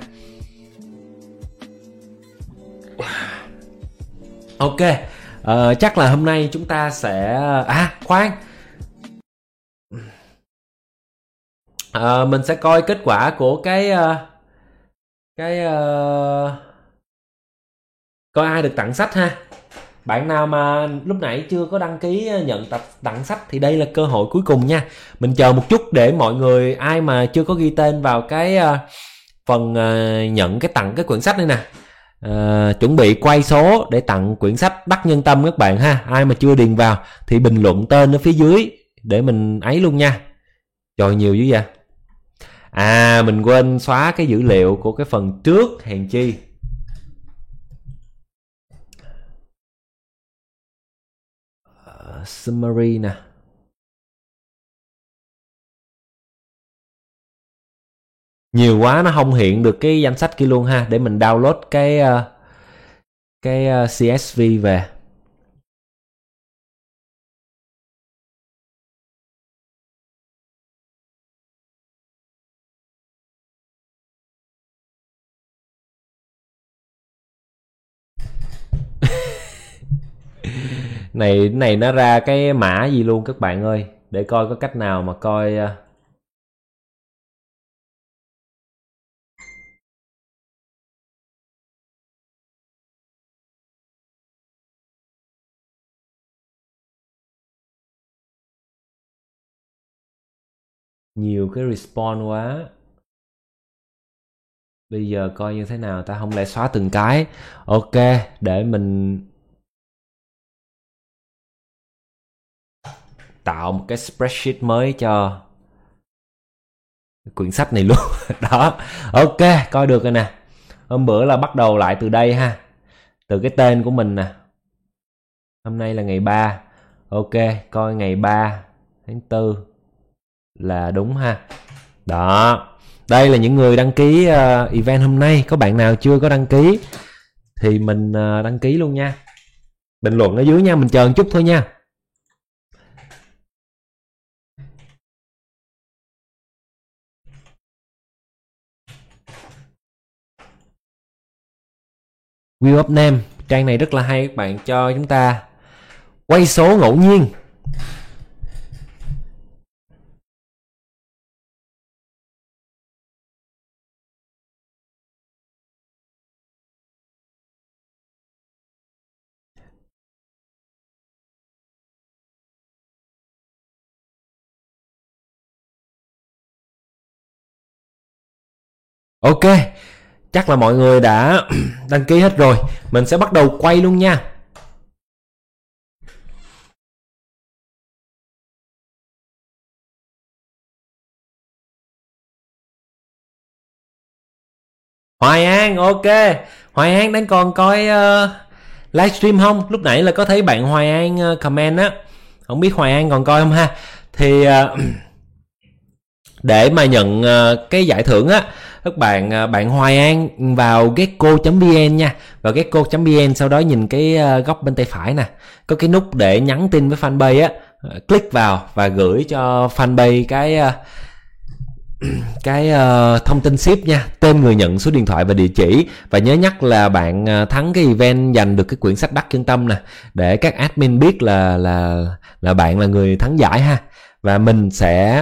Ok, chắc là hôm nay chúng ta sẽ khoan, mình sẽ coi kết quả của cái coi ai được tặng sách ha. Bạn nào mà lúc nãy chưa có đăng ký nhận tập tặng sách thì đây là cơ hội cuối cùng nha. Mình chờ một chút để mọi người ai mà chưa có ghi tên vào cái phần nhận cái tặng cái quyển sách này nè, chuẩn bị quay số để tặng quyển sách Đắc Nhân Tâm các bạn ha. Ai mà chưa điền vào thì bình luận tên ở phía dưới để mình ấy luôn nha. Trời, nhiều dữ vậy. Mình quên xóa cái dữ liệu của cái phần trước, hèn chi. Summary nè. Nhiều quá nó không hiện được cái danh sách kia luôn ha. Để mình download cái CSV về. Này nó ra cái mã gì luôn các bạn ơi. Để coi có cách nào mà coi nhiều cái response quá. Bây giờ coi như thế nào ta, không lẽ xóa từng cái. Ok, để mình tạo một cái spreadsheet mới cho quyển sách này luôn. Đó, ok, coi được rồi nè. Hôm bữa là bắt đầu lại từ đây ha, từ cái tên của mình nè. Hôm nay là ngày 3. Ok, coi ngày 3 tháng 4 là đúng ha. Đó, đây là những người đăng ký event hôm nay. Có bạn nào chưa có đăng ký thì mình đăng ký luôn nha. Bình luận ở dưới nha, mình chờ một chút thôi nha. Wheel of Name, trang này rất là hay các bạn, cho chúng ta quay số ngẫu nhiên. Ok, chắc là mọi người đã đăng ký hết rồi. Mình sẽ bắt đầu quay luôn nha. Hoài An, ok. Hoài An đang còn coi livestream không? Lúc nãy là có thấy bạn Hoài An comment á. Không biết Hoài An còn coi không ha? Thì để mà nhận cái giải thưởng á, các bạn Hoài An vào gecko.vn nha. Vào gecko.vn, sau đó nhìn cái góc bên tay phải nè, có cái nút để nhắn tin với fanpage á, click vào và gửi cho fanpage cái thông tin ship nha, tên người nhận, số điện thoại và địa chỉ. Và nhớ nhắc là bạn thắng cái event giành được cái quyển sách Đắc Nhân Tâm nè, để các admin biết là bạn là người thắng giải ha. Và mình sẽ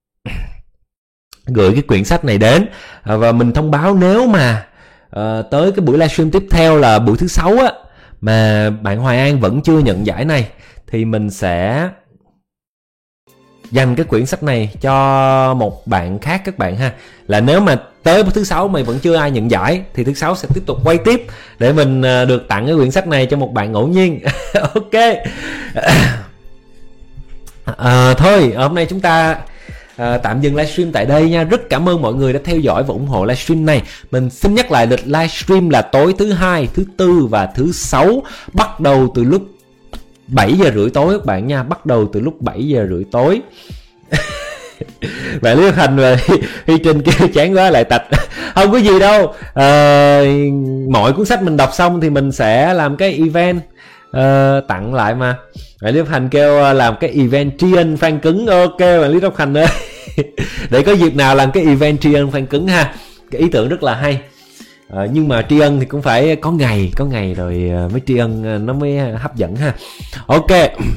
gửi cái quyển sách này đến, và mình thông báo nếu mà tới cái buổi livestream tiếp theo là buổi thứ 6 á, mà bạn Hoài An vẫn chưa nhận giải này thì mình sẽ dành cái quyển sách này cho một bạn khác các bạn ha. Là nếu mà tới thứ sáu mà vẫn chưa ai nhận giải thì thứ sáu sẽ tiếp tục quay tiếp để mình được tặng cái quyển sách này cho một bạn ngẫu nhiên. Ok. Thôi hôm nay chúng ta tạm dừng livestream tại đây nha. Rất cảm ơn mọi người đã theo dõi và ủng hộ livestream này. Mình xin nhắc lại lịch livestream là tối thứ hai, thứ tư và thứ sáu, bắt đầu từ lúc 7 giờ rưỡi tối các bạn nha. Bắt đầu từ lúc 7 giờ rưỡi tối. Bạn Lý Thành và Huy Trinh kêu chán quá lại tạch. Không có gì đâu. Mọi cuốn sách mình đọc xong thì mình sẽ làm cái event tặng lại mà. Bạn Lý Thành kêu làm cái event tri ân fan cứng. Ok bạn Lý Thành ơi. Để có dịp nào làm cái event tri ân fan cứng ha. Cái ý tưởng rất là hay. Nhưng mà tri ân thì cũng phải có ngày rồi mới tri ân nó mới hấp dẫn ha. Ok.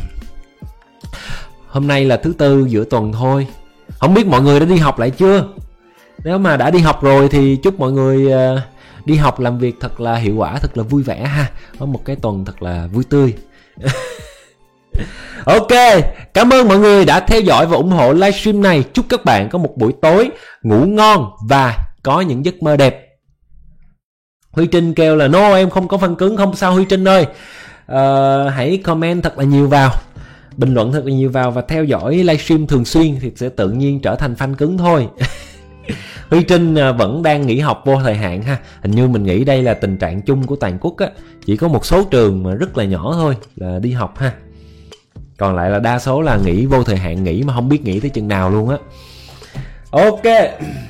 Hôm nay là thứ tư giữa tuần thôi. Không biết mọi người đã đi học lại chưa? Nếu mà đã đi học rồi thì chúc mọi người đi học làm việc thật là hiệu quả, thật là vui vẻ ha. Có một cái tuần thật là vui tươi. Ok, cảm ơn mọi người đã theo dõi và ủng hộ livestream này. Chúc các bạn có một buổi tối ngủ ngon và có những giấc mơ đẹp. Huy Trinh kêu là no em không có fan cứng. Không sao Huy Trinh ơi. Hãy comment thật là nhiều vào, bình luận thật là nhiều vào và theo dõi livestream thường xuyên thì sẽ tự nhiên trở thành fan cứng thôi. Huy Trinh vẫn đang nghỉ học vô thời hạn ha. Hình như mình nghĩ đây là tình trạng chung của toàn quốc á. Chỉ có một số trường mà rất là nhỏ thôi là đi học ha. Còn lại là đa số là nghỉ vô thời hạn, nghỉ mà không biết nghỉ tới chừng nào luôn á. Ok.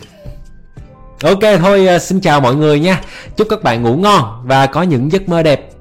Ok thôi xin chào mọi người nha. Chúc các bạn ngủ ngon và có những giấc mơ đẹp.